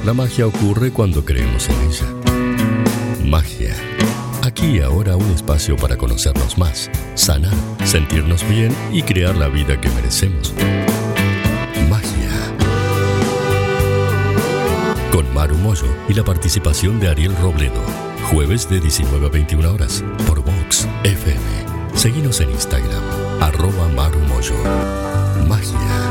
La magia ocurre cuando creemos en ella. Magia. Aquí y ahora un espacio para conocernos más, sanar, sentirnos bien y crear la vida que merecemos. Magia. Con Maru Moyo y la participación de Ariel Robledo. Jueves de 19 a 21 horas por Vox FM. Seguinos en Instagram, @Maru Moyo. Magia.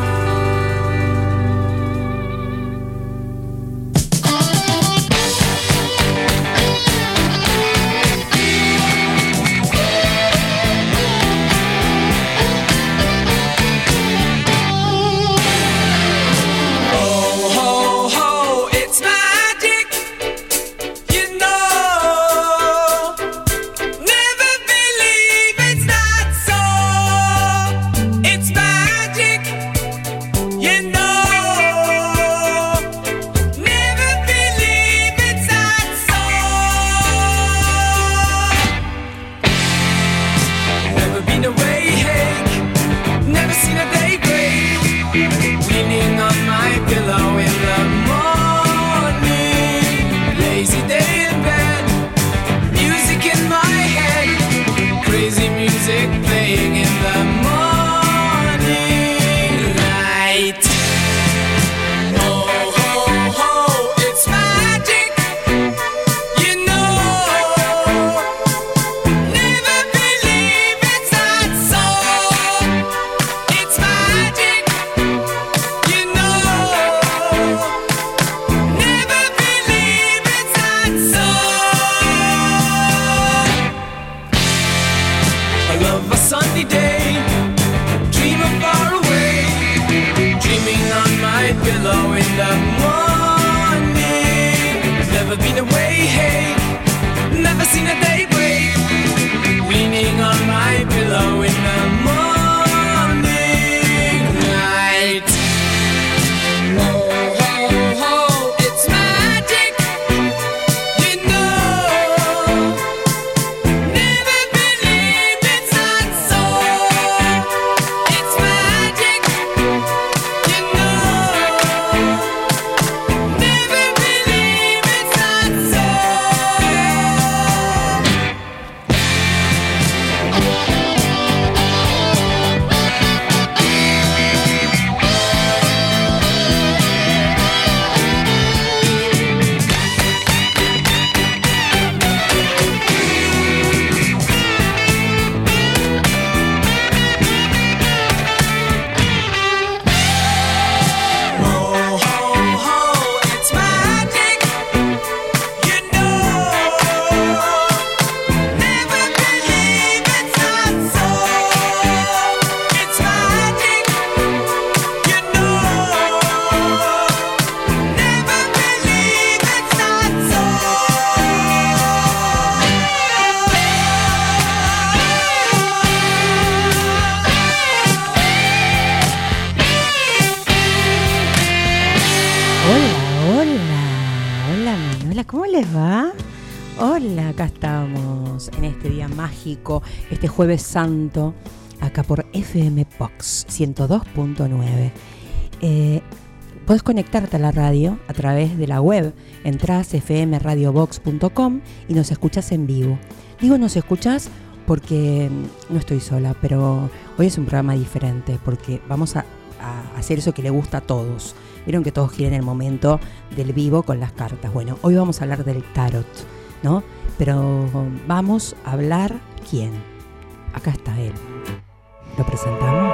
Este Jueves Santo, acá por FM Vox 102.9. Puedes conectarte a la radio a través de la web. Entrás fmradiovox.com y nos escuchás en vivo. Digo nos escuchás porque no estoy sola, pero hoy es un programa diferente porque vamos a hacer eso que le gusta a todos. Vieron que todos quieren el momento del vivo con las cartas. Bueno, hoy vamos a hablar del tarot, ¿no? Pero vamos a hablar, ¿quién? Acá está él. ¿Lo presentamos?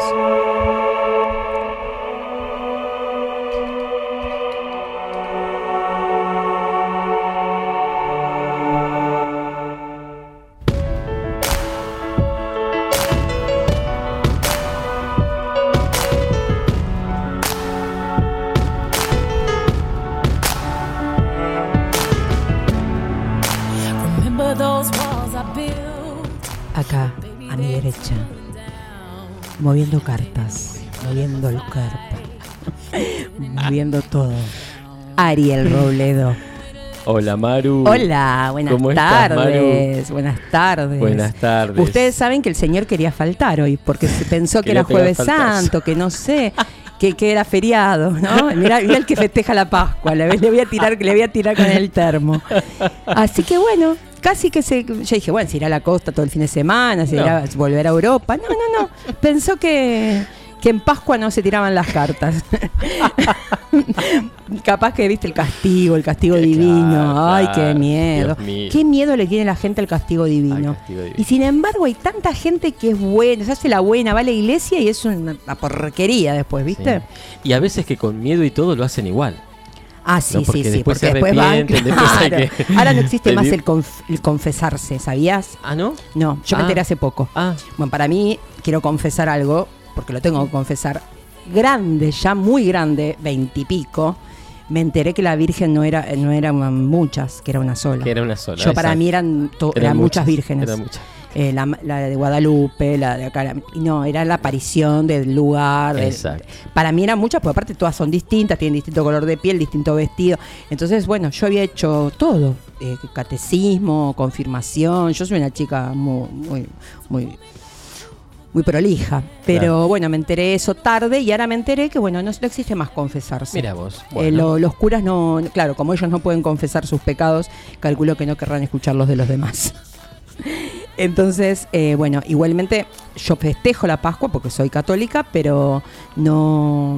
Acá, a mi derecha, moviendo cartas, moviendo el cuerpo, moviendo todo. Ariel Robledo. Hola, Maru. Hola, buenas tardes. Buenas tardes. Buenas tardes. Ustedes saben que el señor quería faltar hoy porque se pensó que era Jueves Santo, que no sé, que era feriado, ¿no? Mirá el que festeja la Pascua, le voy a tirar con el termo. Así que bueno, casi que yo dije, bueno, se irá a la costa todo el fin de semana, se irá a volver a Europa. No. Pensó que en Pascua no se tiraban las cartas. Capaz que viste el castigo divino. Ay, qué miedo. Qué miedo le tiene la gente al castigo divino. Y sin embargo hay tanta gente que es buena, se hace la buena, va a la iglesia y es una porquería después, ¿viste? Sí. Y a veces que con miedo y todo lo hacen igual. Ah, sí, ¿no? Porque sí, después porque se después van. arrepienten, después hay que Ahora no existe más el confesarse, ¿sabías? ¿Ah, no? No, yo me enteré hace poco. Bueno, para mí, quiero confesar algo, porque lo tengo que confesar. Grande, ya muy grande, 20 y pico, me enteré que la Virgen no eran muchas, que era una sola. Yo para mí eran muchas vírgenes. Eran muchas. La de Guadalupe, la de acá, no, era la aparición del lugar. Exacto. Para mí eran muchas, porque aparte todas son distintas, tienen distinto color de piel, distinto vestido. Entonces, bueno, yo había hecho todo, catecismo, confirmación. Yo soy una chica muy prolija, pero claro. Bueno, me enteré eso tarde y ahora me enteré que bueno, no existe más confesarse. Mira vos. Bueno. Los curas no, claro, como ellos no pueden confesar sus pecados, calculo que no querrán escuchar los de los demás. Entonces, bueno, igualmente yo festejo la Pascua porque soy católica, pero no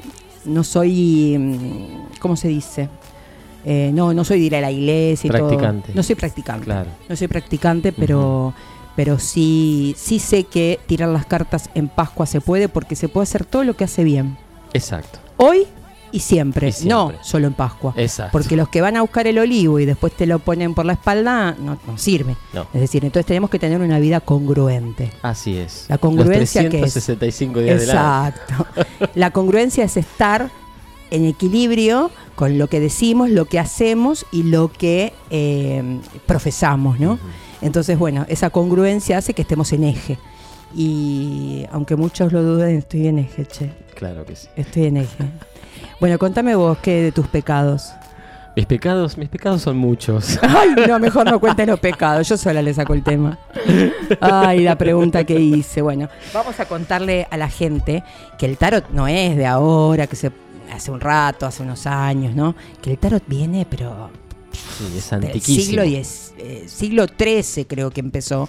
soy, ¿cómo se dice? No soy de ir a la iglesia y practicante. Todo. No soy practicante. Claro. No soy practicante, pero sí sé que tirar las cartas en Pascua se puede, porque se puede hacer todo lo que hace bien. Exacto. Hoy y siempre. No solo en Pascua. Exacto. Porque los que van a buscar el olivo y después te lo ponen por la espalda, no sirve. No. Es decir, entonces tenemos que tener una vida congruente. Así es. La congruencia, los 365 días del año. Exacto. La congruencia es estar en equilibrio con lo que decimos, lo que hacemos y lo que profesamos, ¿no? Entonces, bueno, esa congruencia hace que estemos en eje. Y aunque muchos lo duden, estoy en eje, che. Claro que sí. Estoy en eje. Bueno, contame vos, ¿qué de tus pecados? Mis pecados son muchos. Ay, no, mejor no cuentes los pecados, yo sola le saco el tema. Ay, la pregunta que hice. Bueno, vamos a contarle a la gente que el tarot no es de ahora, que se hace un rato, hace unos años, ¿no? Que el tarot viene, pero sí, es antiquísimo. Siglo XIII creo que empezó,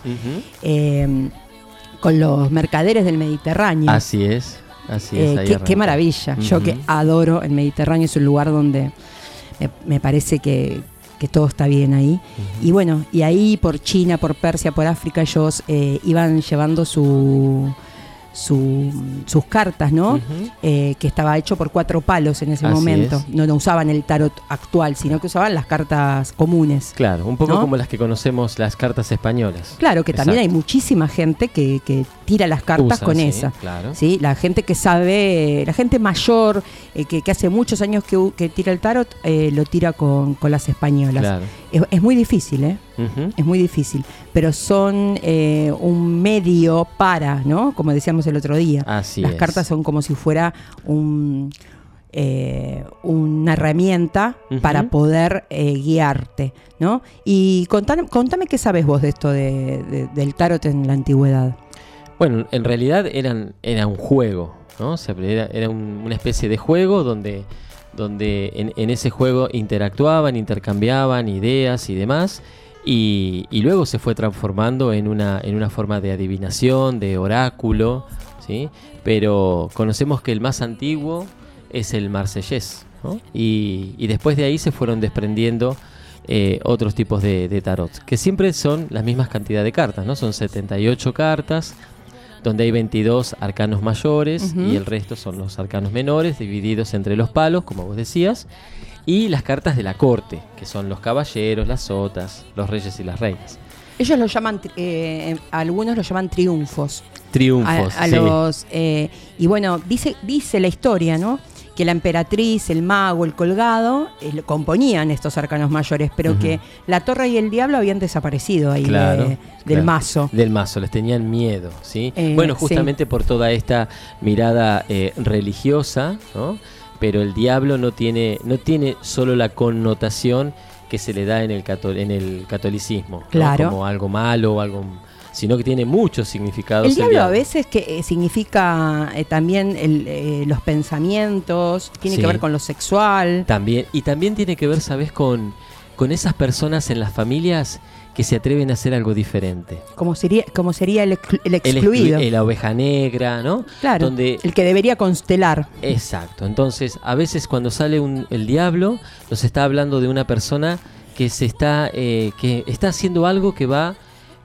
con los mercaderes del Mediterráneo. Así es. Qué maravilla. Yo que adoro el Mediterráneo, es un lugar donde me parece que todo está bien ahí. Y bueno, y ahí por China, por Persia, por África, ellos iban llevando sus cartas, ¿no? Que estaba hecho por 4 palos en ese momento. No usaban el tarot actual, sino que usaban las cartas comunes. Claro, un poco, ¿no? Como las que conocemos, las cartas españolas. Claro, que también hay muchísima gente que tira las cartas con esa. Claro. ¿Sí? La gente que sabe, la gente mayor, que hace muchos años que tira el tarot, lo tira con las españolas. Claro. Es muy difícil, ¿eh? Es muy difícil, pero son un medio para, ¿no? Como decíamos el otro día. Las cartas son como si fuera una herramienta para poder guiarte, ¿no? Y contame qué sabes vos de esto del tarot en la antigüedad. Bueno, en realidad era un juego, ¿no? O sea, era una especie de juego donde en ese juego intercambiaban ideas y demás. Y luego se fue transformando en una forma de adivinación, de oráculo, ¿sí? Pero conocemos que el más antiguo es el marsellés, ¿no? Y después de ahí se fueron desprendiendo otros tipos de tarot, que siempre son las mismas cantidad de cartas, ¿no? Son 78 cartas, donde hay 22 arcanos mayores y el resto son los arcanos menores, divididos entre los palos, como vos decías. Y las cartas de la corte, que son los caballeros, las sotas, los reyes y las reinas. Ellos lo llaman, algunos lo llaman triunfos. Triunfos, sí. Y bueno, dice la historia, ¿no? Que la emperatriz, el mago, el colgado componían estos arcanos mayores, pero que la torre y el diablo habían desaparecido ahí del mazo. Del mazo, les tenían miedo, ¿sí? Bueno, justamente por toda esta mirada religiosa, ¿no? Pero el diablo no tiene solo la connotación que se le da en el catolicismo, claro, ¿no? Como algo malo, algo sino que tiene muchos significados. El diablo a veces que significa también los pensamientos, tiene que ver con lo sexual. También tiene que ver, ¿sabes? Con esas personas en las familias que se atreven a hacer algo diferente. Como sería el excluido. La oveja negra, ¿no? Claro, el que debería constelar. Exacto. Entonces, a veces cuando sale el diablo, nos está hablando de una persona que que está haciendo algo que va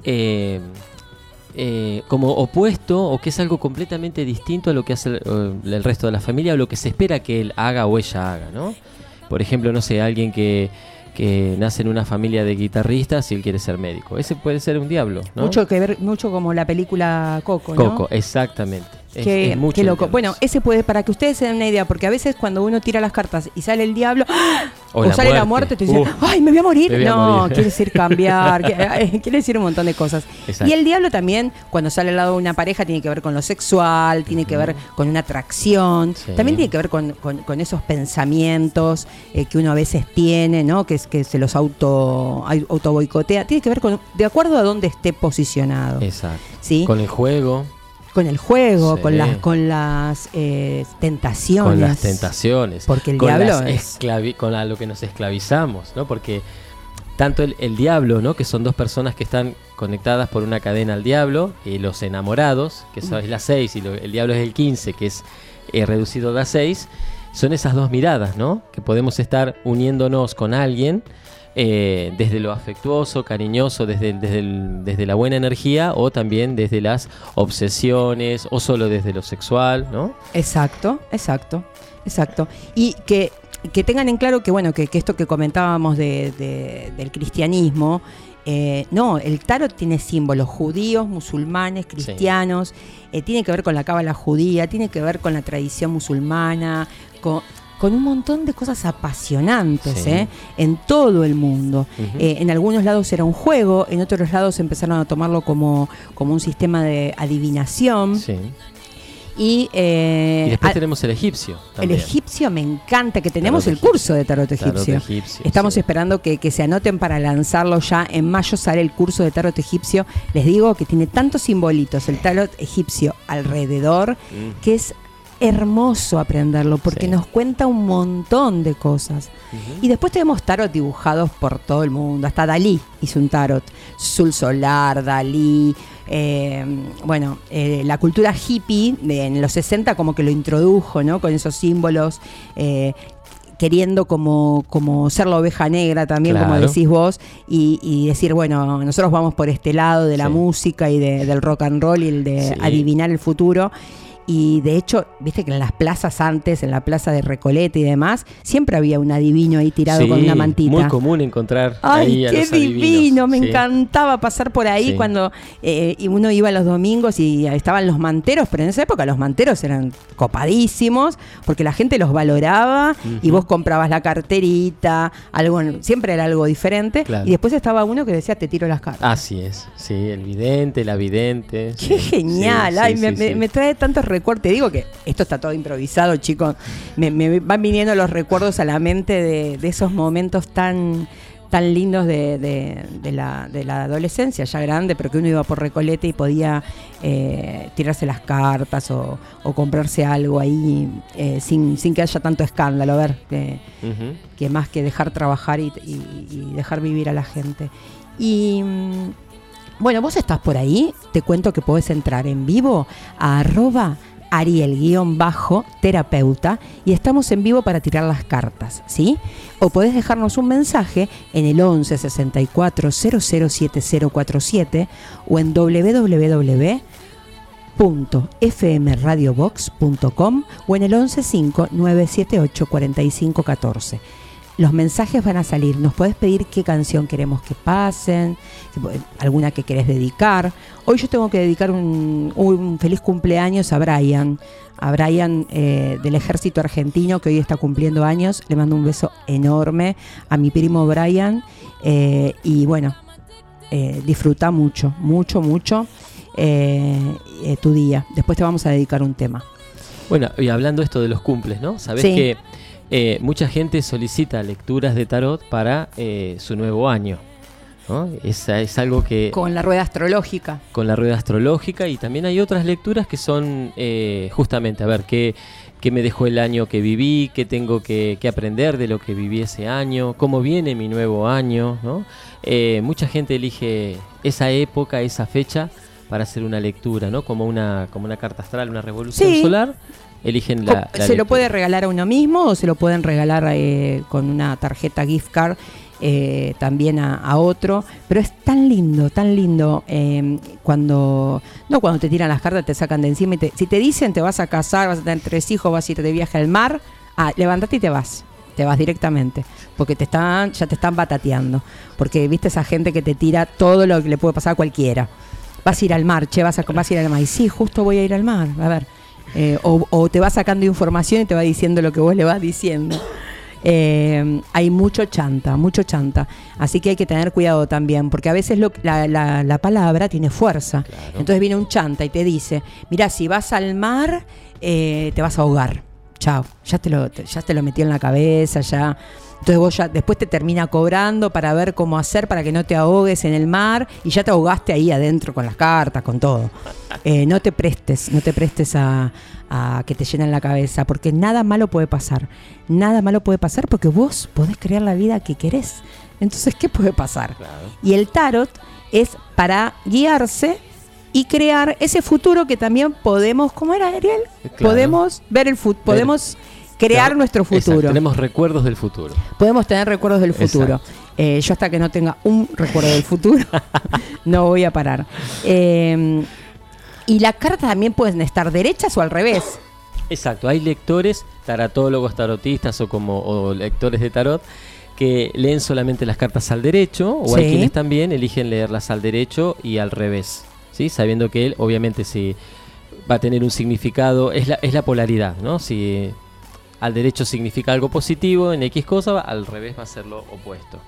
como opuesto, o que es algo completamente distinto a lo que hace el resto de la familia, o lo que se espera que él haga o ella haga, ¿no? Por ejemplo, no sé, alguien que nace en una familia de guitarristas y él quiere ser médico. Ese puede ser un diablo, ¿no? Mucho como la película Coco, ¿no? Coco, exactamente. Es mucho. Qué loco. Bueno, ese puede, para que ustedes se den una idea, porque a veces cuando uno tira las cartas y sale el diablo, o sale la muerte, te dicen, ¡ay, me voy a morir! Quiere decir cambiar, quiere decir un montón de cosas. Exacto. Y el diablo también, cuando sale al lado de una pareja, tiene que ver con lo sexual, tiene que ver con una atracción, también tiene que ver con esos pensamientos que uno a veces tiene, ¿no? Que se los auto boicotea. Tiene que ver de acuerdo a dónde esté posicionado. Exacto. ¿Sí? Con el juego, con las tentaciones. Con las tentaciones. Porque el diablo con lo que nos esclavizamos, ¿no? Porque tanto el diablo, ¿no? Que son dos personas que están conectadas por una cadena al diablo, y los enamorados, que es la 6, y el diablo es el 15, que es reducido a la 6, son esas dos miradas, ¿no? Que podemos estar uniéndonos con alguien desde lo afectuoso, cariñoso, desde la buena energía, o también desde las obsesiones, o solo desde lo sexual, ¿no? Exacto. Y que tengan en claro que, bueno, que esto que comentábamos del cristianismo, no, el tarot tiene símbolos judíos, musulmanes, cristianos, tiene que ver con la cábala judía, tiene que ver con la tradición musulmana, con un montón de cosas apasionantes en todo el mundo. En algunos lados era un juego, en otros lados empezaron a tomarlo como un sistema de adivinación. Sí. Y después tenemos el egipcio también. El egipcio me encanta, que tenemos el curso de tarot egipcio. Estamos esperando que se anoten para lanzarlo ya. En mayo sale el curso de tarot egipcio. Les digo que tiene tantos simbolitos el tarot egipcio alrededor, que es hermoso aprenderlo, porque nos cuenta un montón de cosas. Y después tenemos tarot dibujados por todo el mundo. Hasta Dalí hizo un tarot. Sul Solar, Dalí. La cultura hippie en los 60 como que lo introdujo, ¿no? Con esos símbolos, queriendo como ser la oveja negra también, como decís vos, y decir, bueno, nosotros vamos por este lado de la música y del rock and roll y el de adivinar el futuro. Y de hecho, viste que en las plazas antes, en la plaza de Recoleta y demás, siempre había un adivino ahí tirado con una mantita. Muy común encontrar ahí a los adivinos. ¡Ay, qué divino! Me encantaba pasar por ahí cuando y uno iba los domingos y estaban los manteros, pero en esa época los manteros eran copadísimos porque la gente los valoraba y vos comprabas la carterita, siempre era algo diferente. Y después estaba uno que decía, te tiro las cartas. Así es, sí, el vidente, la vidente. ¡Qué genial! Me trae tantos recuerdos. Te digo que esto está todo improvisado, chicos. Me van viniendo los recuerdos a la mente de esos momentos tan lindos de la adolescencia, ya grande, pero que uno iba por Recoleta y podía tirarse las cartas o comprarse algo ahí sin que haya tanto escándalo. A ver, que más que dejar trabajar y dejar vivir a la gente. Y bueno, vos estás por ahí, te cuento que podés entrar en vivo a @Ariel_terapeuta y estamos en vivo para tirar las cartas, ¿sí? O podés dejarnos un mensaje en el 11 64 007047 o en www.fmradiobox.com o en el 115 978 4514. Los mensajes van a salir. Nos podés pedir qué canción queremos que pasen, alguna que querés dedicar. Hoy yo tengo que dedicar un feliz cumpleaños a Brian del Ejército Argentino, que hoy está cumpliendo años. Le mando un beso enorme a mi primo Brian. Y bueno, disfruta mucho tu día. Después te vamos a dedicar un tema. Bueno, y hablando esto de los cumples, ¿no? Sabés que mucha gente solicita lecturas de tarot para su nuevo año. ¿no? Es algo que... Con la rueda astrológica. Con la rueda astrológica, y también hay otras lecturas que son justamente, a ver, qué me dejó el año que viví, qué tengo que aprender de lo que viví ese año, cómo viene mi nuevo año, ¿no? Mucha gente elige esa época, esa fecha para hacer una lectura, ¿no? Como una carta astral, una revolución solar. Eligen la se lo puede regalar a uno mismo o se lo pueden regalar con una tarjeta gift card también a otro, pero es tan lindo cuando te tiran las cartas, te sacan de encima y si te dicen te vas a casar, vas a tener 3 hijos, vas a ir de viaje al mar, levántate y te vas directamente, porque ya te están batateando, porque viste esa gente que te tira todo lo que le puede pasar a cualquiera. Vas a ir al mar, vas a ir al mar, y sí, justo voy a ir al mar, a ver, o te va sacando información y te va diciendo lo que vos le vas diciendo. Hay mucho chanta, así que hay que tener cuidado también, porque a veces la palabra tiene fuerza. Claro. Entonces viene un chanta y te dice, mira, si vas al mar te vas a ahogar, chao, ya te lo metí en la cabeza, ya. Entonces vos ya después te termina cobrando para ver cómo hacer para que no te ahogues en el mar, y ya te ahogaste ahí adentro con las cartas, con todo. No te prestes a que te llenen la cabeza, porque nada malo puede pasar porque vos podés crear la vida que querés. Entonces, ¿qué puede pasar? Claro. Y el tarot es para guiarse y crear ese futuro que también podemos, ¿cómo era, Ariel? Claro. Podemos ver el futuro, podemos crear nuestro futuro. Exacto. Tenemos recuerdos del futuro. Podemos tener recuerdos del futuro. Yo hasta que no tenga un recuerdo del futuro no voy a parar. Y las cartas también pueden estar derechas o al revés. Exacto, hay lectores, taratólogos, tarotistas o lectores de tarot que leen solamente las cartas al derecho, o hay quienes también eligen leerlas al derecho y al revés, ¿sí? Sabiendo que él, obviamente, si va a tener un significado, es la polaridad, ¿no? Si al derecho significa algo positivo en X cosa, al revés va a ser lo opuesto.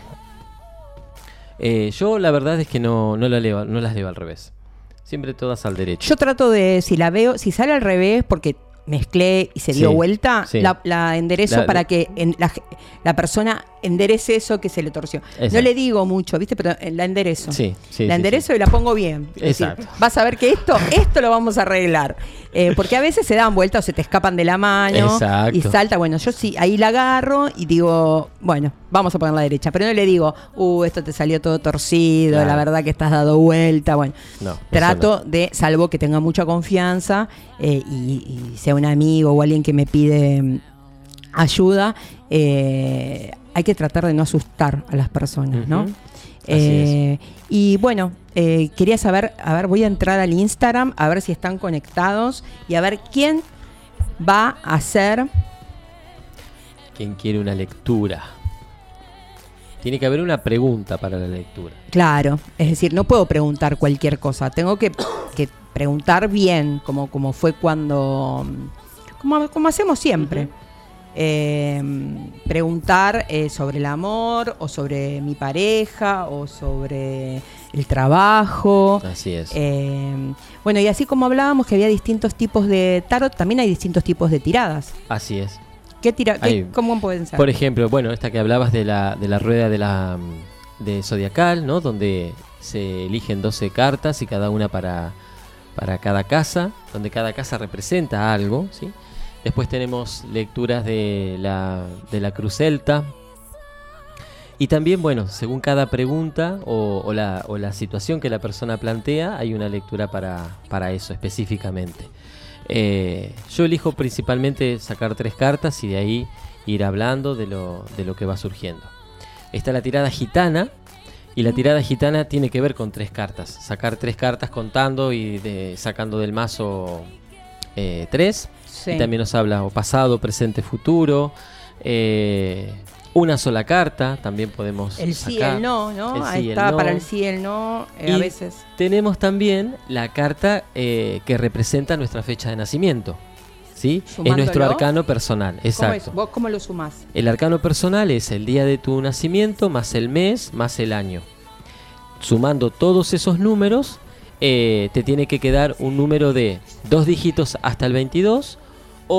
Yo la verdad es que no las leo al revés. Siempre todas al derecho. Yo trato de, si sale al revés, porque mezclé y se dio vuelta, la enderezo para que la persona enderece eso que se le torció. Exacto. No le digo mucho, ¿viste? Pero la enderezo. La enderezo y la pongo bien. Exacto. Es decir, vas a ver que esto lo vamos a arreglar. Porque a veces se dan vueltas o se te escapan de la mano. Exacto. Y salta. Bueno, yo sí, ahí la agarro y digo, bueno, vamos a poner la derecha. Pero no le digo, esto te salió todo torcido, claro, la verdad que estás dado vuelta. Bueno, trato de, salvo que tenga mucha confianza y sea un amigo o alguien que me pide ayuda, hay que tratar de no asustar a las personas, ¿no? Y bueno, quería saber, a ver, voy a entrar al Instagram a ver si están conectados y a ver quién va a hacer. ¿Quién quiere una lectura? Tiene que haber una pregunta para la lectura. Claro, es decir, no puedo preguntar cualquier cosa, tengo que preguntar bien, como fue cuando, como hacemos siempre. Preguntar sobre el amor o sobre mi pareja o sobre el trabajo. Así es. Bueno, y así como hablábamos que había distintos tipos de tarot, también hay distintos tipos de tiradas. Así es. ¿Cómo pueden ser? Por ejemplo, bueno, esta que hablabas de la rueda de zodiacal, ¿no? Donde se eligen 12 cartas y cada una para cada casa, donde cada casa representa algo, ¿sí? Después tenemos lecturas de la cruz celta. Y también, bueno, según cada pregunta o la situación que la persona plantea, hay una lectura para eso específicamente. Yo elijo principalmente sacar 3 cartas y de ahí ir hablando de lo que va surgiendo. Está la tirada gitana. Y la tirada gitana tiene que ver con 3 cartas. Sacar 3 cartas contando y sacando del mazo 3. Sí. Y también nos habla pasado, presente, futuro. Una sola carta también podemos el sacar. Sí, el no, ¿no? Ahí está, para el sí, el no, a veces. Tenemos también la carta que representa nuestra fecha de nacimiento, ¿sí? Es nuestro arcano personal, exacto. ¿Vos cómo lo sumás? El arcano personal es el día de tu nacimiento, más el mes, más el año. Sumando todos esos números, te tiene que quedar un número de 2 dígitos hasta el 22 o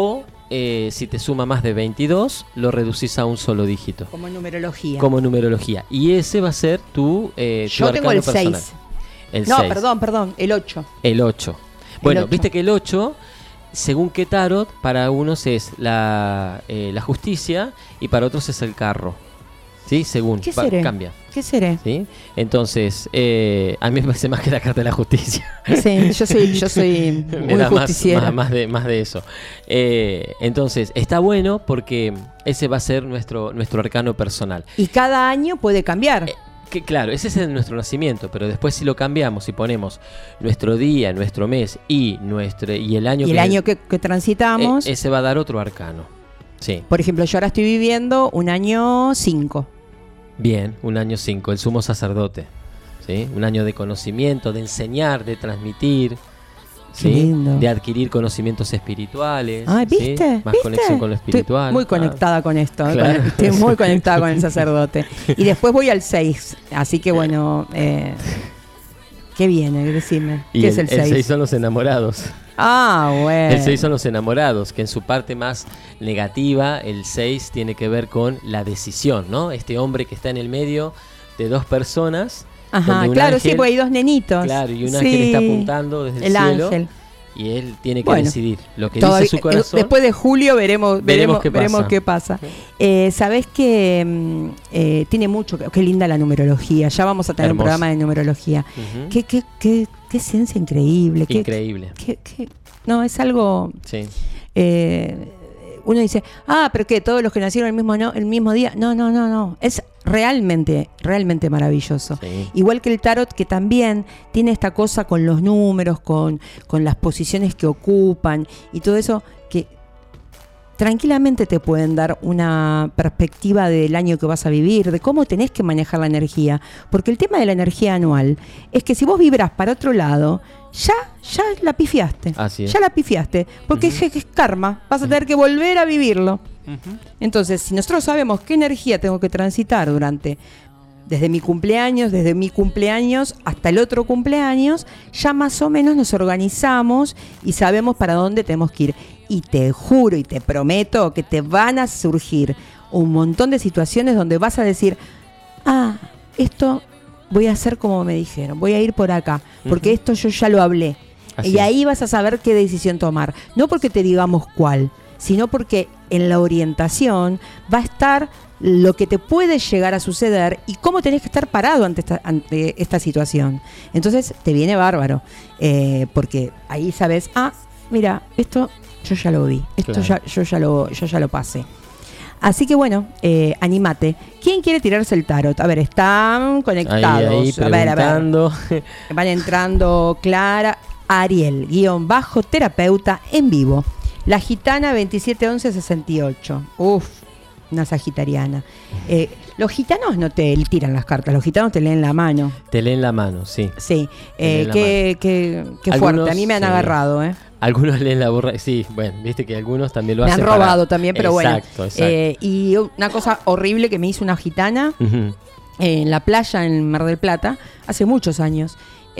si te suma más de 22, lo reducís a un solo dígito. Como numerología. Como numerología. Y ese va a ser tu Yo tengo el 6. El no, 6. perdón, el 8. El 8. Bueno, 8. Viste que el 8, según qué tarot, para unos es la justicia y para otros es el carro. ¿Sí? Según. ¿Qué seré? Cambia. ¿Qué seré? ¿Sí? Entonces, a mí me parece más que la carta de la justicia. Sí, yo soy muy justiciera. Más de eso. Entonces, está bueno porque ese va a ser nuestro arcano personal. Y cada año puede cambiar. Que claro, ese es nuestro nacimiento, pero después si lo cambiamos y ponemos nuestro día, nuestro mes y el año que transitamos, ese va a dar otro arcano. Sí. Por ejemplo, yo ahora estoy viviendo un año 5. Bien, un año 5, el sumo sacerdote. ¿Sí? Un año de conocimiento, de enseñar, de transmitir. ¿Sí? Lindo. De adquirir conocimientos espirituales. Ah, ¿viste? ¿Sí? Más ¿Viste? conexión con lo espiritual. Estoy muy conectada con esto. Claro. Estoy muy conectada con el sacerdote. Y después voy al 6. Así que bueno, ¿qué viene? Decime. ¿Qué es el 6? El 6 son los enamorados. Ah, bueno. El 6 son los enamorados, que en su parte más negativa, el 6 tiene que ver con la decisión, ¿no? Este hombre que está en el medio de dos personas. Ajá, claro, sí, porque hay dos nenitos. Claro, y un ángel está apuntando desde el cielo. Ángel. Y él tiene que decidir lo que dice su corazón. Después de julio veremos qué pasa. Sabés que tiene mucho, qué linda la numerología. Ya vamos a tener un programa de numerología. Uh-huh. Qué ciencia increíble. Increíble. No, es algo. Sí. Uno dice, pero que todos los que nacieron el mismo día. No. Es realmente maravilloso. Sí. Igual que el tarot, que también tiene esta cosa con los números, con las posiciones que ocupan y todo eso, que tranquilamente te pueden dar una perspectiva del año que vas a vivir, de cómo tenés que manejar la energía. Porque el tema de la energía anual es que si vos vibrás para otro lado, ya la pifiaste. Así es. Ya la pifiaste. Porque es karma. Vas a tener que volver a vivirlo. Uh-huh. Entonces, si nosotros sabemos qué energía tengo que transitar desde mi cumpleaños hasta el otro cumpleaños, ya más o menos nos organizamos y sabemos para dónde tenemos que ir. Y te juro y te prometo que te van a surgir un montón de situaciones donde vas a decir, esto voy a hacer como me dijeron, voy a ir por acá, porque esto yo ya lo hablé. Así. Y ahí vas a saber qué decisión tomar. No porque te digamos cuál, sino porque en la orientación va a estar lo que te puede llegar a suceder y cómo tenés que estar parado ante esta situación. Entonces te viene bárbaro, porque ahí sabes, mira, esto yo ya lo vi, esto claro. yo ya lo pasé. Así que bueno, anímate. ¿Quién quiere tirarse el tarot? A ver, están conectados. Ahí, a ver. Van entrando Clara, Ariel, _terapeuta en vivo. La gitana 271168. Una sagitariana. Los gitanos no te tiran las cartas, los gitanos te leen la mano. Te leen la mano, sí. Sí, qué fuerte. A mí me han agarrado, Algunos leen la borra, sí, bueno, viste que algunos también lo hacen. Me han robado también, pero exacto. Y una cosa horrible que me hizo una gitana en la playa en Mar del Plata, hace muchos años.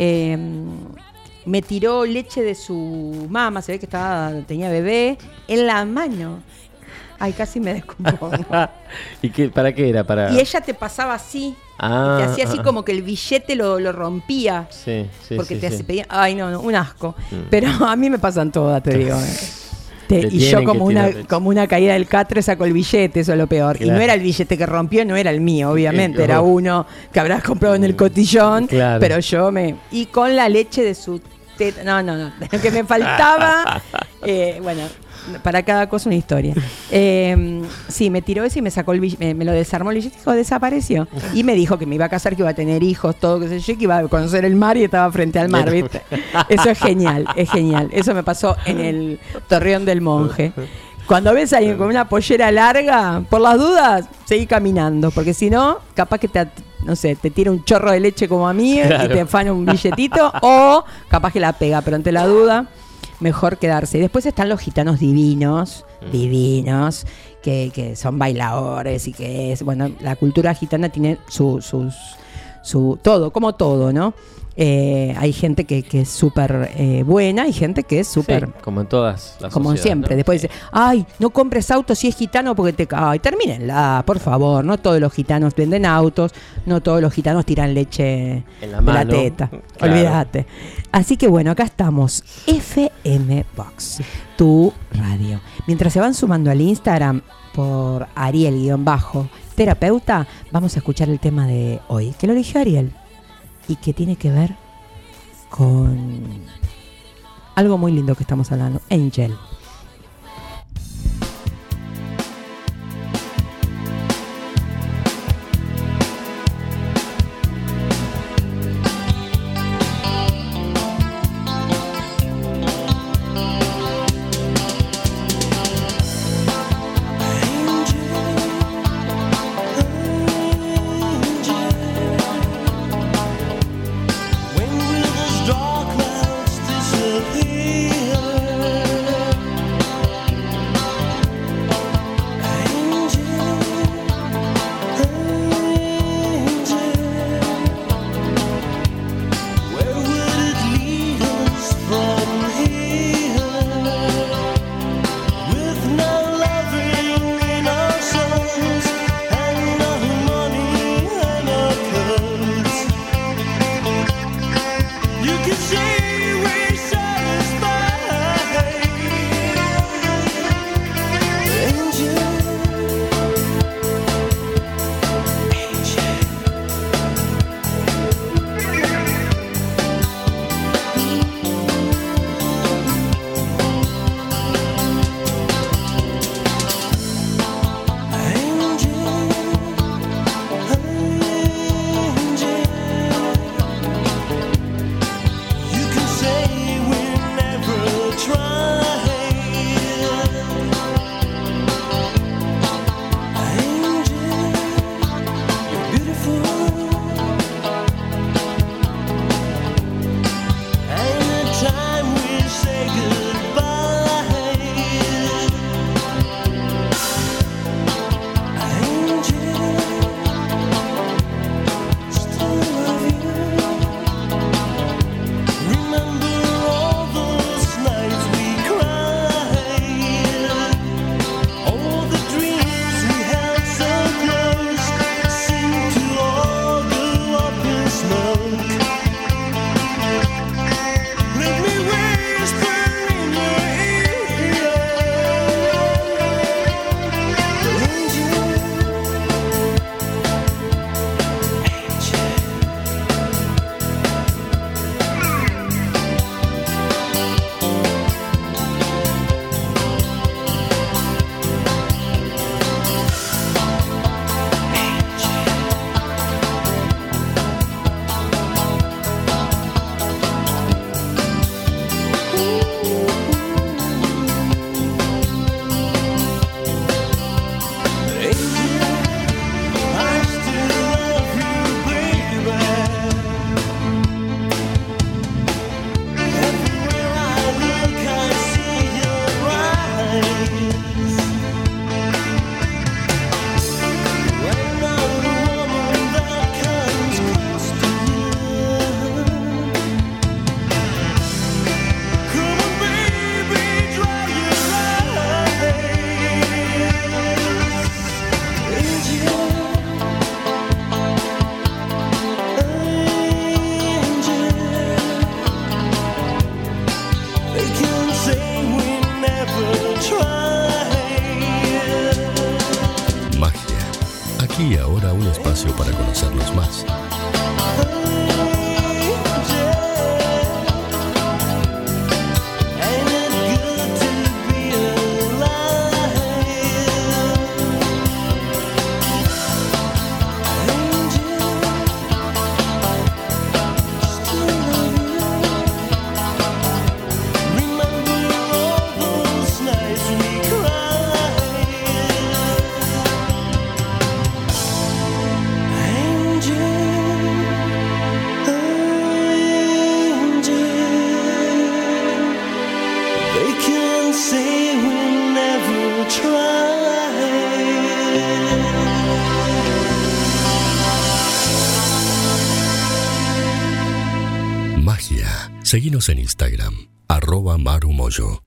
Me tiró leche de su mamá, se ve que tenía bebé, en la mano. Ay, casi me descompongo. ¿Y para qué era? Y ella te pasaba así. Te hacía así como que el billete lo rompía. Sí. Porque te pedía. Ay, no, un asco. Pero a mí me pasan todas, te digo. Y yo como una caída del catre saco el billete, eso es lo peor. Claro. Y no era el billete que rompió, no era el mío, obviamente. Era uno que habrás comprado en el cotillón. Claro. Pero y con la leche de su teta. No. Lo que me faltaba. Bueno. Para cada cosa una historia. Sí, me tiró eso y me sacó me lo desarmó el billete, desapareció. Y me dijo que me iba a casar, que iba a tener hijos, todo, qué sé yo, que iba a conocer el mar y estaba frente al mar, ¿viste? Eso es genial. Eso me pasó en el Torreón del Monje. Cuando ves a alguien con una pollera larga, por las dudas, seguí caminando, porque si no, capaz que te tira un chorro de leche como a mí, claro, y te afana un billetito, o capaz que la pega, pero ante la duda, mejor quedarse. Y después están los gitanos divinos, que son bailadores y que la cultura gitana tiene su todo, como todo, ¿no? Hay gente que es súper buena y gente que es súper... Sí, como en todas las como sociedades, siempre, ¿no? después dice, ay, no compres autos si es gitano porque te... Ay, termínenla, por favor, no todos los gitanos venden autos, no todos los gitanos tiran leche En la de la mano, teta, claro. olvídate. Así que bueno, acá estamos, FM Box, tu radio. Mientras se van sumando al Instagram por Ariel_terapeuta, vamos a escuchar el tema de hoy, que lo eligió Ariel y que tiene que ver con algo muy lindo que estamos hablando, Angel. Aquí y ahora un espacio para conocernos más. Seguinos en Instagram, @marumoyo.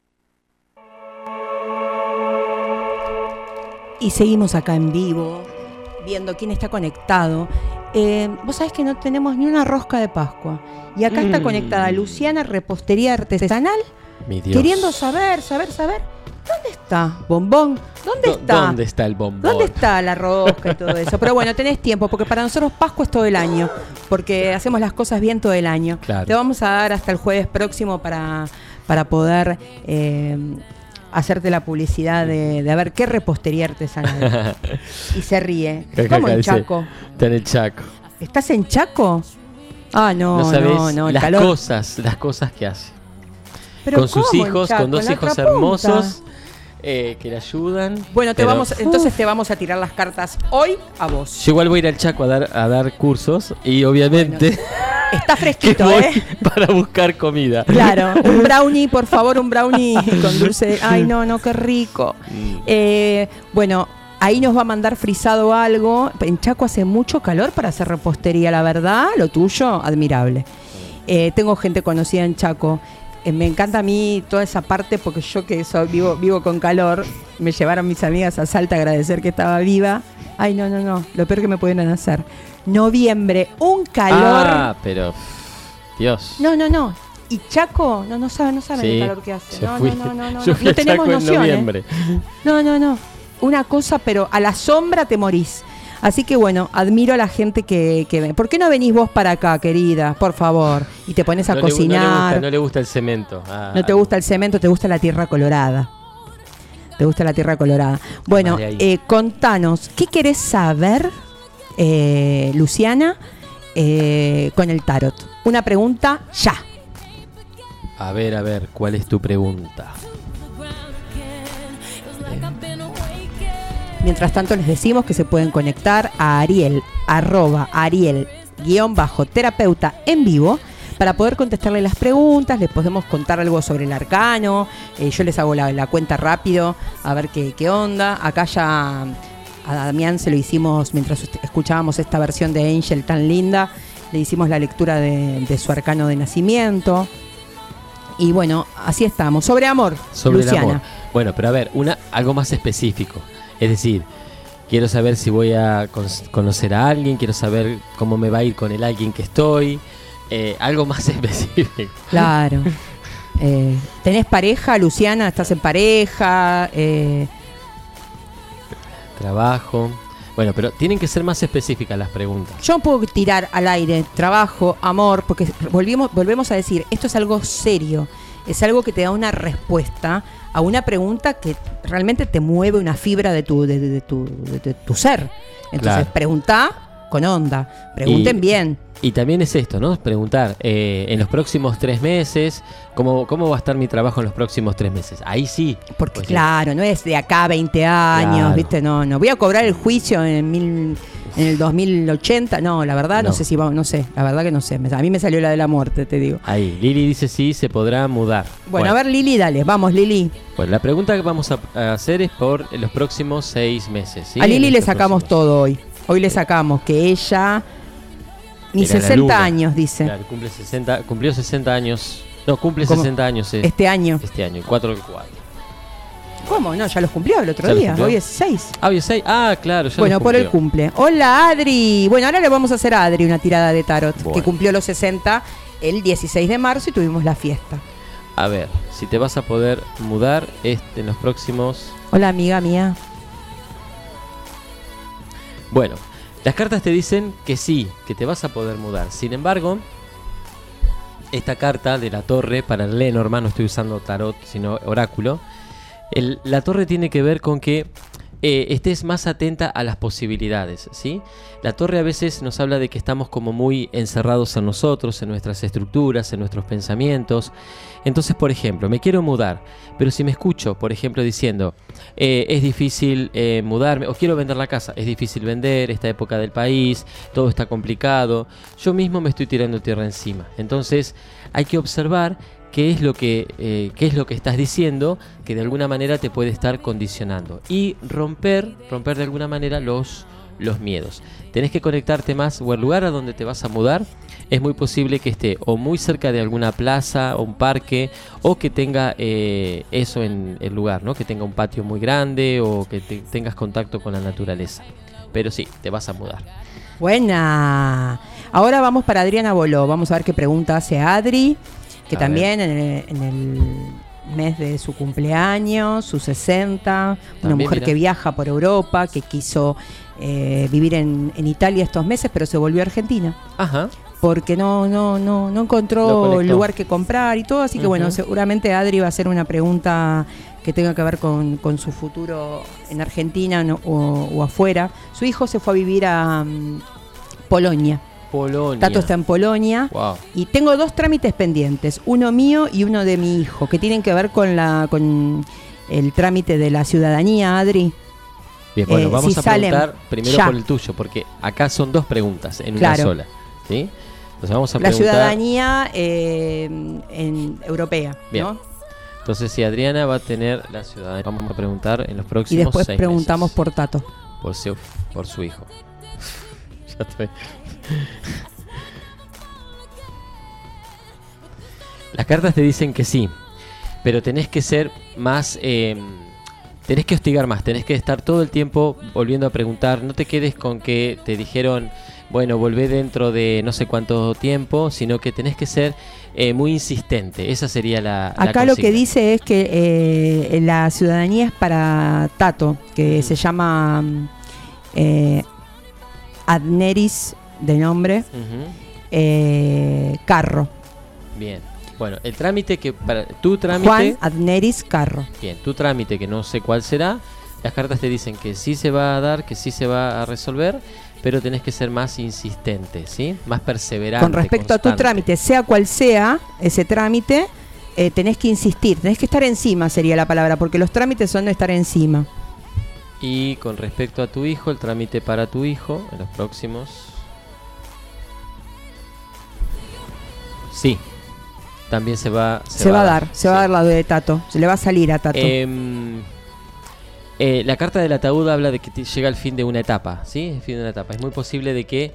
Y seguimos acá en vivo, viendo quién está conectado. Vos sabés que no tenemos ni una rosca de Pascua. Y acá está conectada Luciana, repostería artesanal, Mi Dios. queriendo saber. ¿Dónde está Bombón? ¿Dónde está? ¿Dónde está el bombón? ¿Dónde está la rosca y todo eso? Pero bueno, tenés tiempo, porque para nosotros Pascua es todo el año, porque hacemos las cosas bien todo el año. Claro. Te vamos a dar hasta el jueves próximo para poder hacerte la publicidad de a ver qué repostería artesanal. Y se ríe. ¿Cómo en Chaco? Está en el Chaco. ¿Estás en Chaco? Ah, No sabés el las calor. cosas que hace. Pero Con sus ¿cómo en hijos, Chaco? con 2 ¿En la hijos otra punta? hermosos que le ayudan. Bueno, pero entonces te vamos a tirar las cartas hoy a vos. yo igual voy a ir al Chaco a dar cursos y obviamente Está que fresquito, voy ¿eh? para buscar comida. Claro, un brownie, por favor, un brownie con dulce. Ay, no, qué rico. Bueno, ahí nos va a mandar frisado algo. En Chaco hace mucho calor para hacer repostería, la verdad. Lo tuyo, admirable. Tengo gente conocida en Chaco. Me encanta a mí toda esa parte porque yo que vivo con calor, me llevaron mis amigas a Salta a agradecer que estaba viva. Ay, no, lo peor que me pudieron hacer. Noviembre, un calor. Ah, pero Dios. No. Y Chaco, no saben Sí, el calor que hace. yo No, fui- no yo fui a tenemos Chaco en noción. noviembre. No. Una cosa, pero a la sombra te morís. Así que bueno, admiro a la gente que ven. ¿Por qué no venís vos para acá, querida? Por favor. Y te pones a cocinar. No le gusta el cemento. No te gusta el cemento, te gusta la tierra colorada. Bueno, Más de ahí. contanos, ¿qué querés saber, Luciana, con el tarot? Una pregunta ya. A ver, ¿cuál es tu pregunta? Mientras tanto les decimos que se pueden conectar a Ariel, @Ariel_terapeuta en vivo, para poder contestarle las preguntas. Les podemos contar algo sobre el arcano. Yo les hago la cuenta rápido, a ver qué onda. Acá ya a Damián se lo hicimos mientras escuchábamos esta versión de Angel tan linda. Le hicimos la lectura de su arcano de nacimiento. Y bueno, así estamos. Sobre amor, Sobre Luciana. el amor. Bueno, pero a ver, algo más específico. Es decir, quiero saber si voy a conocer a alguien, quiero saber cómo me va a ir con el alguien que estoy. Algo más específico. Claro. ¿Tenés pareja, Luciana? ¿Estás en pareja? Trabajo. Bueno, pero tienen que ser más específicas las preguntas. Yo no puedo tirar al aire trabajo, amor, porque volvemos a decir, esto es algo serio. Es algo que te da una respuesta a una pregunta que realmente te mueve una fibra de tu ser. Entonces, Claro. preguntá con onda. Pregunten bien. Y también es esto, ¿no? Preguntar, en los próximos 3 meses, ¿cómo va a estar mi trabajo en los próximos 3 meses? Ahí sí. Porque Pues, claro, no es de acá a 20 años, Claro. ¿viste? No voy a cobrar el juicio en el 2080. No, la verdad no No. sé si va, no sé, la verdad que no sé. A mí me salió la de la muerte, te digo. Ahí, Lili dice sí, se podrá mudar. Bueno, a ver, Lili, dale, vamos, Lili. Bueno, la pregunta que vamos a hacer es por los próximos 6 meses. ¿sí? A Lili En le estos sacamos próximos. todo hoy. Hoy le sacamos que ella ni Era la 60 luna. años, dice, Claro, cumplió 60 años. No, cumple ¿Cómo? 60 años este año. este año, 4 del 4. ¿Cómo? No, ya los cumplió el otro ¿Ya los día. cumplió? Hoy es 6. Ah, hoy es 6. Ah, claro, ya Bueno, los por el cumplió. cumple. Hola, Adri. Bueno, ahora le vamos a hacer a Adri una tirada de tarot, Bueno. que cumplió los 60 el 16 de marzo y tuvimos la fiesta. A ver, si te vas a poder mudar en los próximos... Hola, amiga mía. Bueno, las cartas te dicen que sí, que te vas a poder mudar. Sin embargo, esta carta de la torre, para el Lenormand, no estoy usando tarot, sino oráculo. La torre tiene que ver con que estés más atenta a las posibilidades, ¿sí? La torre a veces nos habla de que estamos como muy encerrados en nosotros, en nuestras estructuras, en nuestros pensamientos. Entonces, por ejemplo, me quiero mudar, pero si me escucho, por ejemplo, diciendo es difícil mudarme, o quiero vender la casa, es difícil vender, esta época del país, todo está complicado, yo mismo me estoy tirando tierra encima. Entonces, hay que observar qué es lo que estás diciendo, que de alguna manera te puede estar condicionando, y romper de alguna manera los los miedos. Tenés que conectarte más, o el lugar a donde te vas a mudar es muy posible que esté o muy cerca de alguna plaza o un parque, o que tenga eso en el lugar, ¿no? Que tenga un patio muy grande, o que tengas contacto con la naturaleza. Pero sí, te vas a mudar. Buena. Ahora vamos para Adriana Boló. Vamos a ver qué pregunta hace Adri, que A también en el mes de su cumpleaños, sus 60, una También, mujer mirá. que viaja por Europa, que quiso vivir en Italia estos meses, pero se volvió a Argentina. Ajá. Porque no Lo encontró conectó. lugar que comprar y todo, así que bueno, Ujú. seguramente Adri va a hacer una pregunta que tenga que ver con su futuro en Argentina o afuera. Su hijo se fue a vivir a Polonia. Polonia. Tato está en Polonia. Wow. Y tengo 2 trámites pendientes, uno mío y uno de mi hijo, que tienen que ver con el trámite de la ciudadanía, Adri. Bien, bueno, vamos si a salen preguntar primero ya. por el tuyo, porque acá son 2 preguntas en Claro. una sola. ¿Sí? Entonces vamos a La preguntar. ciudadanía europea, Bien. ¿no? Entonces, si Adriana va a tener la ciudadanía, vamos a preguntar en los próximos Y después 6 preguntamos meses. por Tato. Por su hijo. Ya estoy. Las cartas te dicen que sí, pero tenés que ser más, tenés que hostigar más, tenés que estar todo el tiempo volviendo a preguntar. No te quedes con que te dijeron, bueno, volvé dentro de no sé cuánto tiempo, sino que tenés que ser muy insistente. Esa sería la Acá lo que consigna. dice es que la ciudadanía es para Tato, que se llama Adneris de nombre, Ujú. Carro. Bien. Bueno, el trámite que para tu trámite, Juan Adneris Carro. bien, tu trámite que no sé cuál será, las cartas te dicen que sí se va a dar, que sí se va a resolver, pero tenés que ser más insistente, ¿sí? Más perseverante. Con respecto a tu constante. trámite, sea cual sea ese trámite, tenés que insistir, tenés que estar encima, sería la palabra, porque los trámites son de estar encima. Y con respecto a tu hijo, el trámite para tu hijo, en los próximos... Sí, también se va Se va a dar sí. la de Tato, se le va a salir a Tato. La carta del ataúd habla de que llega el fin de una etapa, ¿sí? El fin de una etapa. Es muy posible de que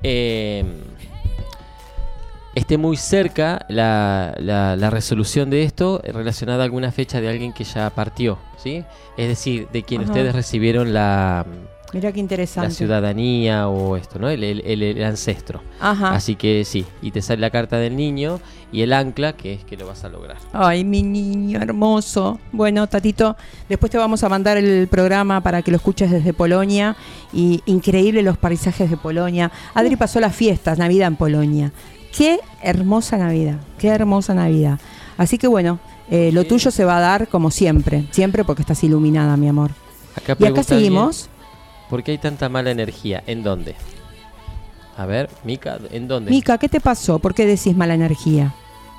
esté muy cerca la resolución de esto relacionada a alguna fecha de alguien que ya partió, ¿sí? Es decir, de quien Ajá. ustedes recibieron la Mirá qué interesante. ciudadanía o esto, ¿no? El ancestro. Ajá. Así que sí, y te sale la carta del niño y el ancla, que es que lo vas a lograr. Ay, mi niño hermoso. Bueno, Tatito, después te vamos a mandar el programa para que lo escuches desde Polonia. Y increíble los paisajes de Polonia. Adri pasó las fiestas, Navidad en Polonia. Qué hermosa Navidad, qué hermosa Navidad. Así que bueno, lo tuyo se va a dar como siempre. Siempre porque estás iluminada, mi amor. Acá Y acá pregunta seguimos. alguien, ¿por qué hay tanta mala energía? ¿En dónde? A ver, Mica, ¿en dónde? Mica, ¿qué te pasó? ¿Por qué decís mala energía?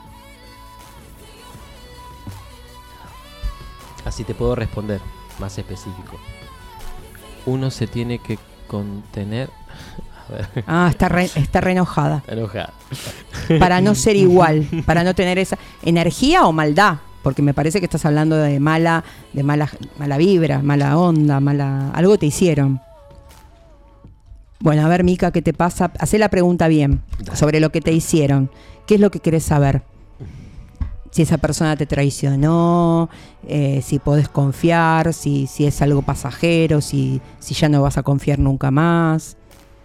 Así te puedo responder, más específico. Uno se tiene que contener. A ver, Ah, está re enojada. enojada. Para no ser igual, para no tener esa energía o maldad, porque me parece que estás hablando de mala vibra, mala onda, algo te hicieron. Bueno, a ver, Mica, ¿qué te pasa? Hacé la pregunta bien sobre lo que te hicieron. ¿Qué es lo que querés saber? Si esa persona te traicionó, si podés confiar, si es algo pasajero, si ya no vas a confiar nunca más.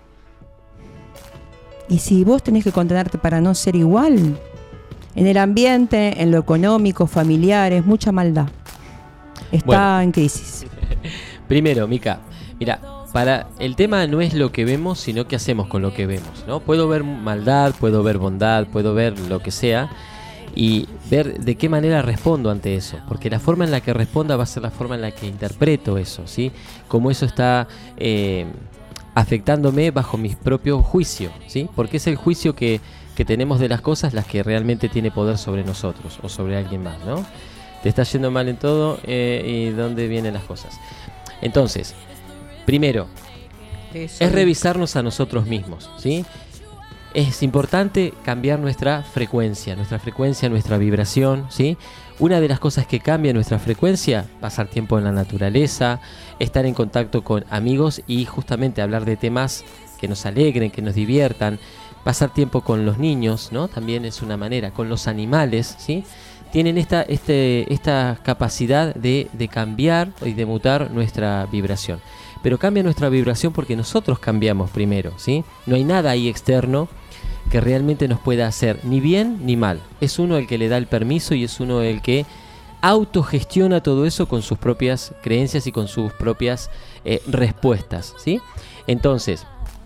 Y si vos tenés que contenerte para no ser igual, en el ambiente, en lo económico, familiares, mucha maldad. Está Bueno. en crisis. Primero, Mica, mira, el tema no es lo que vemos, sino qué hacemos con lo que vemos, ¿no? Puedo ver maldad, puedo ver bondad, puedo ver lo que sea y ver de qué manera respondo ante eso, porque la forma en la que responda va a ser la forma en la que interpreto eso, ¿sí? Como eso está afectándome bajo mis propios juicios, ¿sí? Porque es el juicio que tenemos de las cosas las que realmente tiene poder sobre nosotros o sobre alguien más, ¿no? Te está yendo mal en todo y dónde vienen las cosas. Entonces, primero, es revisarnos a nosotros mismos, ¿sí? es importante cambiar nuestra frecuencia, nuestra vibración, ¿sí? Una de las cosas que cambia nuestra frecuencia, pasar tiempo en la naturaleza, estar en contacto con amigos y justamente hablar de temas que nos alegren, que nos diviertan, pasar tiempo con los niños, ¿no? También es una manera, con los animales, ¿sí? Tienen esta capacidad de cambiar y de mutar nuestra vibración. Pero cambia nuestra vibración porque nosotros cambiamos primero, ¿sí? No hay nada ahí externo que realmente nos pueda hacer ni bien ni mal. Es uno el que le da el permiso y es uno el que autogestiona todo eso con sus propias creencias y con sus propias respuestas, ¿sí? Entonces,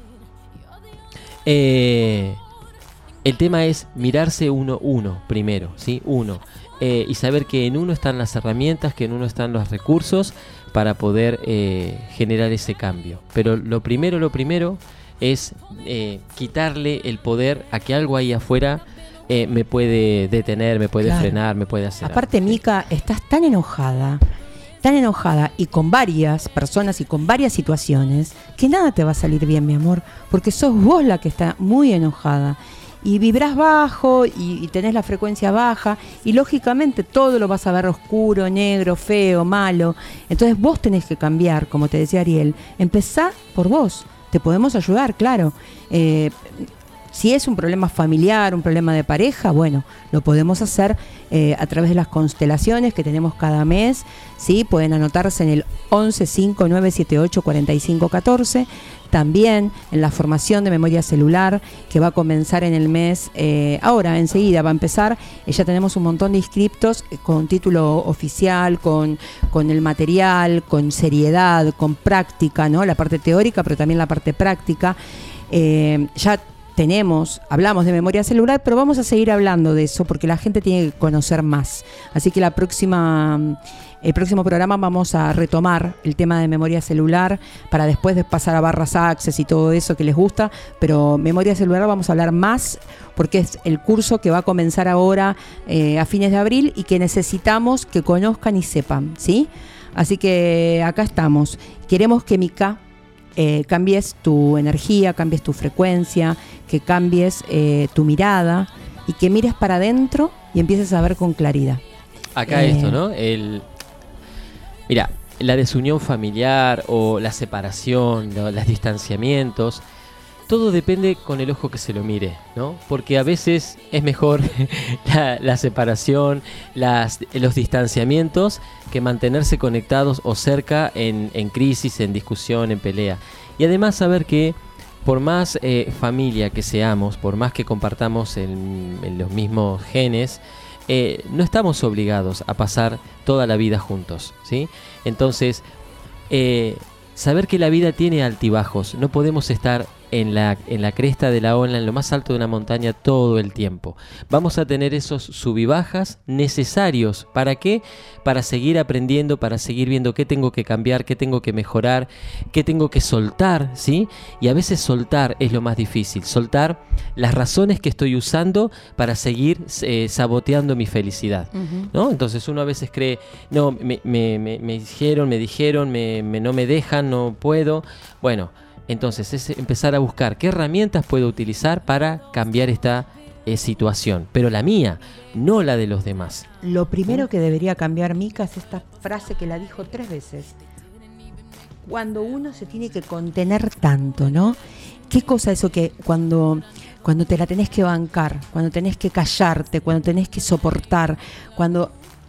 el tema es mirarse uno primero, ¿sí? Y saber que en uno están las herramientas, que en uno están los recursos para poder generar ese cambio. Pero lo primero es quitarle el poder a que algo ahí afuera me puede detener, me puede frenar, me puede hacer Aparte, algo. Mica, estás tan enojada y con varias personas y con varias situaciones que nada te va a salir bien, mi amor, porque sos vos la que está muy enojada y vibrás bajo y tenés la frecuencia baja y lógicamente todo lo vas a ver oscuro, negro, feo, malo. Entonces vos tenés que cambiar, como te decía Ariel, empezá por vos. Te podemos ayudar, claro. Si es un problema familiar, un problema de pareja, bueno, lo podemos hacer a través de las constelaciones que tenemos cada mes, ¿sí? Pueden anotarse en el 1159784514. También en la formación de memoria celular que va a comenzar en el mes, ahora enseguida va a empezar. Ya tenemos un montón de inscriptos con título oficial, con el material, con seriedad, con práctica, ¿no? La parte teórica, pero también la parte práctica. Ya hablamos de memoria celular, pero vamos a seguir hablando de eso porque la gente tiene que conocer más. Así que el próximo programa vamos a retomar el tema de memoria celular para después de pasar a barras access y todo eso que les gusta, pero memoria celular vamos a hablar más porque es el curso que va a comenzar ahora a fines de abril y que necesitamos que conozcan y sepan, ¿sí? Así que acá estamos. Queremos que Mica cambies tu energía, cambies tu frecuencia, que cambies tu mirada y que mires para adentro y empieces a ver con claridad. Acá esto, ¿no? Mira, la desunión familiar o la separación, los distanciamientos, todo depende con el ojo que se lo mire, ¿no? Porque a veces es mejor la separación, los distanciamientos que mantenerse conectados o cerca en crisis, en discusión, en pelea. Y además saber que por más familia que seamos, por más que compartamos en los mismos genes, no estamos obligados a pasar toda la vida juntos, ¿sí? Entonces, saber que la vida tiene altibajos, no podemos estar en la cresta de la ola, en lo más alto de una montaña todo el tiempo. Vamos a tener esos sub y bajas necesarios. ¿Para qué? Para seguir aprendiendo, para seguir viendo qué tengo que cambiar, qué tengo que mejorar, qué tengo que soltar, ¿sí? Y a veces soltar es lo más difícil. Soltar las razones que estoy usando para seguir saboteando mi felicidad, ¿no? Entonces uno a veces cree, no, me dijeron, no me dejan, no puedo. Bueno, entonces es empezar a buscar qué herramientas puedo utilizar para cambiar esta situación, pero la mía, no la de los demás. Lo primero que debería cambiar, Mica, es esta frase que la dijo 3 veces. Cuando uno se tiene que contener tanto, ¿no? ¿Qué cosa eso que cuando te la tenés que bancar, cuando tenés que callarte, cuando tenés que soportar, cuando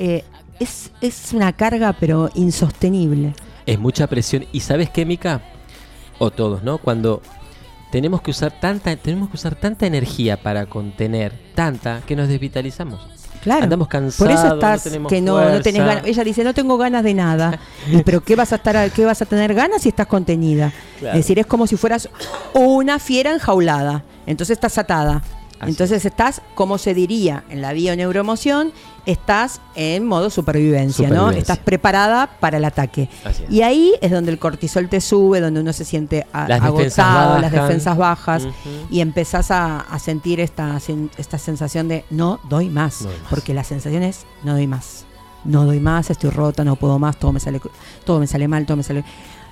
es una carga pero insostenible? Es mucha presión. ¿Y sabes qué, Mica? O todos, ¿no? Cuando tenemos que usar tanta energía para contener, que nos desvitalizamos. Claro. Andamos cansados. Por eso estás no tenés ganas. Ella dice, no tengo ganas de nada. Pero ¿qué vas a tener ganas si estás contenida? Claro. Es decir, es como si fueras una fiera enjaulada. Entonces estás atada. Entonces estás, como se diría en la bioneuroemoción, estás en modo supervivencia, ¿no? Estás preparada para el ataque. Y ahí es donde el cortisol te sube, donde uno se siente agotado, las defensas bajas, y empezás a sentir esta sensación de no doy más, porque la sensación es no doy más, estoy rota, no puedo más, todo me sale mal, todo me sale.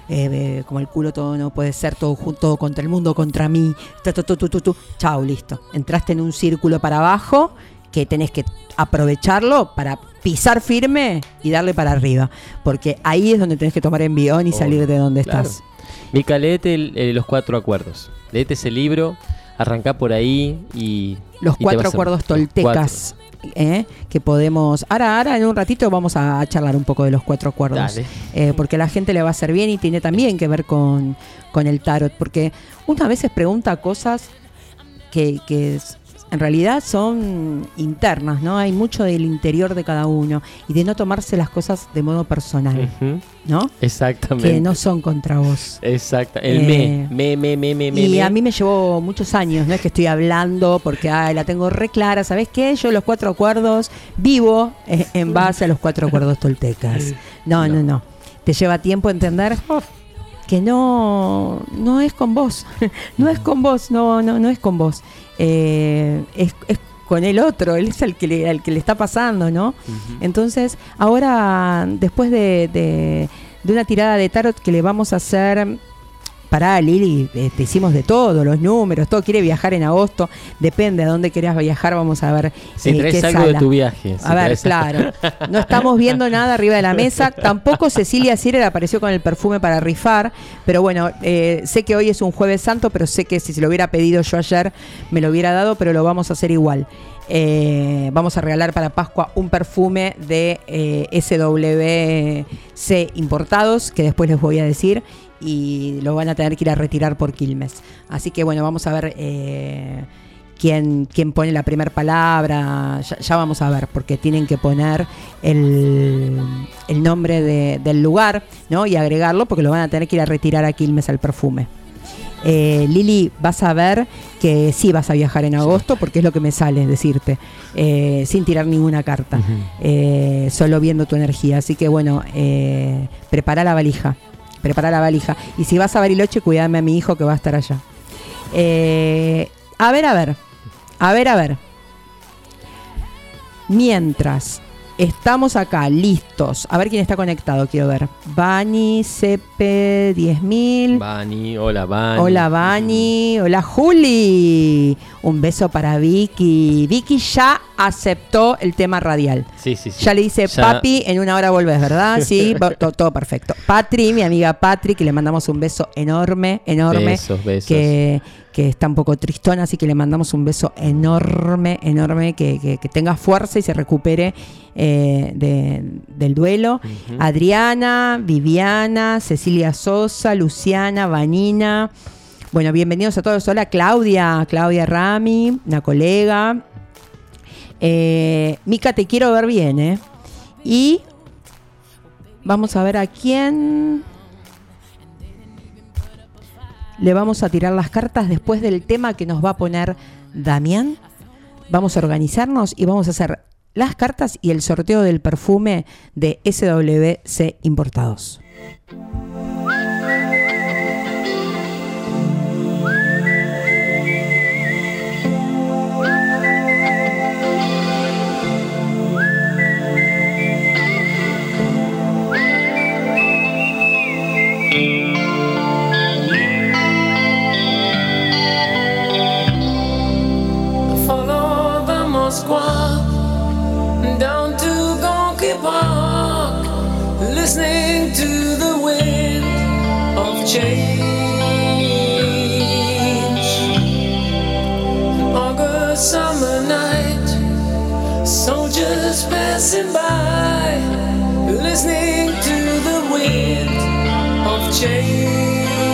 como el culo todo no puede ser, todo junto contra el mundo, contra mí, chau, listo. Entraste en un círculo para abajo que tenés que aprovecharlo para pisar firme y darle para arriba, porque ahí es donde tenés que tomar envión y salir de donde estás. Mica, léete los 4 acuerdos. Léete ese libro, arrancá por ahí y... Los 4 acuerdos toltecas. Que podemos... Ahora en un ratito vamos a charlar un poco de los 4 acuerdos. Porque a la gente le va a hacer bien y tiene también que ver con el tarot. Porque una vez pregunta cosas que en realidad son internas, ¿no? Hay mucho del interior de cada uno y de no tomarse las cosas de modo personal, ¿no? Exactamente. Que no son contra vos. Exacto. El Y a mí me llevó muchos años, no es que estoy hablando porque la tengo re clara. ¿Sabés qué? Yo los 4 acuerdos vivo en base a los 4 acuerdos toltecas. No. Te lleva tiempo entender que no es con vos. No es con vos, no es con vos. Es con el otro, él es el que le está pasando, ¿no? Uh-huh. Entonces, ahora, después de una tirada de tarot que le vamos a hacer para Lili, te hicimos de todo, los números, todo. Quiere viajar en agosto, depende a dónde quieras viajar, vamos a ver si traes qué algo sala. De tu viaje. A ver, claro, no estamos viendo nada arriba de la mesa, tampoco Cecilia Sierer apareció con el perfume para rifar, pero bueno, sé que hoy es un Jueves Santo, pero sé que si se lo hubiera pedido yo ayer, me lo hubiera dado, pero lo vamos a hacer igual. Vamos a regalar para Pascua un perfume de SWC Importados, que después les voy a decir, y lo van a tener que ir a retirar por Quilmes. Así que bueno, vamos a ver quién pone la primera palabra. Ya vamos a ver, porque tienen que poner el nombre del lugar, ¿no? Y agregarlo, porque lo van a tener que ir a retirar a Quilmes al perfume. Lili, vas a ver que sí vas a viajar en agosto, porque es lo que me sale decirte, sin tirar ninguna carta, solo viendo tu energía. Así que bueno, prepara la valija. Y si vas a Bariloche, cuídame a mi hijo que va a estar allá. A ver. Mientras estamos acá, listos. A ver quién está conectado, quiero ver. Bani, CP 10.000. Bani, hola Bani. Hola Bani, hola Juli. Un beso para Vicky. Vicky ya aceptó el tema radial. Sí. Ya le dice, ya. Papi, en una hora volvés, ¿verdad? Sí, todo perfecto. Patri, mi amiga Patri, que le mandamos un beso enorme. Besos. Que está un poco tristona, así que le mandamos un beso enorme, que tenga fuerza y se recupere del duelo. Uh-huh. Adriana, Viviana, Cecilia Sosa, Luciana, Vanina. Bueno, bienvenidos a todos. Hola Claudia Rami, una colega. Mica, te quiero ver bien, Y vamos a ver a quién le vamos a tirar las cartas después del tema que nos va a poner Damián. Vamos a organizarnos y vamos a hacer las cartas y el sorteo del perfume de SWC Importados. Down to Gonky Park, listening to the wind of change. An August summer night, soldiers passing by, listening to the wind of change.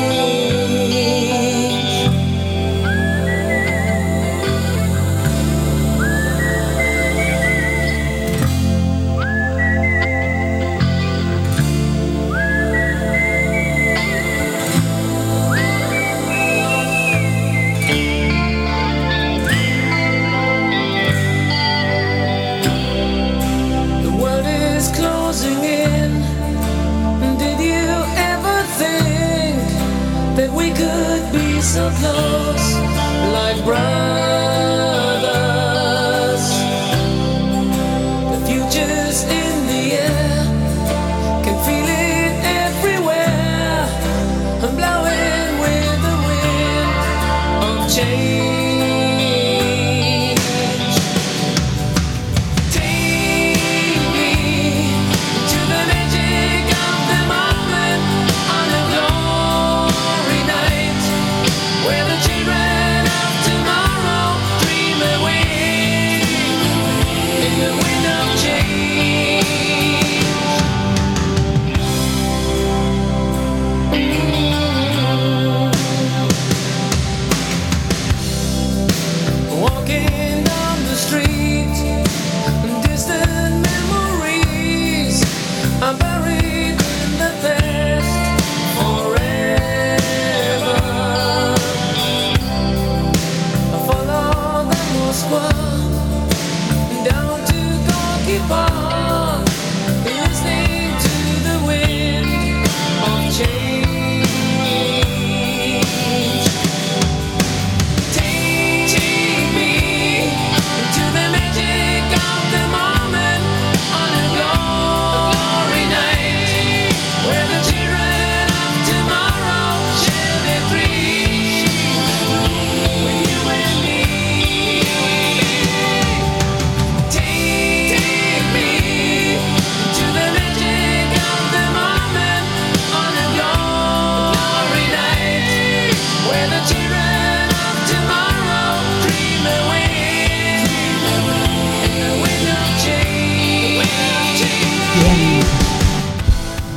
So close, like brothers. The future's in the air, can feel it everywhere.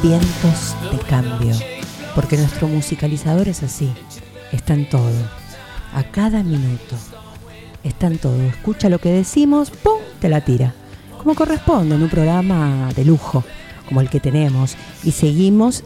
vientos de cambio, porque nuestro musicalizador es así, está en todo, a cada minuto, está en todo, escucha lo que decimos, ¡pum!, te la tira, como corresponde en un programa de lujo, como el que tenemos, y seguimos,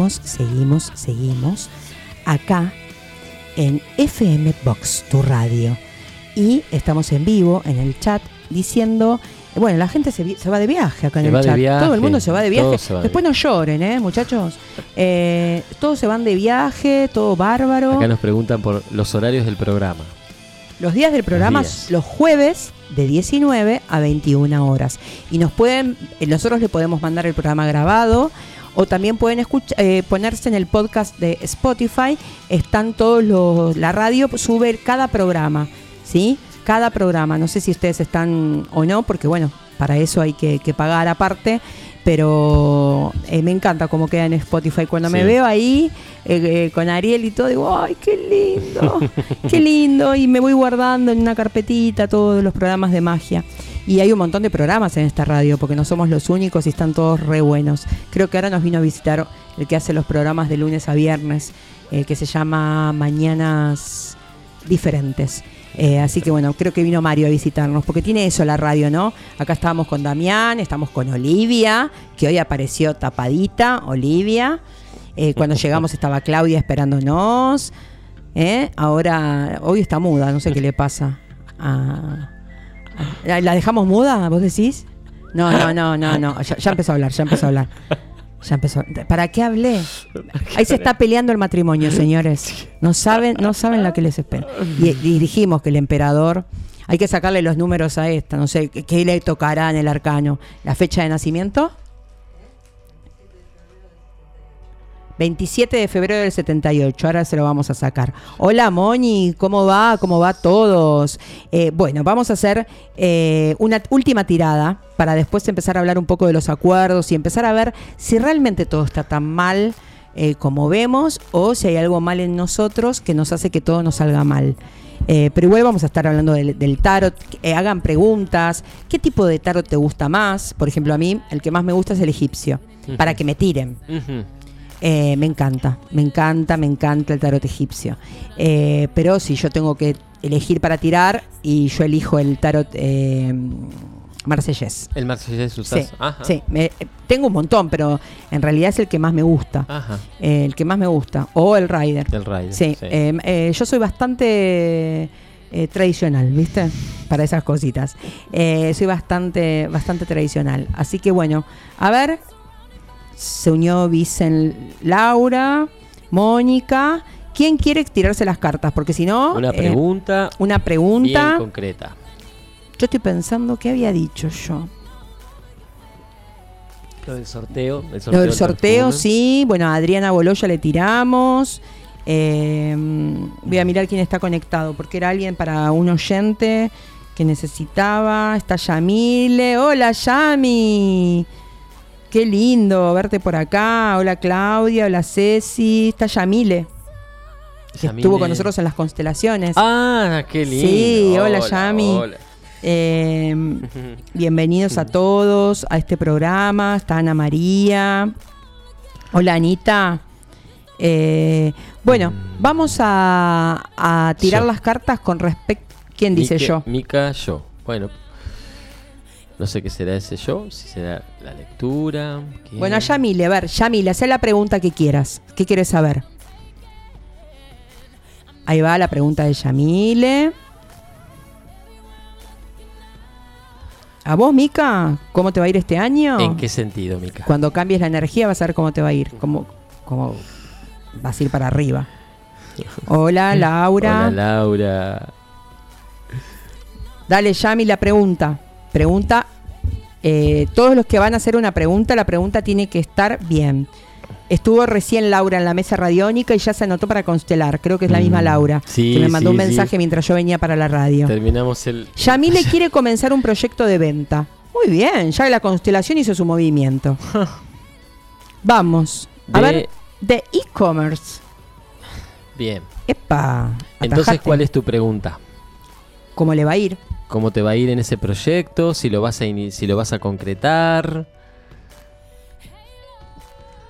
acá en FM Box, tu radio, y estamos en vivo en el chat diciendo... Bueno, la gente se va de viaje acá en el chat. Todo el mundo se va de viaje. Después no lloren, muchachos. Todos se van de viaje, todo bárbaro. Acá nos preguntan por los horarios del programa. Los días del programa, los jueves de 19 a 21 horas. Y nosotros le podemos mandar el programa grabado o también pueden ponerse en el podcast de Spotify. Están la radio sube cada programa, ¿sí? Cada programa, no sé si ustedes están o no, porque bueno, para eso hay que pagar aparte, pero me encanta cómo queda en Spotify. Cuando me veo ahí con Ariel y todo, digo, ¡ay, qué lindo! ¡Qué lindo! Y me voy guardando en una carpetita todos los programas de magia. Y hay un montón de programas en esta radio, porque no somos los únicos y están todos re buenos. Creo que ahora nos vino a visitar el que hace los programas de lunes a viernes, que se llama Mañanas Diferentes. Así que bueno, creo que vino Mario a visitarnos, porque tiene eso la radio, ¿no? Acá estábamos con Damián, estamos con Olivia, que hoy apareció tapadita, Olivia. Cuando llegamos estaba Claudia esperándonos. Ahora, hoy está muda, no sé qué le pasa. ¿La dejamos muda, vos decís? No. Ya empezó a hablar. ¿Para qué hablé? Ahí se está peleando el matrimonio, señores. No saben la que les espera. Y dijimos que el emperador, hay que sacarle los números a esta. No sé, ¿qué le tocará en el arcano? ¿La fecha de nacimiento? 27 de febrero del 78, ahora se lo vamos a sacar. Hola Moni, ¿cómo va? ¿Cómo va todos? Bueno, vamos a hacer una última tirada para después empezar a hablar un poco de los acuerdos y empezar a ver si realmente todo está tan mal como vemos o si hay algo mal en nosotros que nos hace que todo nos salga mal. Pero igual vamos a estar hablando del tarot. Hagan preguntas. ¿Qué tipo de tarot te gusta más? Por ejemplo, a mí el que más me gusta es el egipcio, para que me tiren. Me encanta el tarot egipcio, pero si yo tengo que elegir para tirar, y yo elijo el tarot marsellés. ¿El marsellés usás? Sí, sí, tengo un montón, pero en realidad es el que más me gusta. El que más me gusta, o el rider. Sí. Yo soy bastante tradicional, ¿viste? Para esas cositas. Soy bastante tradicional, así que bueno, a ver. Se unió Vicen, Laura, Mónica. ¿Quién quiere tirarse las cartas? Porque si no... Una pregunta bien concreta. Yo estoy pensando, ¿qué había dicho yo? Lo del sorteo. Lo del sorteo, sí. Bueno, a Adriana Boloya le tiramos. Voy a mirar quién está conectado, porque era alguien para un oyente que necesitaba. Está Yamile. ¡Hola, Yami! Qué lindo verte por acá. Hola Claudia, hola Ceci. Está Yamile, que estuvo con nosotros en las constelaciones. Ah, qué lindo. Sí, hola Yami. Hola. Bienvenidos a todos a este programa. Está Ana María. Hola Anita. Bueno, vamos a tirar las cartas con respecto... ¿Quién dice yo? Mica, yo. Bueno, no sé qué será ese yo, si será la lectura. ¿Qué? Bueno, Yamile, a ver, Yamile, haz la pregunta que quieras. ¿Qué quieres saber? Ahí va la pregunta de Yamile. ¿A vos, Mica? ¿Cómo te va a ir este año? ¿En qué sentido, Mica? Cuando cambies la energía vas a ver cómo te va a ir. Cómo vas a ir para arriba. Hola, Laura. Hola, Laura. Dale, Yami, la pregunta. Todos los que van a hacer una pregunta, la pregunta tiene que estar bien. Estuvo recién Laura en la mesa radiónica y ya se anotó para constelar. Creo que es la misma Laura, sí, que me mandó un mensaje mientras yo venía para la radio. Terminamos el... Yamile quiere comenzar un proyecto de venta. Muy bien, ya la constelación hizo su movimiento. Vamos. A ver, de e-commerce. Bien. Epa. Entonces, ¿cuál es tu pregunta? ¿Cómo le va a ir? ¿Cómo te va a ir en ese proyecto? Si lo vas a concretar.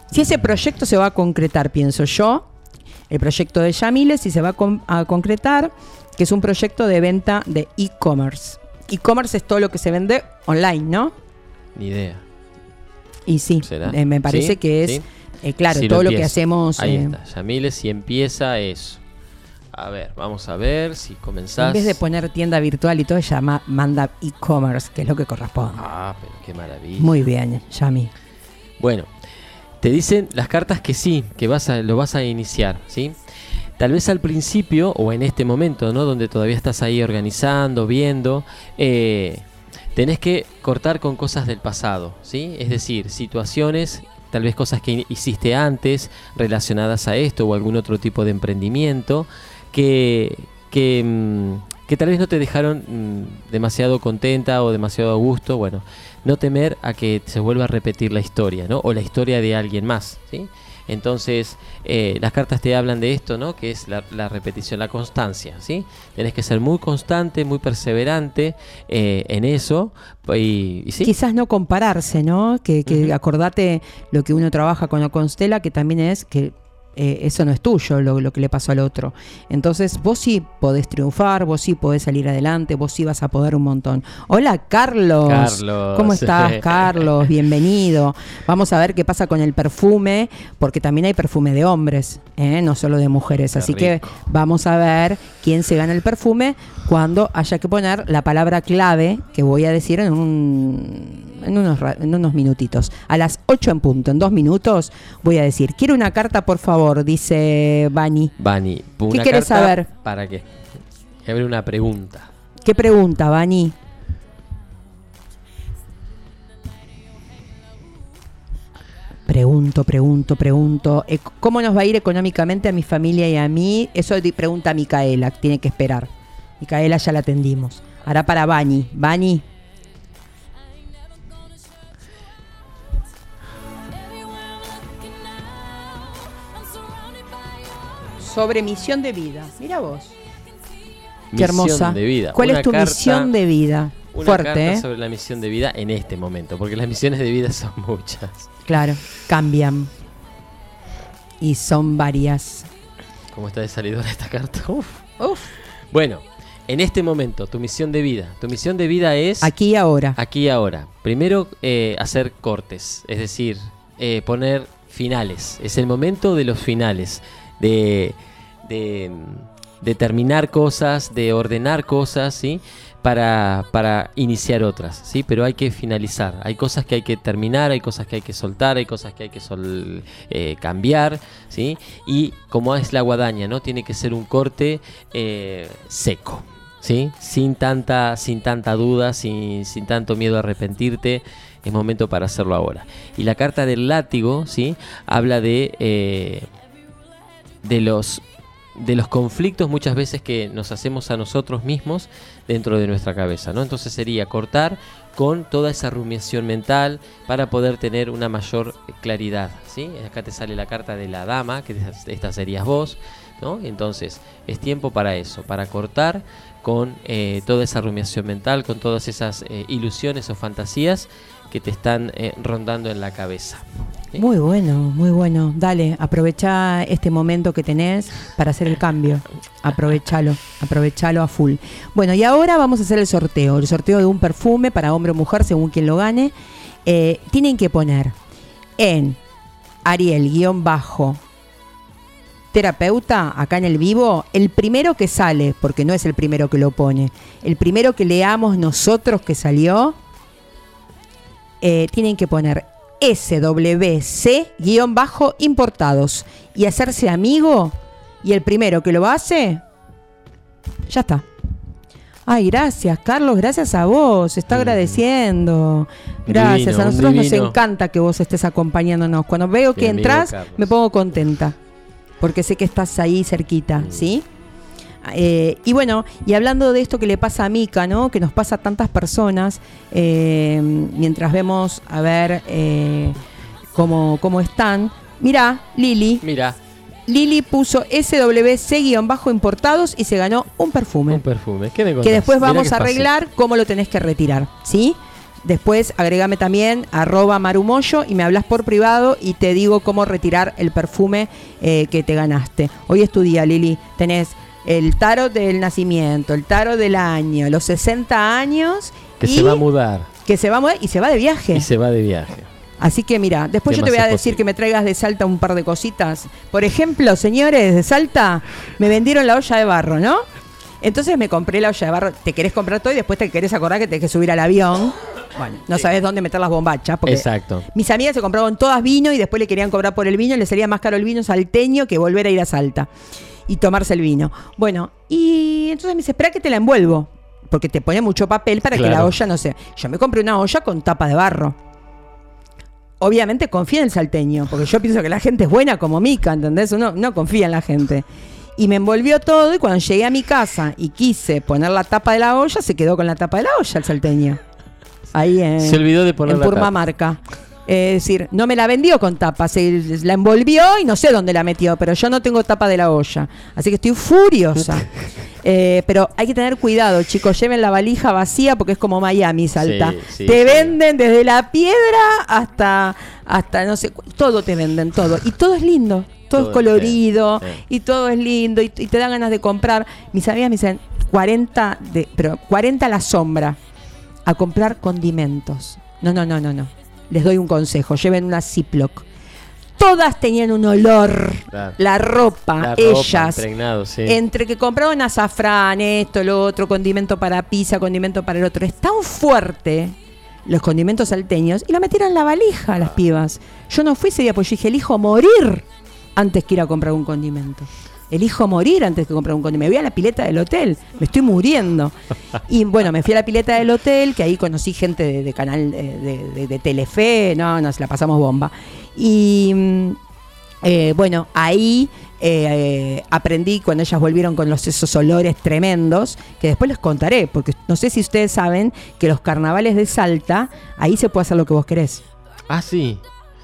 Si ese proyecto se va a concretar, pienso yo, el proyecto de Yamile, si se va a concretar, que es un proyecto de venta de e-commerce. E-commerce es todo lo que se vende online, ¿no? Ni idea. Y sí, me parece ¿Sí? que es, ¿Sí? claro, Si todo lo que empieza. hacemos. Ahí está, Yamile, si empieza eso. A ver, vamos a ver si comenzás. En vez de poner tienda virtual y todo, ella manda e-commerce, que es lo que corresponde. Ah, pero qué maravilla. Muy bien, Yami. Bueno, te dicen las cartas que sí, que lo vas a iniciar, ¿sí? Tal vez al principio, o en este momento, ¿no? Donde todavía estás ahí organizando, viendo, tenés que cortar con cosas del pasado, ¿sí? Es decir, situaciones, tal vez cosas que hiciste antes relacionadas a esto o algún otro tipo de emprendimiento que tal vez no te dejaron demasiado contenta o demasiado a gusto. Bueno, no temer a que se vuelva a repetir la historia, ¿no? O la historia de alguien más, ¿sí? Entonces, las cartas te hablan de esto, ¿no? Que es la repetición, la constancia, ¿sí? Tenés que ser muy constante, muy perseverante en eso. Y ¿sí? Quizás no compararse, ¿no? Que acordate lo que uno trabaja con la constela, que también es que eso no es tuyo, lo que le pasó al otro. Entonces vos sí podés triunfar, vos sí podés salir adelante, vos sí vas a poder un montón. Hola, Carlos. ¿Cómo estás, Carlos? Bienvenido. Vamos a ver qué pasa con el perfume, porque también hay perfume de hombres, no solo de mujeres. Así que vamos a ver quién se gana el perfume cuando haya que poner la palabra clave que voy a decir en unos minutitos. A las 8 en punto, en 2 minutos, voy a decir: quiero una carta, por favor, dice Bani. Bani, ¿qué querés saber? ¿Para qué? Voy a ver una pregunta. ¿Qué pregunta, Bani? Pregunto. ¿Cómo nos va a ir económicamente a mi familia y a mí? Eso pregunta Micaela, tiene que esperar. Micaela ya la atendimos. Ahora para Bani. Bani. Sobre misión de vida. Mira vos. Qué hermosa. De vida. ¿Cuál es tu misión de vida? Una Fuerte, carta sobre la misión de vida en este momento, porque las misiones de vida son muchas. Claro, cambian. Y son varias. ¿Cómo está de salidora esta carta? Uf. Bueno, en este momento, tu misión de vida. Tu misión de vida es... Aquí y ahora. Aquí y ahora. Primero, hacer cortes, es decir, poner finales. Es el momento de los finales. De terminar cosas, de ordenar cosas, ¿sí? Para iniciar otras, ¿sí? Pero hay que finalizar. Hay cosas que hay que terminar, hay cosas que hay que soltar, hay cosas que hay que cambiar, ¿sí? Y como es la guadaña, ¿no? Tiene que ser un corte seco, ¿sí? Sin tanta duda, sin tanto miedo a arrepentirte. Es momento para hacerlo ahora. Y la carta del látigo, ¿sí? Habla de los conflictos muchas veces que nos hacemos a nosotros mismos dentro de nuestra cabeza, ¿no? Entonces sería cortar con toda esa rumiación mental para poder tener una mayor claridad, ¿sí? Acá te sale la carta de la dama, que esta serías vos, ¿no? Entonces es tiempo para eso, para cortar con toda esa rumiación mental, con todas esas ilusiones o fantasías que te están rondando en la cabeza. ¿Sí? Muy bueno. Dale, aprovecha este momento que tenés para hacer el cambio. Aprovechalo a full. Bueno, y ahora vamos a hacer el sorteo de un perfume para hombre o mujer, según quien lo gane. Tienen que poner en Ariel_terapeuta, acá en el vivo, el primero que sale, porque no es el primero que lo pone, el primero que leamos nosotros que salió, tienen que poner SWC_importados y hacerse amigo, y el primero que lo hace, ya está. Ay, gracias, Carlos, gracias a vos, está agradeciendo. Gracias, Divino, a nosotros nos divino. encanta que vos estés acompañándonos. Cuando veo que Qué amigo, entras, Carlos. me pongo contenta, porque sé que estás ahí cerquita, ¿sí? Y bueno, y hablando de esto que le pasa a Mica, ¿no? Que nos pasa a tantas personas, mientras vemos a ver cómo están. Mirá, Lili puso SWC_importados y se ganó un perfume. Un perfume. ¿Qué me contás? Que después Mirá vamos qué a fácil. arreglar cómo lo tenés que retirar, ¿sí? Después agregame también @marumoyo y me hablas por privado y te digo cómo retirar el perfume que te ganaste. Hoy es tu día, Lili. Tenés el tarot del nacimiento, el tarot del año, los 60 años. Que se va a mudar. Que se va a mudar y se va de viaje. Y se va de viaje. Así que mira, después yo te voy a decir que me traigas de Salta un par de cositas. Por ejemplo, señores de Salta, me vendieron la olla de barro, ¿no? Entonces me compré la olla de barro. Te querés comprar todo y después te querés acordar que tenés que subir al avión. Bueno, no sabés dónde meter las bombachas. Porque exacto. Mis amigas se compraron todas vino y después le querían cobrar por el vino. Les salía más caro el vino salteño que volver a ir a Salta y tomarse el vino. Bueno, y entonces me dice, espera que te la envuelvo. Porque te pone mucho papel para que la olla no se... Yo me compré una olla con tapa de barro. Obviamente confía en el salteño, porque yo pienso que la gente es buena como Mica, ¿entendés? Uno no confía en la gente. Y me envolvió todo y cuando llegué a mi casa y quise poner la tapa de la olla, se quedó con la tapa de la olla el salteño. Ahí se olvidó de poner en la Purmamarca. Es decir, no me la vendió con tapa, se la envolvió y no sé dónde la metió, pero yo no tengo tapa de la olla. Así que estoy furiosa. Pero hay que tener cuidado, chicos. Lleven la valija vacía porque es como Miami, Salta. Te venden desde la piedra hasta no sé, todo te venden, todo. Y todo es lindo, todo es colorido, y todo es lindo, y te dan ganas de comprar. Mis amigas me dicen 40 a la sombra a comprar condimentos. No. Les doy un consejo, lleven una Ziploc. Todas tenían un olor, la ropa, ellas, impregnado, entre que compraban azafrán, esto, lo otro, condimento para pizza, condimento para el otro. Es tan fuerte los condimentos salteños y lo metieron en la valija las pibas. Yo no fui ese día porque yo dije, elijo morir antes que ir a comprar un condimento. Elijo morir antes que comprar un condimento. Me voy a la pileta del hotel, me estoy muriendo. Y bueno, me fui a la pileta del hotel, que ahí conocí gente de canal de Telefe, no, se la pasamos bomba. Y bueno, ahí aprendí cuando ellas volvieron con esos olores tremendos, que después les contaré, porque no sé si ustedes saben que los carnavales de Salta, ahí se puede hacer lo que vos querés. Ah, sí.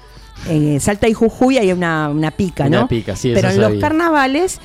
En Salta y Jujuy hay una pica, ¿no? Una pica, sí. Pero en los carnavales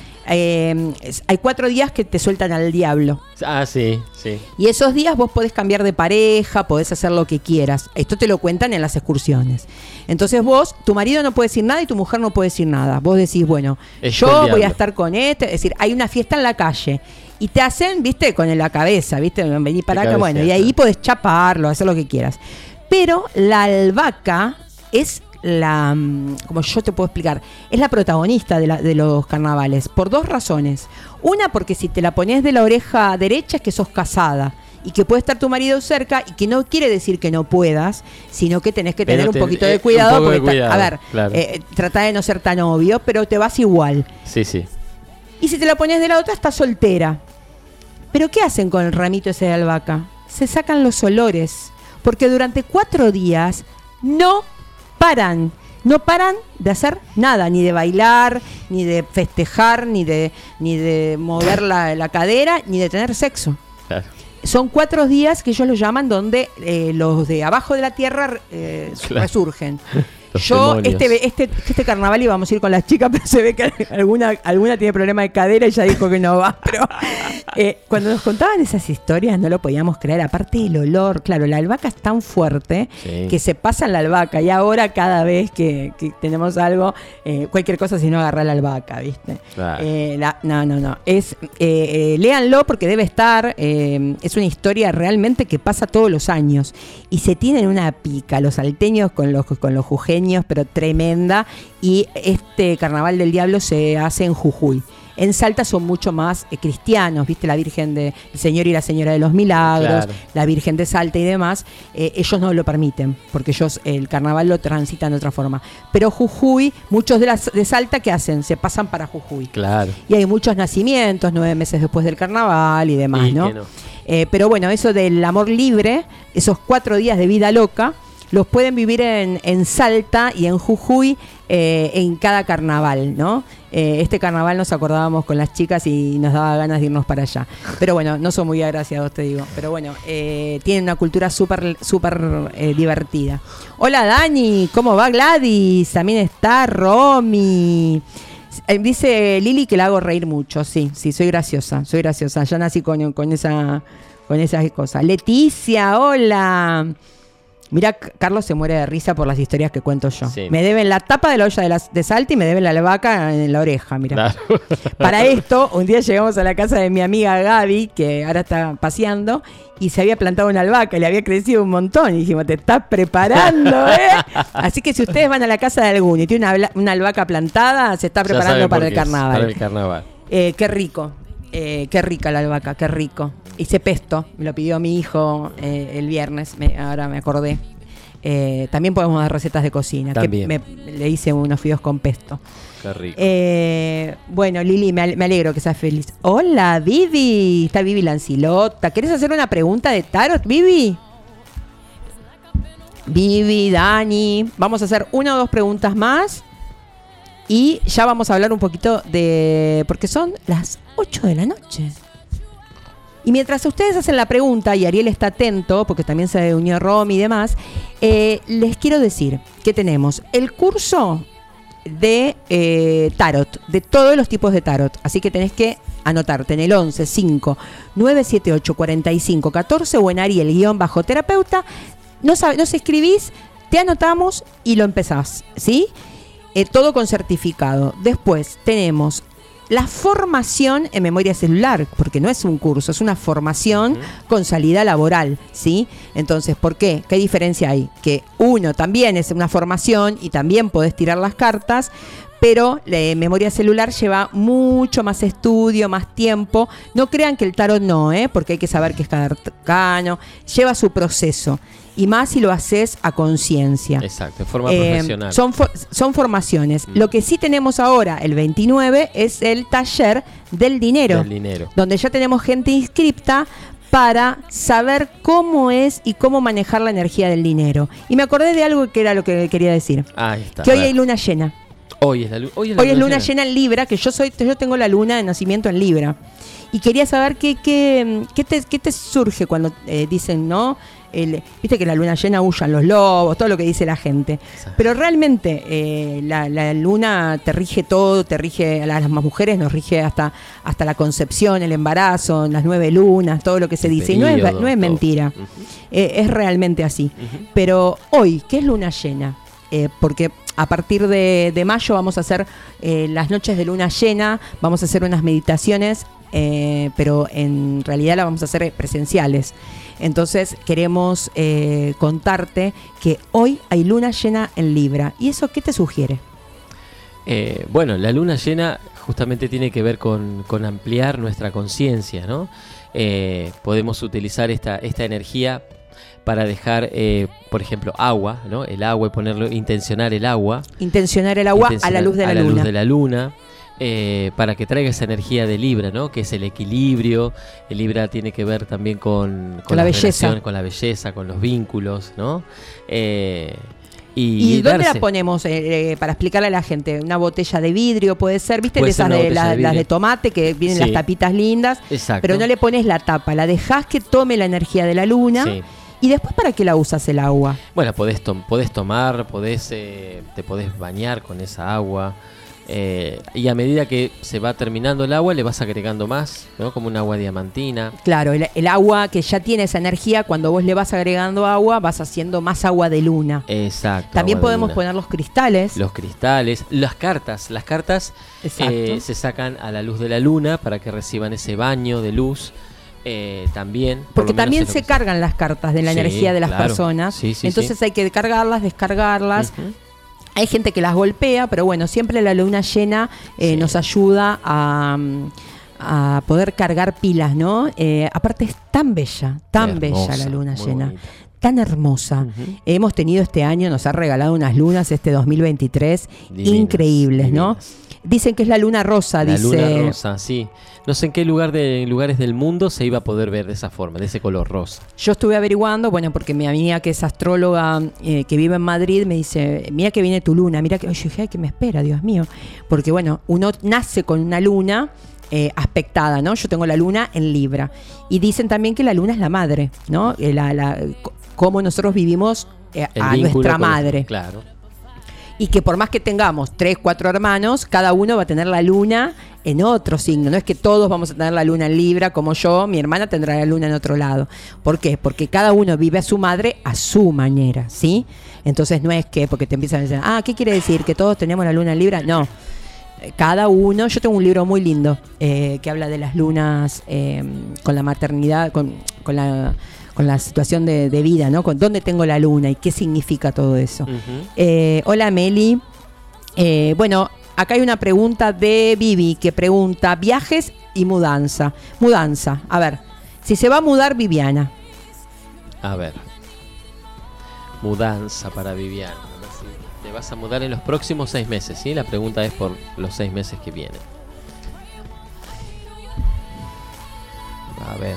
hay 4 días que te sueltan al diablo. Ah, sí. Y esos días vos podés cambiar de pareja, podés hacer lo que quieras. Esto te lo cuentan en las excursiones. Entonces tu marido no puede decir nada y tu mujer no puede decir nada. Vos decís, bueno, yo voy a estar con este. Es decir, hay una fiesta en la calle. Y te hacen, viste, con la cabeza, viste, vení para acá. Bueno, y ahí podés chaparlo, hacer lo que quieras. Pero la albahaca es como yo te puedo explicar, es la protagonista de los carnavales, por 2 razones. Una, porque si te la pones de la oreja derecha es que sos casada y que puede estar tu marido cerca y que no quiere decir que no puedas, sino que tenés que tener un poquito de cuidado. A ver, claro. Trata de no ser tan obvio, pero te vas igual. Sí. Y si te la pones de la otra, estás soltera. ¿Pero qué hacen con el ramito ese de albahaca? Se sacan los olores, porque durante 4 días no paran de hacer nada, ni de bailar, ni de festejar, ni de mover la cadera, ni de tener sexo. Claro. Son 4 días que ellos lo llaman donde los de abajo de la tierra resurgen. Yo este carnaval íbamos a ir con las chicas, pero se ve que alguna tiene problema de cadera y ya dijo que no va. Pero cuando nos contaban esas historias no lo podíamos creer. Aparte del olor, claro, la albahaca es tan fuerte que se pasa en la albahaca. Y ahora cada vez que tenemos algo, cualquier cosa si no agarrar la albahaca, ¿viste? Claro. No. Léanlo porque debe estar. Es una historia realmente que pasa todos los años. Y se tienen una pica los salteños con los jujeños, pero tremenda, y este Carnaval del Diablo se hace en Jujuy. En Salta son mucho más cristianos, viste, la Virgen del Señor y la Señora de los Milagros, claro. La Virgen de Salta y demás, ellos no lo permiten, porque ellos el carnaval lo transitan de otra forma. Pero Jujuy, muchos de Salta, ¿qué hacen? Se pasan para Jujuy. Claro. Y hay muchos nacimientos 9 meses después del carnaval y demás, ¿no? Pero bueno, eso del amor libre, esos 4 días de vida loca, los pueden vivir en Salta y en Jujuy en cada carnaval, ¿no? Este carnaval nos acordábamos con las chicas y nos daba ganas de irnos para allá. Pero bueno, no son muy agraciados, te digo. Pero bueno, tienen una cultura súper divertida. Hola Dani, ¿cómo va Gladys? También está Romy. Dice Lili que la hago reír mucho. Sí, soy graciosa. Ya nací con esas cosas. Leticia, hola. Mirá, Carlos se muere de risa por las historias que cuento yo. Sí. Me deben la tapa de la olla de Salta y me deben la albahaca en la oreja, mirá. Claro. Para esto, un día llegamos a la casa de mi amiga Gaby, que ahora está paseando, y se había plantado una albahaca, le había crecido un montón. Y dijimos, te estás preparando, ¿eh? Así que si ustedes van a la casa de alguno y tiene una albahaca plantada, se está Ya preparando saben para por el qué es, carnaval. Para el carnaval. Qué rico. Qué rica la albahaca, qué rico. Hice pesto, me lo pidió mi hijo el viernes, ahora me acordé. También podemos dar recetas de cocina. También. Le hice unos fideos con pesto. Qué rico. Bueno, Lili, me alegro que seas feliz. Hola, Vivi. Está Vivi Lancilota. ¿Querés hacer una pregunta de tarot, Vivi? Vivi, Dani. Vamos a hacer una o dos preguntas más. Y ya vamos a hablar un poquito de... Porque son las 8 de la noche. Y mientras ustedes hacen la pregunta, y Ariel está atento, porque también se unió Romy y demás, les quiero decir que tenemos el curso de tarot, de todos los tipos de tarot. Así que tenés que anotarte en el 11 5 978 45 14 o en Ariel_terapeuta. Nos escribís, te anotamos y lo empezás, ¿sí? Todo con certificado. Después tenemos la formación en memoria celular, porque no es un curso, es una formación con salida laboral, ¿sí? Entonces, ¿por qué? ¿Qué diferencia hay? Que uno también es una formación y también podés tirar las cartas, pero la memoria celular lleva mucho más estudio, más tiempo. No crean que el tarot no, porque hay que saber qué es cada arcano, lleva su proceso. Y más si lo haces a conciencia. Exacto, de forma profesional. Son formaciones. Lo que sí tenemos ahora, el 29, es el taller del dinero. Del dinero. Donde ya tenemos gente inscripta para saber cómo es y cómo manejar la energía del dinero. Y me acordé de algo que era lo que quería decir. Ahí está. Que hoy hay luna llena. Hoy es luna llena en Libra, que yo tengo la luna de nacimiento en Libra. Y quería saber qué te surge cuando dicen, ¿no? Viste que la luna llena huyan los lobos, todo lo que dice la gente. Exacto. Pero realmente la luna te rige todo, te rige a las mujeres, nos rige hasta la concepción, el embarazo, las 9 lunas, todo lo que se dice. Periodo, y no es mentira. Es realmente así. Pero hoy, ¿qué es luna llena? Porque a partir de mayo vamos a hacer las noches de luna llena, vamos a hacer unas meditaciones, pero en realidad las vamos a hacer presenciales. Entonces queremos contarte que hoy hay luna llena en Libra. ¿Y eso qué te sugiere? Bueno, la luna llena justamente tiene que ver con ampliar nuestra conciencia, ¿no? Podemos utilizar esta energía para dejar, por ejemplo, agua, ¿no? El agua y intencionar el agua. Intencionar el agua a la luz de la luna. Luz de la luna. Para que traiga esa energía de Libra, ¿no? Que es el equilibrio. El Libra tiene que ver también con la belleza, con la belleza, con los vínculos, ¿no? ¿Y dónde la ponemos para explicarle a la gente? Una botella de vidrio puede ser, ¿viste? Puede Esas ser las de tomate que vienen las tapitas lindas. Exacto. Pero no le pones la tapa, la dejás que tome la energía de la luna. Sí. ¿Y después para qué la usas el agua? Bueno, podés tomar, te podés bañar con esa agua. Y a medida que se va terminando el agua le vas agregando más, ¿no? Como un agua diamantina. Claro, el agua que ya tiene esa energía, cuando vos le vas agregando agua, vas haciendo más agua de luna. Exacto. También podemos poner los cristales. Los cristales, las cartas se sacan a la luz de la luna para que reciban ese baño de luz. También porque también se cargan las cartas de la energía de las personas. Entonces hay que cargarlas, descargarlas. Hay gente que las golpea, pero bueno, siempre la luna llena nos ayuda a poder cargar pilas, ¿no? Aparte es tan bella la luna llena, bonita, tan hermosa. Hemos tenido este año, nos ha regalado unas lunas este 2023 divinas, increíbles, divinas, ¿no? Dicen que es la luna rosa, la luna rosa, sí. No sé en qué lugares del mundo se iba a poder ver de esa forma, de ese color rosa. Yo estuve averiguando, bueno, porque mi amiga que es astróloga, que vive en Madrid, me dice, mira que viene tu luna, mira que, oye, ay, que me espera, Dios mío. Porque bueno, uno nace con una luna aspectada, ¿no? Yo tengo la luna en Libra. Y dicen también que la luna es la madre, ¿no? Cómo nosotros vivimos a nuestra madre. Claro. Y que por más que tengamos 3, 4 hermanos, cada uno va a tener la luna en otro signo. No es que todos vamos a tener la luna en Libra, como yo, mi hermana tendrá la luna en otro lado. ¿Por qué? Porque cada uno vive a su madre a su manera, ¿sí? Entonces no es que, porque te empiezan a decir, ¿qué quiere decir? ¿Que todos tenemos la luna en Libra? No. Cada uno, yo tengo un libro muy lindo que habla de las lunas con la maternidad, con la situación de vida, ¿no? Con dónde tengo la luna y qué significa todo eso. Hola Meli. Bueno, acá hay una pregunta de Vivi que pregunta viajes y mudanza. Mudanza, a ver, si se va a mudar Viviana. A ver, mudanza para Viviana. Te vas a mudar en los próximos 6 meses, ¿sí? La pregunta es por los 6 meses que vienen. A ver.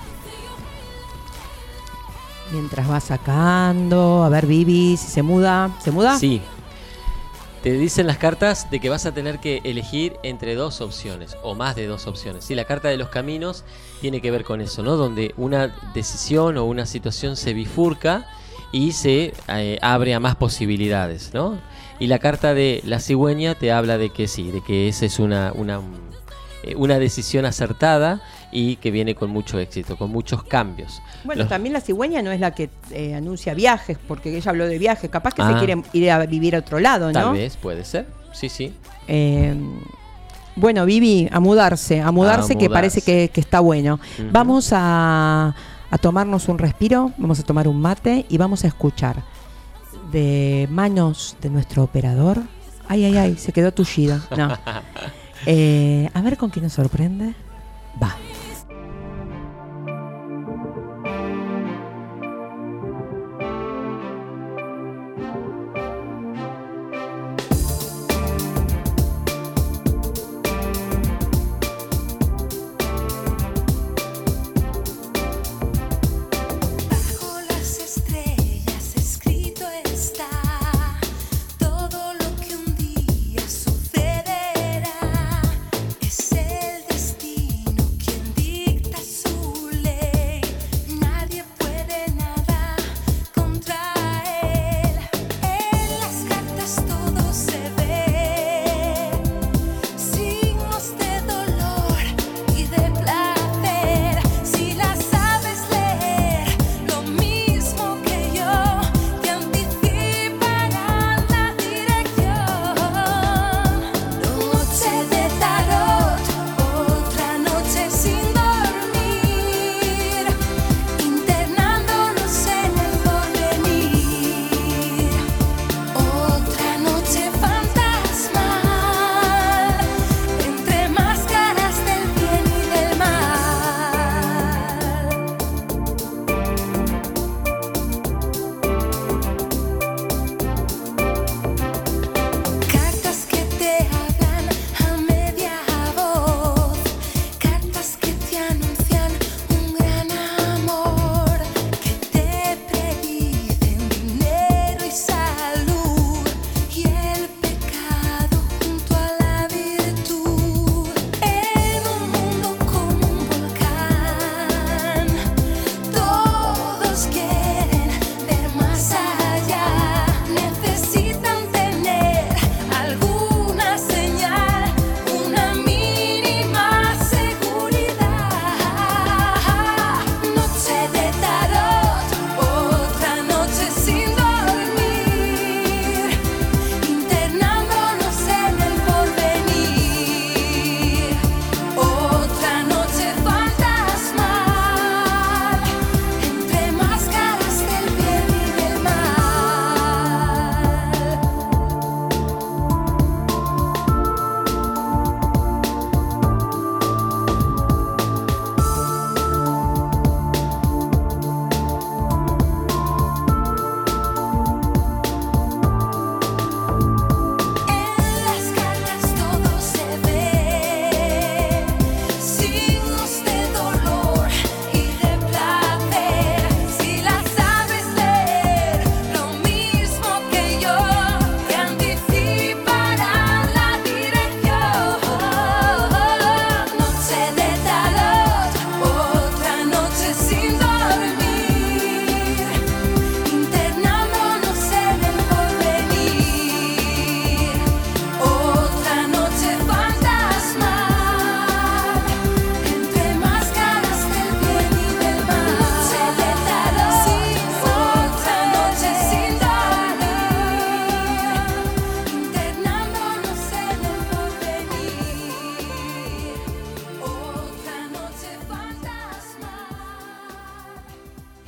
Mientras va sacando, a ver Vivi, si se muda. ¿Se muda? Sí. Te dicen las cartas de que vas a tener que elegir entre 2 opciones o más de 2 opciones. Sí, la carta de los caminos tiene que ver con eso, ¿no? Donde una decisión o una situación se bifurca y se abre a más posibilidades, ¿no? Y la carta de la cigüeña te habla de que sí, de que esa es una decisión acertada y que viene con mucho éxito, con muchos cambios. Bueno, también la cigüeña no es la que anuncia viajes, porque ella habló de viajes, capaz que se quiere ir a vivir a otro lado, ¿no? Tal vez, puede ser, sí. Bueno, Vivi, a mudarse, que parece que está bueno. Vamos a tomarnos un respiro, vamos a tomar un mate y vamos a escuchar de manos de nuestro operador. Ay, se quedó tullido. No. A ver con quién nos sorprende. Va. Sucederá, es el destino quien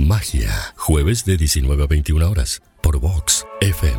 Magia, jueves de 19 a 21 horas, por Vox FM.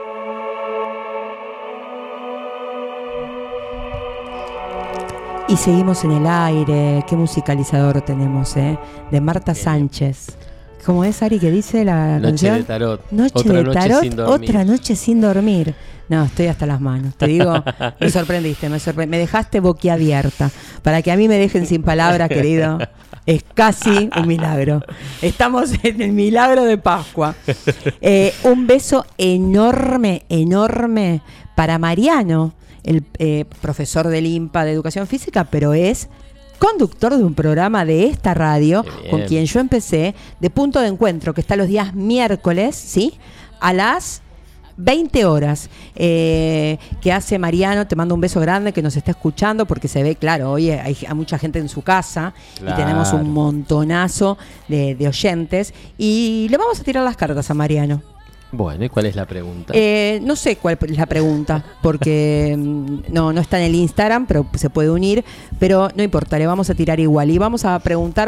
Y seguimos en el aire. Qué musicalizador tenemos, de Marta Sánchez. ¿Cómo es, Ari, que dice la Noche canción? de tarot. Noche Otra de noche tarot, sin dormir. otra noche sin dormir. No, estoy hasta las manos. Te digo, me sorprendiste, me dejaste boquiabierta. Para que a mí me dejen sin palabras, querido, es casi un milagro. Estamos en el milagro de Pascua. Un beso enorme, enorme para Mariano, el profesor del IMPA de Educación Física, pero es conductor de un programa de esta radio con quien yo empecé, de Punto de Encuentro, que está los días miércoles, ¿sí? A las 20 horas, que hace Mariano. Te mando un beso grande, que nos está escuchando, porque se ve, claro, hoy hay mucha gente en su casa, claro, y tenemos un montonazo de oyentes, y le vamos a tirar las cartas a Mariano. Bueno, ¿y cuál es la pregunta? No sé cuál es la pregunta, porque no está en el Instagram, pero se puede unir, pero no importa, le vamos a tirar igual. Y vamos a preguntar,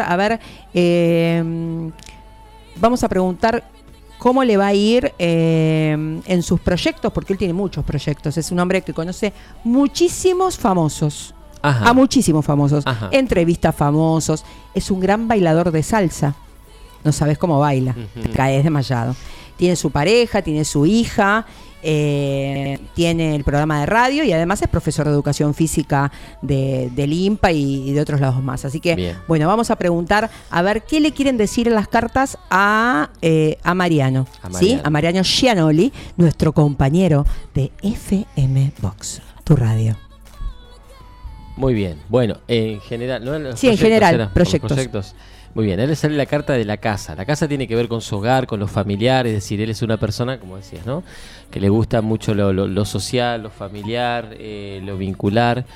cómo le va a ir en sus proyectos, porque él tiene muchos proyectos. Es un hombre que conoce muchísimos famosos. Ajá. A muchísimos famosos. Ajá. Entrevista a famosos. Es un gran bailador de salsa. No sabes cómo baila. Te caes desmayado. Tiene su pareja, tiene su hija, tiene el programa de radio y además es profesor de educación física del IMPA y de otros lados más. Así que, bien, bueno, vamos a preguntar a ver qué le quieren decir en las cartas a Mariano. ¿Sí? A Mariano Gianoli, nuestro compañero de FM Vox, tu radio. Muy bien. Bueno, en general... ¿no? Sí, en general, proyectos. Muy bien, a él le sale la carta de la casa. La casa tiene que ver con su hogar, con los familiares, es decir, él es una persona, como decías, ¿no?, que le gusta mucho lo social, lo familiar, lo vincular.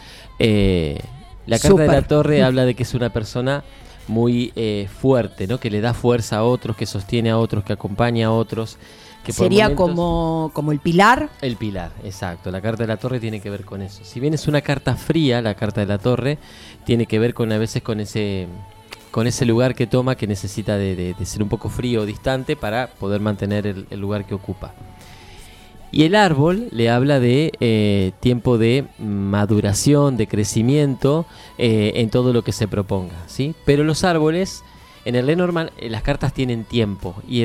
La carta de la Torre habla de que es una persona muy fuerte, ¿no?, que le da fuerza a otros, que sostiene a otros, que acompaña a otros. Que sería momentos, como el pilar. El pilar, exacto. La carta de la Torre tiene que ver con eso. Si bien es una carta fría, la carta de la Torre tiene que ver a veces con ese lugar que toma, que necesita de ser un poco frío o distante para poder mantener el lugar que ocupa. Y el árbol le habla de tiempo de maduración, de crecimiento en todo lo que se proponga, ¿sí? Pero los árboles, en el Lenormand, las cartas tienen tiempo, y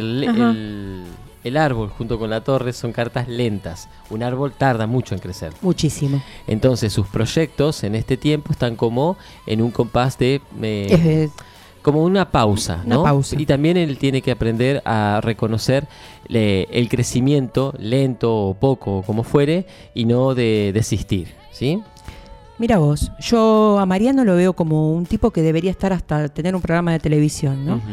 el árbol junto con la torre son cartas lentas. Un árbol tarda mucho en crecer. Muchísimo. Entonces sus proyectos en este tiempo están como en un compás de... como una pausa, ¿no? Una pausa. Y también él tiene que aprender a reconocer el crecimiento, lento o poco, o como fuere, y no de desistir, ¿sí? Mira vos, yo a Mariano lo veo como un tipo que debería estar hasta tener un programa de televisión, ¿no?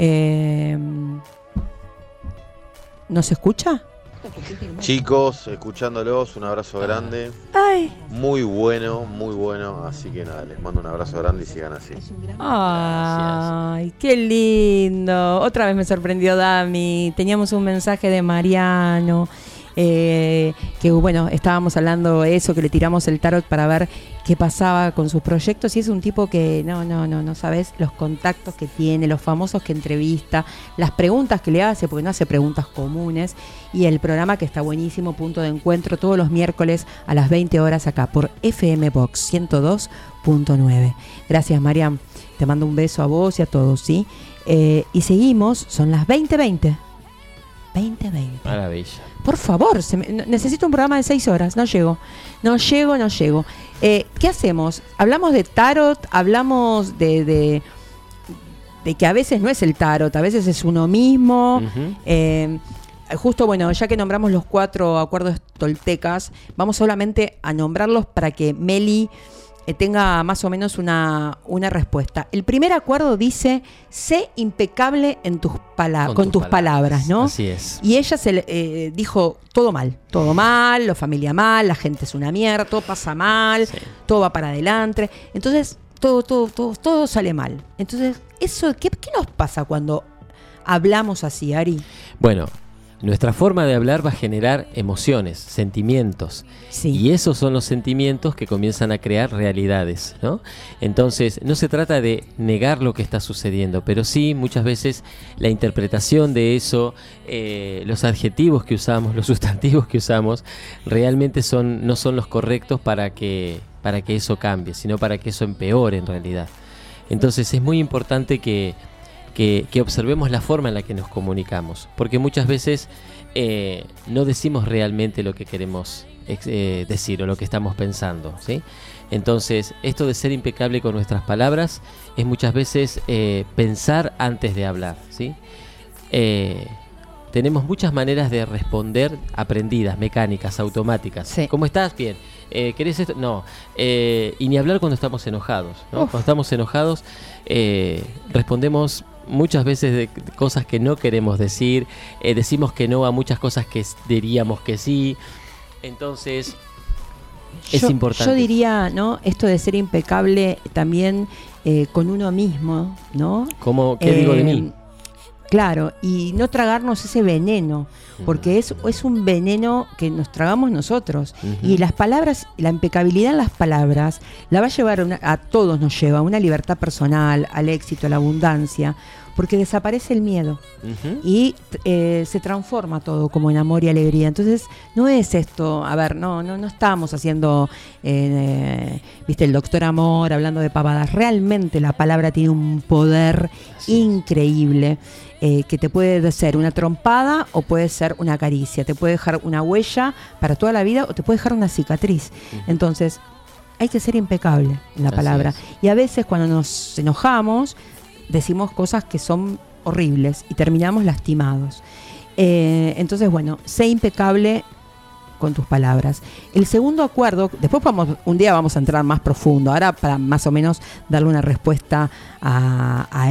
¿No se escucha? Chicos, escuchándolos, un abrazo grande. Ay. Muy bueno, así que nada, les mando un abrazo grande y sigan así. Ay, qué lindo. Otra vez me sorprendió Dami. Teníamos un mensaje de Mariano, que bueno, estábamos hablando eso, que le tiramos el tarot para ver qué pasaba con sus proyectos, y es un tipo que no sabes los contactos que tiene, los famosos que entrevista, las preguntas que le hace, porque no hace preguntas comunes, y el programa que está buenísimo, Punto de Encuentro, todos los miércoles a las 20 horas acá por FM Vox 102.9. Gracias, Mariam, te mando un beso a vos y a todos, ¿sí? Y seguimos, son las 20:20. 20:20. Maravilla. Por favor, necesito un programa de 6 horas. No llego. ¿Qué hacemos? Hablamos de tarot, hablamos de que a veces no es el tarot, a veces es uno mismo. Justo, bueno, ya que nombramos los 4 acuerdos toltecas, vamos solamente a nombrarlos para que Meli tenga más o menos una respuesta. El primer acuerdo dice: sé impecable en con tus palabras, ¿no? Así es. Y ella dijo todo mal, la familia mal, la gente es una mierda, todo pasa mal, sí, todo va para adelante. Entonces, todo sale mal. Entonces, ¿qué nos pasa cuando hablamos así, Ari? Bueno, nuestra forma de hablar va a generar emociones, sentimientos. Sí. Y esos son los sentimientos que comienzan a crear realidades, ¿no? Entonces, no se trata de negar lo que está sucediendo, pero sí, muchas veces, la interpretación de eso, los adjetivos que usamos, los sustantivos que usamos, realmente no son los correctos para que eso cambie, sino para que eso empeore en realidad. Entonces, es muy importante que observemos la forma en la que nos comunicamos, porque muchas veces no decimos realmente lo que queremos decir o lo que estamos pensando, ¿sí? Entonces, esto de ser impecable con nuestras palabras es muchas veces pensar antes de hablar, ¿sí? Tenemos muchas maneras de responder aprendidas, mecánicas, automáticas. Sí. ¿Cómo estás? Bien. ¿Querés esto? No. Y ni hablar cuando estamos enojados, ¿no? Cuando estamos enojados, respondemos muchas veces de cosas que no queremos decir, decimos que no a muchas cosas que diríamos que sí. Entonces, es importante. Yo diría, ¿no? Esto de ser impecable también con uno mismo, ¿no? ¿Qué digo de mí? Claro, y no tragarnos ese veneno, porque es un veneno que nos tragamos nosotros. Y las palabras, la impecabilidad en las palabras, la va a llevar a todos nos lleva a una libertad personal, al éxito, a la abundancia, porque desaparece el miedo y se transforma todo como en amor y alegría. Entonces, no es esto, a ver, no estamos haciendo, viste, el doctor Amor, hablando de pavadas. Realmente la palabra tiene un poder increíble. Que te puede ser una trompada o puede ser una caricia, te puede dejar una huella para toda la vida o te puede dejar una cicatriz. Entonces, hay que ser impecable en la palabra. Y a veces cuando nos enojamos, decimos cosas que son horribles y terminamos lastimados. Entonces, bueno, sé impecable con tus palabras. El segundo acuerdo, después un día vamos a entrar más profundo, ahora para más o menos darle una respuesta a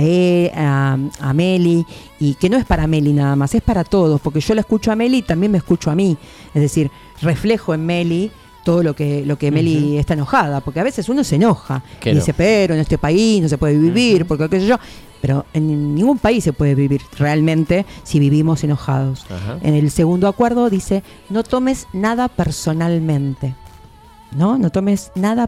Meli, y que no es para Meli nada más, es para todos, porque yo la escucho a Meli y también me escucho a mí, es decir, reflejo en Meli todo lo que Meli está enojada, porque a veces uno se enoja y dice, pero en este país no se puede vivir, porque qué sé yo. Pero en ningún país se puede vivir realmente si vivimos enojados. En el segundo acuerdo dice, no tomes nada personalmente, ¿no? No tomes nada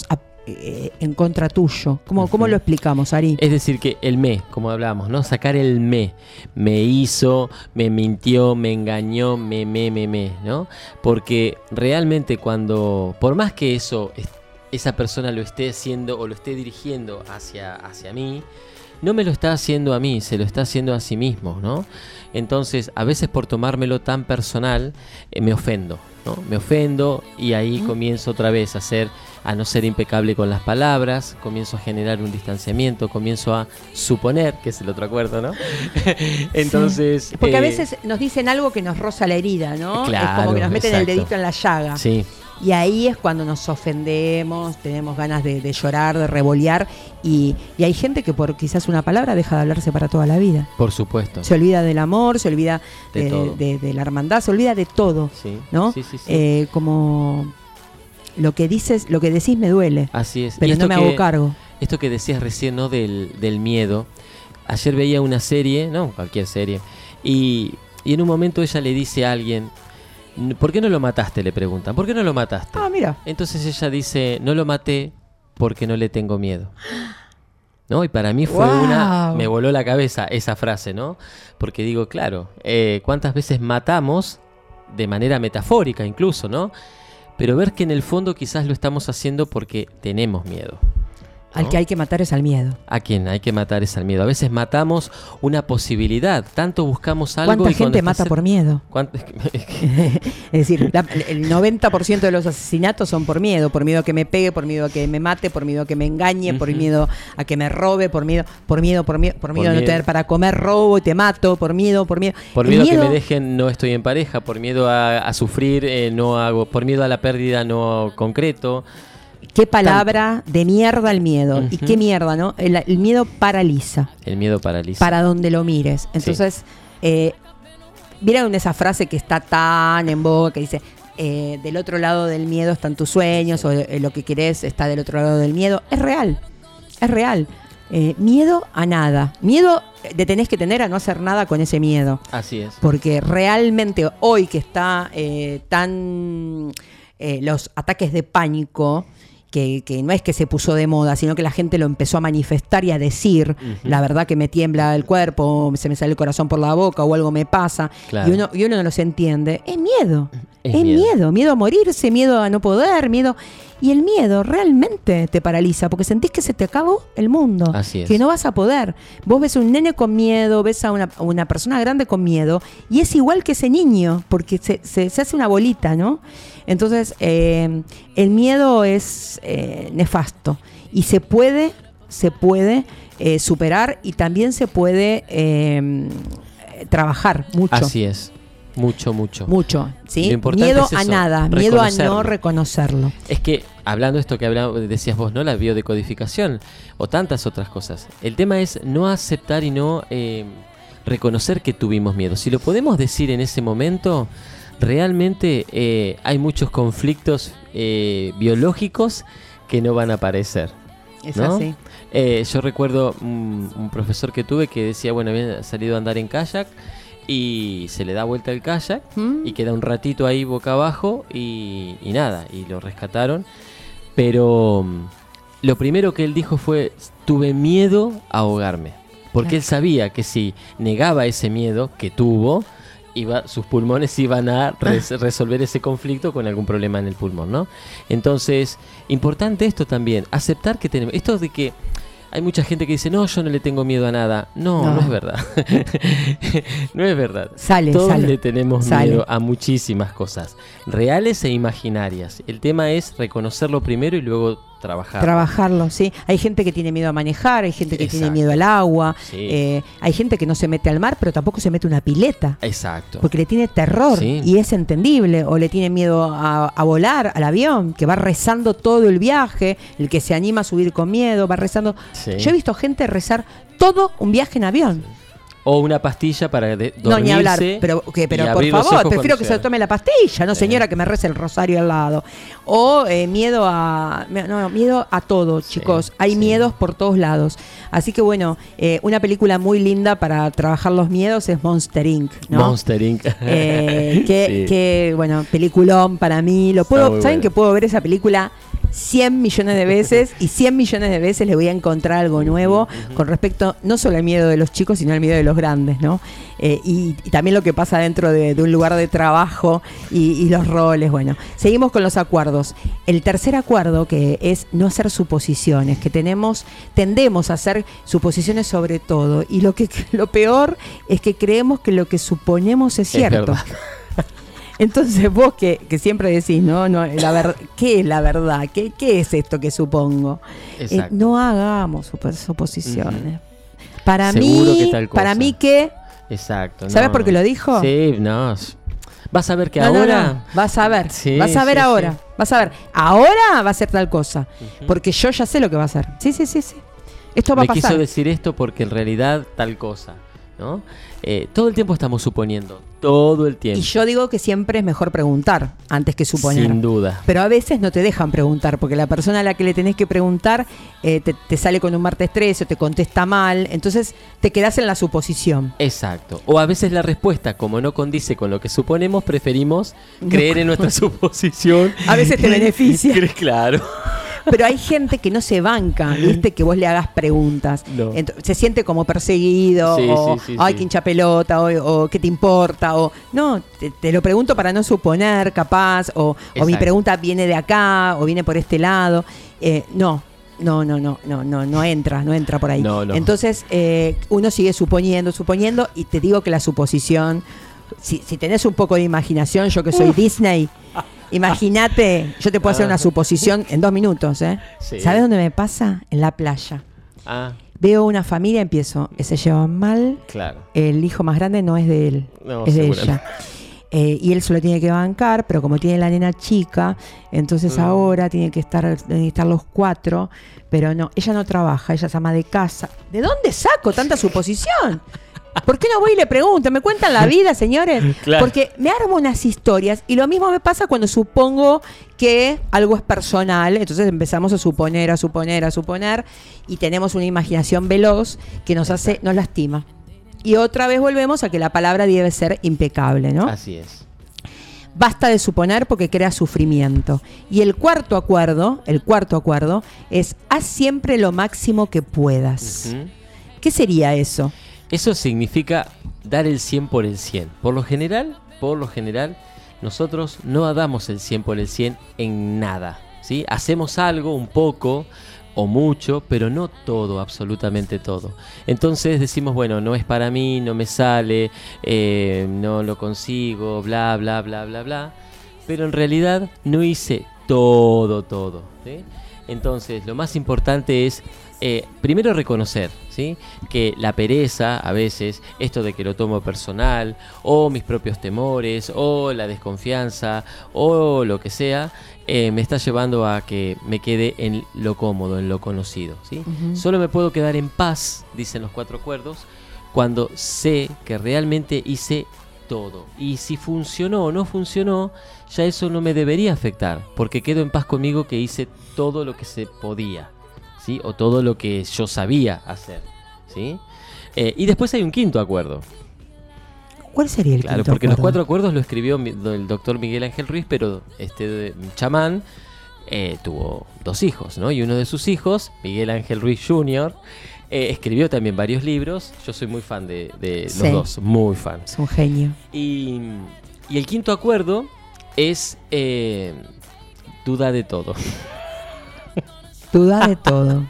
en contra tuyo. ¿Cómo lo explicamos, Ari? Es decir, que el como hablábamos, ¿no? Sacar el me hizo, me mintió, me engañó, ¿no? Porque realmente por más que esa persona lo esté haciendo o lo esté dirigiendo hacia mí, no me lo está haciendo a mí, se lo está haciendo a sí mismo, ¿no? Entonces, a veces por tomármelo tan personal, me ofendo, ¿no? Me ofendo y ahí comienzo otra vez a no ser impecable con las palabras, comienzo a generar un distanciamiento, comienzo a suponer, que es el otro acuerdo, ¿no? Entonces... Sí. Porque a veces nos dicen algo que nos roza la herida, ¿no? Claro, es como que nos meten el dedito en la llaga. Sí. Y ahí es cuando nos ofendemos, tenemos ganas de llorar, de revolear, y hay gente que por quizás una palabra deja de hablarse para toda la vida. Por supuesto. Se olvida del amor, se olvida de la hermandad, se olvida de todo, ¿no? Sí. Como lo que decís me duele. Así es. Pero no me hago cargo. Esto que decías recién, ¿no? Del miedo. Ayer veía una serie, no, cualquier serie, y en un momento ella le dice a alguien, ¿por qué no lo mataste? Le preguntan. ¿Por qué no lo mataste? Ah, mira. Entonces ella dice, no lo maté porque no le tengo miedo. ¿No? Y para mí fue me voló la cabeza esa frase, ¿no? Porque digo, claro, ¿cuántas veces matamos de manera metafórica incluso, ¿no? Pero ver que en el fondo quizás lo estamos haciendo porque tenemos miedo, ¿no? Al que hay que matar es al miedo. A quien hay que matar es al miedo. A veces matamos una posibilidad, tanto buscamos algo. ¿Cuánta gente mata por miedo? Es decir, el 90% de los asesinatos son por miedo a que me pegue, por miedo a que me mate, por miedo a que me engañe, por miedo a que me robe, por miedo a no tener para comer, robo y te mato, por miedo. Por miedo a que me dejen, no estoy en pareja, por miedo a sufrir, no hago, por miedo a la pérdida no concreto. Qué palabra de mierda el miedo. Y qué mierda, ¿no? El miedo paraliza. El miedo paraliza. Para donde lo mires. Entonces, ¿vieron esa frase que está tan en boga que dice, del otro lado del miedo están tus sueños, o lo que querés está del otro lado del miedo? Es real. Es real. Miedo a nada. Miedo de tenés que tener a no hacer nada con ese miedo. Así es. Porque realmente hoy que está los ataques de pánico, que no es que se puso de moda, sino que la gente lo empezó a manifestar y a decir, la verdad que me tiembla el cuerpo, se me sale el corazón por la boca o algo me pasa, Claro. y uno no los entiende. Es miedo. Es Es miedo. miedo a morirse, miedo a no poder, miedo. Y el miedo realmente te paraliza porque sentís que se te acabó el mundo. Así es. Que no vas a poder. Vos ves a un nene con miedo, ves a una persona grande con miedo y es igual que ese niño porque se hace una bolita, ¿no? Entonces, el miedo es nefasto y se puede superar y también se puede trabajar mucho. Así es. Mucho. Mucho, ¿sí? Lo importante Miedo es a eso, nada, miedo a no reconocerlo. reconocerlo. Es que, hablando de esto que decías vos, ¿no? La biodecodificación o tantas otras cosas. El tema es no aceptar y no reconocer que tuvimos miedo. Si lo podemos decir en ese momento, realmente hay muchos conflictos biológicos que no van a aparecer. Es ¿no? así. Yo recuerdo un profesor que tuve que decía, bueno, había salido a andar en kayak y se le da vuelta el kayak y queda un ratito ahí boca abajo y nada, y lo rescataron. Pero lo primero que él dijo fue, tuve miedo a ahogarme. Porque Claro. él sabía que si negaba ese miedo que tuvo, sus pulmones iban a resolver ese conflicto con algún problema en el pulmón, ¿no? Entonces, importante esto también, aceptar que tenemos... Esto de que hay mucha gente que dice, no, yo no le tengo miedo a nada. No es verdad. No es verdad. Todos le tenemos miedo a muchísimas cosas, reales e imaginarias. El tema es reconocerlo primero y luego trabajarlo, sí. Hay gente que tiene miedo a manejar, hay gente que tiene Exacto. miedo al agua, Sí. hay gente que no se mete al mar, pero tampoco se mete a una pileta. Exacto. Porque le tiene terror Sí. y es entendible, o le tiene miedo a volar, al avión, que va rezando todo el viaje, el que se anima a subir con miedo, va rezando. Sí. Yo he visto gente rezar todo un viaje en avión. O una pastilla para dormirse. No, ni hablar, pero y por abrir los favor, ojos prefiero que cuando se tome la pastilla, no señora que me rece el rosario al lado. O miedo a todo, chicos. Hay miedos por todos lados. Así que bueno, una película muy linda para trabajar los miedos es Monster Inc., ¿no? Monster Inc. Que bueno, peliculón para mí. ¿Saben bueno. que puedo ver esa película 100 millones de veces y 100 millones de veces le voy a encontrar algo nuevo con respecto no solo al miedo de los chicos, sino al miedo de los grandes, ¿no? Y también lo que pasa dentro de un lugar de trabajo y los roles. Bueno, seguimos con los acuerdos. El tercer acuerdo, que es no hacer suposiciones, que tendemos a hacer suposiciones sobre todo, y lo peor es que creemos que lo que suponemos es cierto. verdad. Entonces vos que siempre decís, ¿no? ¿Qué es la verdad? ¿Qué es esto que supongo? Exacto. No hagamos suposiciones. Para Seguro mí, que tal cosa. ¿qué? Exacto. ¿Sabes no. por qué lo dijo? Sí, no. Vas a ver que No, ahora... no. Vas a ver. Sí, vas a ver sí, ahora. sí. Vas a ver. Ahora va a ser tal cosa. Porque yo ya sé lo que va a hacer. Sí. Esto va Me a pasar. quiso decir esto porque en realidad tal cosa, ¿no? Todo el tiempo estamos suponiendo. Todo el tiempo. Y yo digo que siempre es mejor preguntar antes que suponer. Sin duda. Pero a veces no te dejan preguntar, porque la persona a la que le tenés que preguntar te sale con un martes 13 o te contesta mal, entonces te quedás en la suposición. Exacto. O a veces la respuesta, como no condice con lo que suponemos, preferimos creer en nuestra suposición. A veces te beneficia. Claro. Pero hay gente que no se banca, ¿viste? Que vos le hagas preguntas. No. Se siente como perseguido, Sí, o sí, ay, sí. que hincha pelota, o qué te importa, o no, te lo pregunto para no suponer, capaz, o mi Exacto. pregunta viene de acá, o viene por este lado. No entra por ahí. No. Entonces, uno sigue suponiendo, y te digo que la suposición, si tenés un poco de imaginación, yo que soy Disney, imagínate, yo te puedo hacer una suposición en 2 minutos, ¿eh? Sí. ¿Sabes dónde me pasa? En la playa. Ah, Veo una familia, empiezo, se llevan mal, claro. el hijo más grande no es de él, No, es de seguramente. ella. Y él se lo tiene que bancar, pero como tiene la nena chica, entonces ahora tienen que estar los 4, pero no, ella no trabaja, ella es ama de casa. ¿De dónde saco tanta suposición? ¿Por qué no voy y le pregunto? ¿Me cuentan la vida, señores? Claro. Porque me armo unas historias y lo mismo me pasa cuando supongo que algo es personal. Entonces empezamos a suponer y tenemos una imaginación veloz que nos lastima. Y otra vez volvemos a que la palabra debe ser impecable, ¿no? Así es. Basta de suponer porque crea sufrimiento. Y el cuarto acuerdo es haz siempre lo máximo que puedas. Ujú. ¿Qué sería eso? Eso significa dar el 100 por el 100. Por lo general, nosotros no damos el 100 por el 100 en nada, ¿sí? Hacemos algo, un poco o mucho, pero no todo, absolutamente todo. Entonces decimos, bueno, no es para mí, no me sale, no lo consigo, bla, bla, bla, bla, bla. Pero en realidad no hice todo, ¿sí? Entonces, lo más importante es primero reconocer, ¿sí? Que la pereza, a veces, esto de que lo tomo personal, o mis propios temores, o la desconfianza, o lo que sea, me está llevando a que me quede en lo cómodo, en lo conocido, ¿sí? Uh-huh. Solo me puedo quedar en paz, dicen los 4 acuerdos, cuando sé que realmente hice todo. Y si funcionó o no funcionó, ya eso no me debería afectar, porque quedo en paz conmigo que hice todo lo que se podía, ¿sí? O todo lo que yo sabía hacer, ¿sí? Y después hay un 5.º acuerdo. ¿Cuál sería el Claro, quinto porque los acuerdo? 4 acuerdos lo escribió el doctor Miguel Ángel Ruiz, pero chamán tuvo 2 hijos, ¿no? Y uno de sus hijos, Miguel Ángel Ruiz Jr., escribió también varios libros. Yo soy muy fan de Sí. los dos, muy fan. Es un genio. Y el 5.º acuerdo es duda de todo. Duda de todo.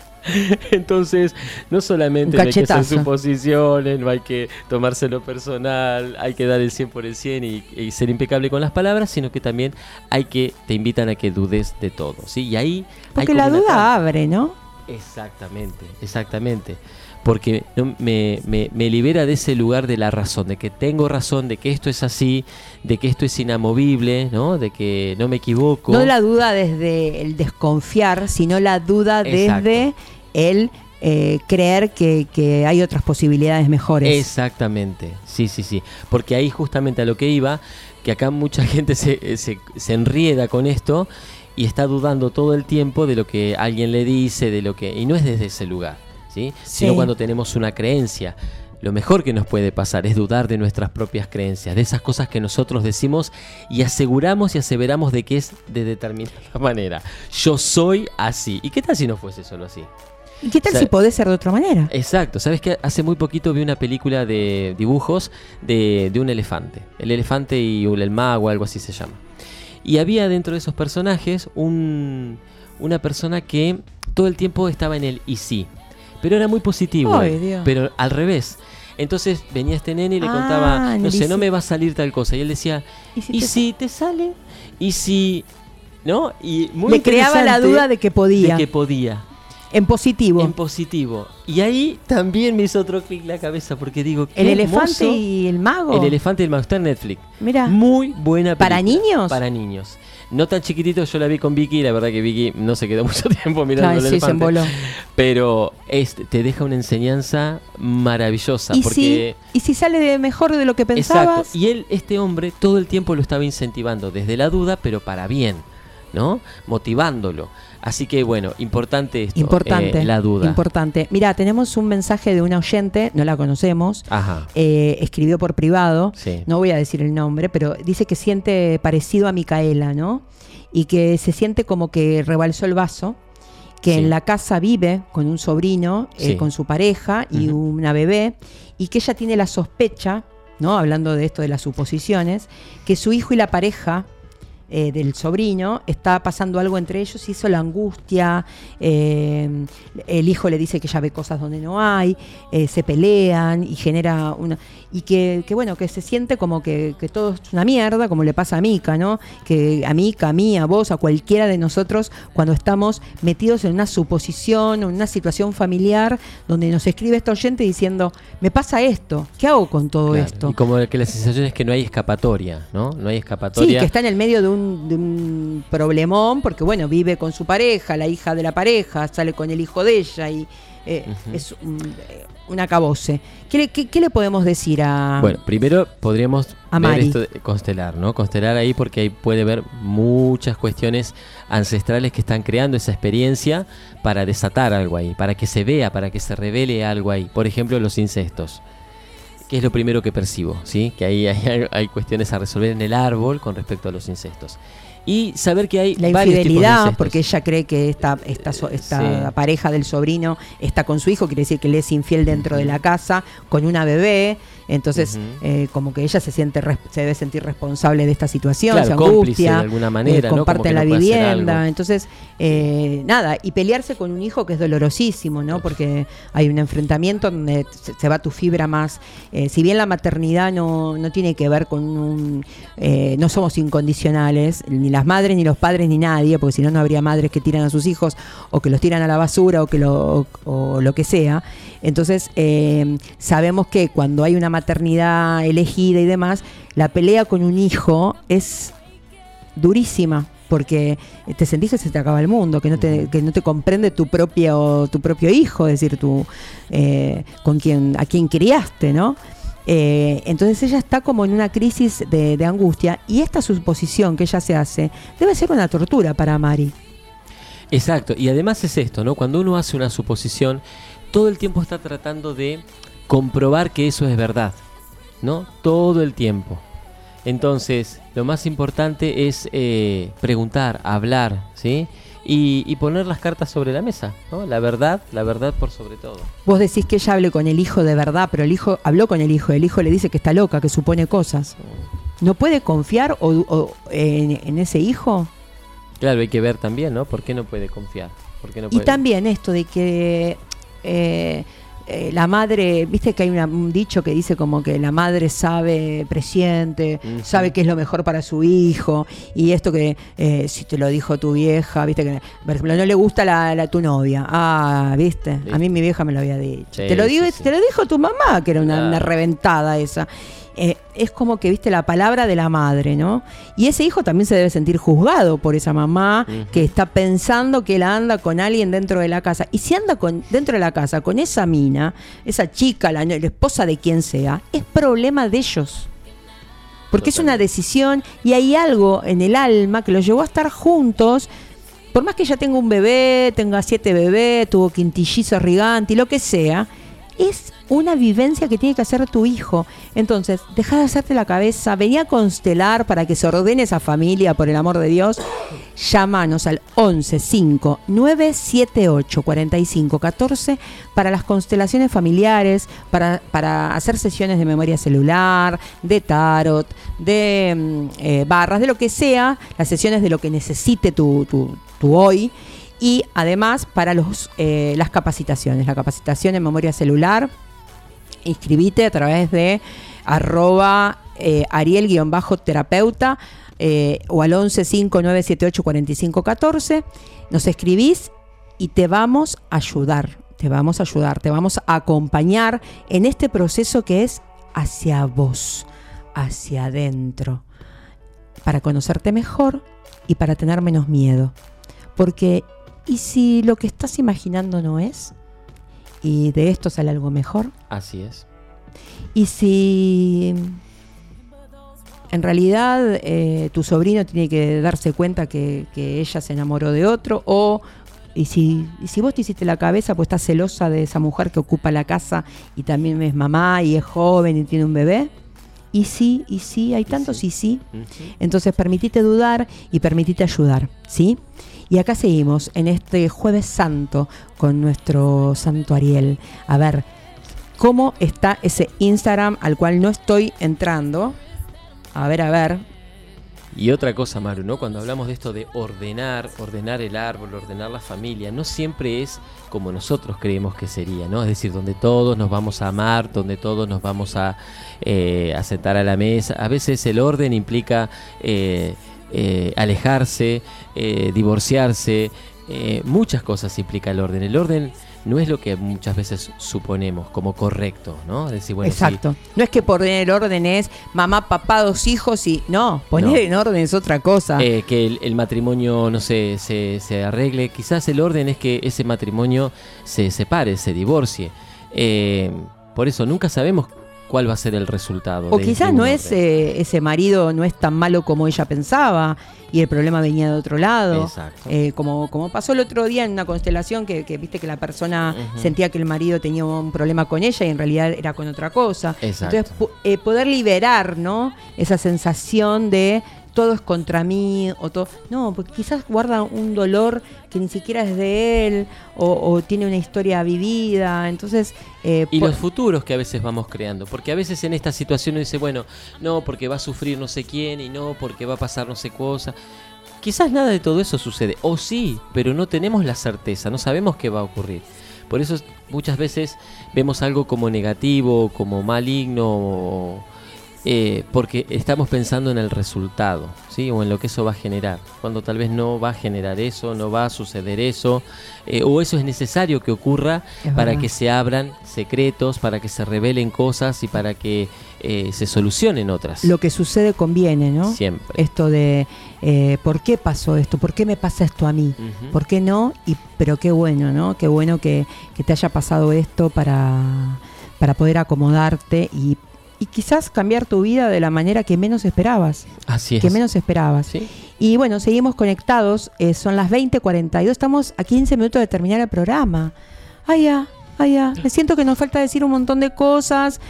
Entonces, no solamente Un no hay que hacer cachetazo. suposiciones, no hay que tomárselo personal, hay que dar el 100 por el 100 y ser impecable con las palabras, sino que también te invitan a que dudes de todo, ¿sí? Y ahí Porque hay la como una duda trampa. abre, ¿no? Exactamente. Porque me libera de ese lugar de la razón, de que tengo razón, de que esto es así, de que esto es inamovible, ¿no? De que no me equivoco. No la duda desde el desconfiar, sino la duda Exacto. desde el creer que hay otras posibilidades mejores. Exactamente, sí. Porque ahí justamente a lo que iba, que acá mucha gente se enrieda con esto y está dudando todo el tiempo de lo que alguien le dice, y no es desde ese lugar, ¿sí? Sino cuando tenemos una creencia. Lo mejor que nos puede pasar es dudar de nuestras propias creencias, de esas cosas que nosotros decimos y aseguramos y aseveramos de que es de determinada manera. Yo soy así. ¿Y qué tal si no fuese solo así? ¿Y qué tal O sea, si podés ser de otra manera? Exacto, sabes que hace muy poquito vi una película de dibujos de un elefante. El elefante y el mago, algo así se llama. Y había dentro de esos personajes una persona que todo el tiempo estaba en el y sí, pero era muy positivo, Ay, Dios. pero al revés. Entonces venía este nene y le Ah, contaba, en no el sé, y no sí. me va a salir tal cosa. Y él decía, ¿y si te sale? ¿Y si...? ¿No? Y muy Le creaba la interesante duda de que podía. De que podía. En positivo. En positivo. Y ahí también me hizo otro clic la cabeza porque digo, qué El elefante hermoso. y el mago. El elefante y el mago está en Netflix. Mira. Muy buena película. ¿Para niños? Para niños. No tan chiquitito, yo la vi con Vicky, la verdad que Vicky no se quedó mucho tiempo mirando Ay, el sí, elefante. se emboló. Pero te deja una enseñanza maravillosa. ¿Y porque si sale mejor de lo que pensabas? Exacto. Y este hombre, todo el tiempo lo estaba incentivando desde la duda, pero para bien, ¿no? Motivándolo. Así que, bueno, importante esto. Importante. La duda. Importante. Mira, tenemos un mensaje de una oyente, no la conocemos. Ajá. Escribió por privado. Sí. No voy a decir el nombre, pero dice que siente parecido a Micaela, ¿no? Y que se siente como que rebalsó el vaso. Que Sí. en la casa vive con un sobrino, Sí. con su pareja y Ujú. una bebé. Y que ella tiene la sospecha, ¿no? Hablando de esto de las suposiciones, que su hijo y la pareja del sobrino está pasando algo entre ellos y eso la angustia. El hijo le dice que ya ve cosas donde no hay, se pelean y genera una... Y que bueno, que se siente como que todo es una mierda, como le pasa a Mica, ¿no? Que a Mica, a mí, a vos, a cualquiera de nosotros, cuando estamos metidos en una suposición o en una situación familiar donde nos escribe esta oyente diciendo, me pasa esto, ¿qué hago con todo Claro, esto? Y como que la sensación es que no hay escapatoria, ¿no? No hay Sí, escapatoria. que está en el medio de un problemón, porque bueno, vive con su pareja, la hija de la pareja, sale con el hijo de ella y es un acabose. ¿Qué le podemos decir a Bueno, primero podríamos a ver Mari? esto de constelar, ¿no? Constelar ahí porque ahí puede ver muchas cuestiones ancestrales que están creando esa experiencia para desatar algo ahí, para que se vea, para que se revele algo ahí. Por ejemplo, los incestos. ¿Qué es lo primero que percibo? ¿Sí? Que ahí hay cuestiones a resolver en el árbol con respecto a los incestos. Y saber que hay La varios tipos de infidelidad, incestos. porque ella cree que esta Sí. pareja del sobrino está con su hijo, quiere decir que le es infiel dentro de la casa con una bebé. Entonces, como que ella se debe sentir responsable de esta situación, Claro, se cómplice de angustia, alguna manera, ¿no? Como comparten que la no puede hacer vivienda. algo. Entonces, nada, y pelearse con un hijo que es dolorosísimo, ¿no? Porque hay un enfrentamiento donde se va tu fibra más. Si bien la maternidad no tiene que ver con no somos incondicionales, ni las madres, ni los padres, ni nadie, porque si no, no habría madres que tiran a sus hijos o que los tiran a la basura o lo que sea. Entonces, sabemos que cuando hay una maternidad elegida y demás, la pelea con un hijo es durísima, porque te sentís que se te acaba el mundo, que no te comprende tu propio hijo, es decir, a quien criaste, ¿no? Entonces ella está como en una crisis de angustia, y esta suposición que ella se hace debe ser una tortura para Mari. Exacto, y además es esto, ¿no? Cuando uno hace una suposición, todo el tiempo está tratando de comprobar que eso es verdad, ¿no? Todo el tiempo. Entonces, lo más importante es preguntar, hablar, ¿sí? Y poner las cartas sobre la mesa, ¿no? La verdad por sobre todo. Vos decís que ella hable con el hijo de verdad, pero el hijo habló con el hijo le dice que está loca, que supone cosas. ¿No puede confiar en ese hijo? Claro, hay que ver también, ¿no? ¿Por qué no puede confiar? ¿Por qué no Y puede? también esto de que la madre, viste que hay un dicho que dice como que la madre sabe, presiente, sabe qué es lo mejor para su hijo, y esto que si te lo dijo tu vieja, viste que, por ejemplo, no le gusta tu novia, viste, a mí mi vieja me lo había dicho, Sí, te lo dijo tu mamá, que era una Claro. reventada esa. Es como que, viste, la palabra de la madre, ¿no? Y ese hijo también se debe sentir juzgado por esa mamá que está pensando que él anda con alguien dentro de la casa. Y si anda dentro de la casa con esa mina, esa chica, la esposa de quien sea, es problema de ellos. Porque es una decisión y hay algo en el alma que los llevó a estar juntos. Por más que ella tenga un bebé, tenga 7 bebés, tuvo quintillizo, Riganti, lo que sea, es una vivencia que tiene que hacer tu hijo. Entonces, deja de hacerte la cabeza, vení a constelar para que se ordene esa familia, por el amor de Dios. Llámanos al 11-5-978-4514 para las constelaciones familiares, para hacer sesiones de memoria celular, de tarot, de barras, de lo que sea, las sesiones de lo que necesite tu hoy. Y además para las capacitaciones, la capacitación en memoria celular, inscribite a través de @ariel_terapeuta o al 11-5-978-4514. Nos escribís y te vamos a ayudar, te vamos a acompañar en este proceso que es hacia vos, hacia adentro, para conocerte mejor y para tener menos miedo. Porque ¿y si lo que estás imaginando no es? ¿Y de esto sale algo mejor? Así es. ¿Y si en realidad tu sobrino tiene que darse cuenta que ella se enamoró de otro? ¿Y si vos te hiciste la cabeza pues estás celosa de esa mujer que ocupa la casa y también es mamá y es joven y tiene un bebé? ¿Y sí? Hay tantos y sí. Entonces permitite dudar y permitite ayudar, ¿sí? Y acá seguimos en este Jueves Santo con nuestro Santo Ariel. A ver, ¿cómo está ese Instagram al cual no estoy entrando? A ver. Y otra cosa, Maru, ¿no? Cuando hablamos de esto de ordenar el árbol, ordenar la familia, no siempre es como nosotros creemos que sería, ¿no? Es decir, donde todos nos vamos a amar, donde todos nos vamos a sentar a la mesa. A veces el orden implica alejarse, divorciarse, muchas cosas implica el orden. El orden no es lo que muchas veces suponemos como correcto, ¿no? Decir, bueno, exacto. sí. No es que poner orden es mamá, papá, 2 hijos y... No, poner en orden es otra cosa. Que el matrimonio, no sé, se arregle. Quizás el orden es que ese matrimonio se separe, se divorcie. Por eso nunca sabemos cuál va a ser el resultado. O quizás no es ese marido no es tan malo como ella pensaba y el problema venía de otro lado. Exacto. Como pasó el otro día en una constelación que viste que la persona sentía que el marido tenía un problema con ella y en realidad era con otra cosa. Exacto. Entonces poder liberar, ¿no? Esa sensación de todo es contra mí o todo. No, porque quizás guarda un dolor que ni siquiera es de él o tiene una historia vivida. Entonces y los futuros que a veces vamos creando, porque a veces en esta situación uno dice, bueno, no, porque va a sufrir no sé quién y no, porque va a pasar no sé cosa. Quizás nada de todo eso sucede, o sí, pero no tenemos la certeza, no sabemos qué va a ocurrir. Por eso muchas veces vemos algo como negativo, como maligno, porque estamos pensando en el resultado, ¿sí? O en lo que eso va a generar, cuando tal vez no va a generar eso, no va a suceder eso, o eso es necesario que ocurra para que se abran secretos, para que se revelen cosas y para que se solucionen otras. Lo que sucede conviene, ¿no? Siempre. Esto de ¿por qué pasó esto? ¿Por qué me pasa esto a mí? ¿Por qué no? Pero qué bueno, ¿no? Qué bueno que te haya pasado esto para poder acomodarte y quizás cambiar tu vida de la manera que menos esperabas. Así es. Que menos esperabas. ¿Sí? Y bueno, seguimos conectados. Son las 20:42. Estamos a 15 minutos de terminar el programa. Me siento que nos falta decir un montón de cosas.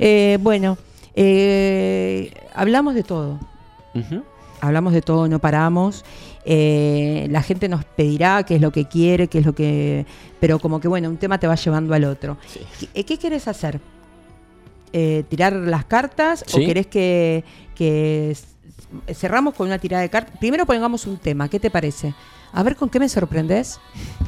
Hablamos de todo. Hablamos de todo, no paramos. La gente nos pedirá qué es lo que quiere, qué es lo que... Pero como que bueno, un tema te va llevando al otro. Sí. ¿Qué querés hacer? ¿Tirar las cartas? ¿Sí? ¿O querés que cerramos con una tirada de cartas? Primero pongamos un tema, ¿qué te parece? A ver con qué me sorprendés.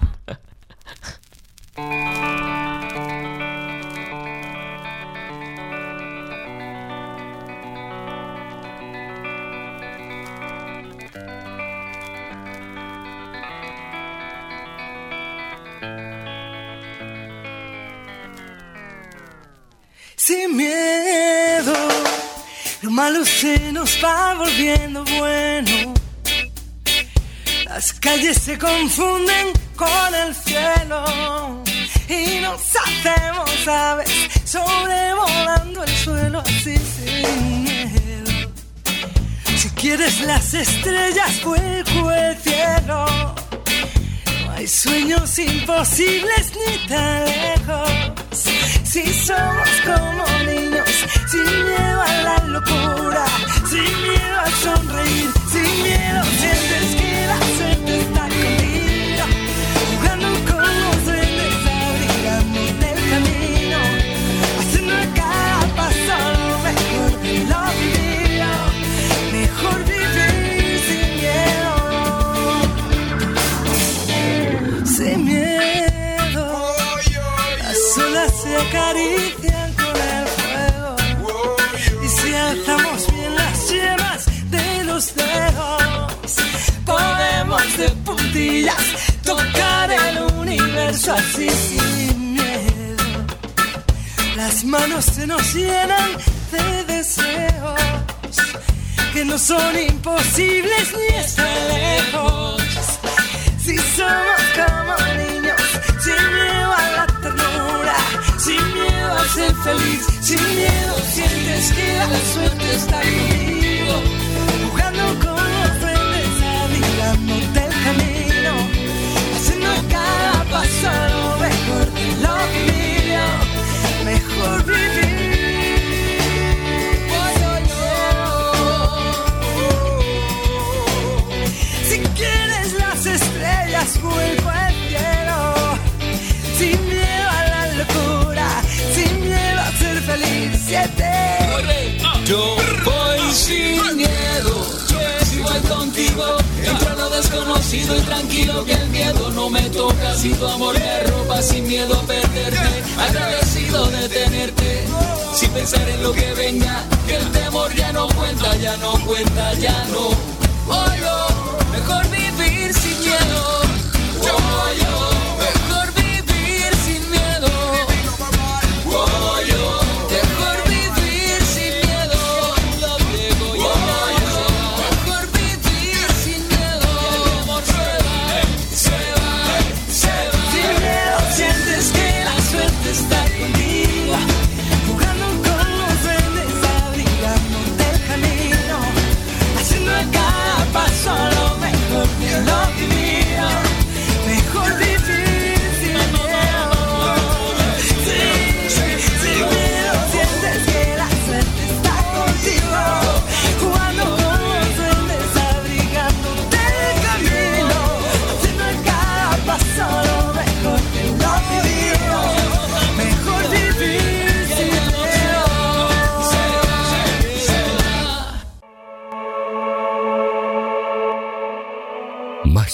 Sin miedo, lo malo se nos va volviendo bueno. Las calles se confunden con el cielo y nos hacemos aves sobrevolando el suelo así sin miedo. Si quieres las estrellas, vuelco el cielo. No hay sueños imposibles ni tan lejos. Si somos como niños, sin miedo a la locura, sin miedo a sonreír, sin miedo sientes que la suerte está contigo, jugando con los duendes, abrigándote el camino, haciendo a cada paso lo mejor de lo vivido, mejor vivir sin miedo, las olas se acarician con el fuego y si alzamos bien las yemas de los dedos podemos de puntillas tocar el universo así sin miedo. Las manos se nos llenan de deseos que no son imposibles ni están lejos. Si somos como niños, sin miedo a la ternura, sin miedo a ser feliz, sin miedo sientes que la suerte está contigo, jugando con los duendes, abrigándote el camino, haciendo cada paso lo mejor de lo vivido, mejor vivir. Si quieres las estrellas, vuelvo al cielo, sin miedo a la locura, sin miedo a ser feliz. 7. Yo voy sin miedo, si voy contigo, entro a lo desconocido y tranquilo que el miedo no me toca. Si tu amor me arropa sin miedo a perderte, agradecido de tenerte, sin pensar en lo que venga, que el temor ya no cuenta, ya no cuenta, ya no. Mejor vivir sin miedo. Mejor vivir sin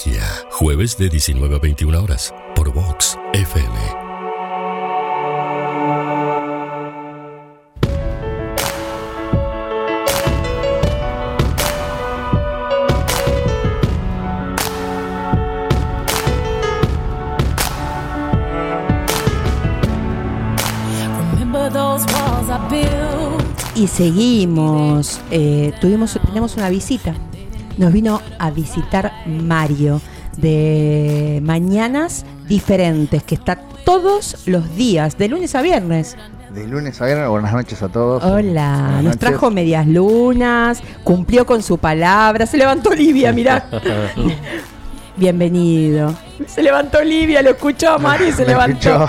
Magia, jueves de 19 a 21 horas, por Vox FM. Y seguimos, tenemos una visita. Nos vino a visitar Mario de Mañanas Diferentes, que está todos los días, de lunes a viernes. De lunes a viernes, buenas noches a todos. Hola, nos trajo medias lunas, cumplió con su palabra, se levantó Olivia, mirá. Bienvenido. Se levantó Olivia, lo escuchó a Mario y se levantó.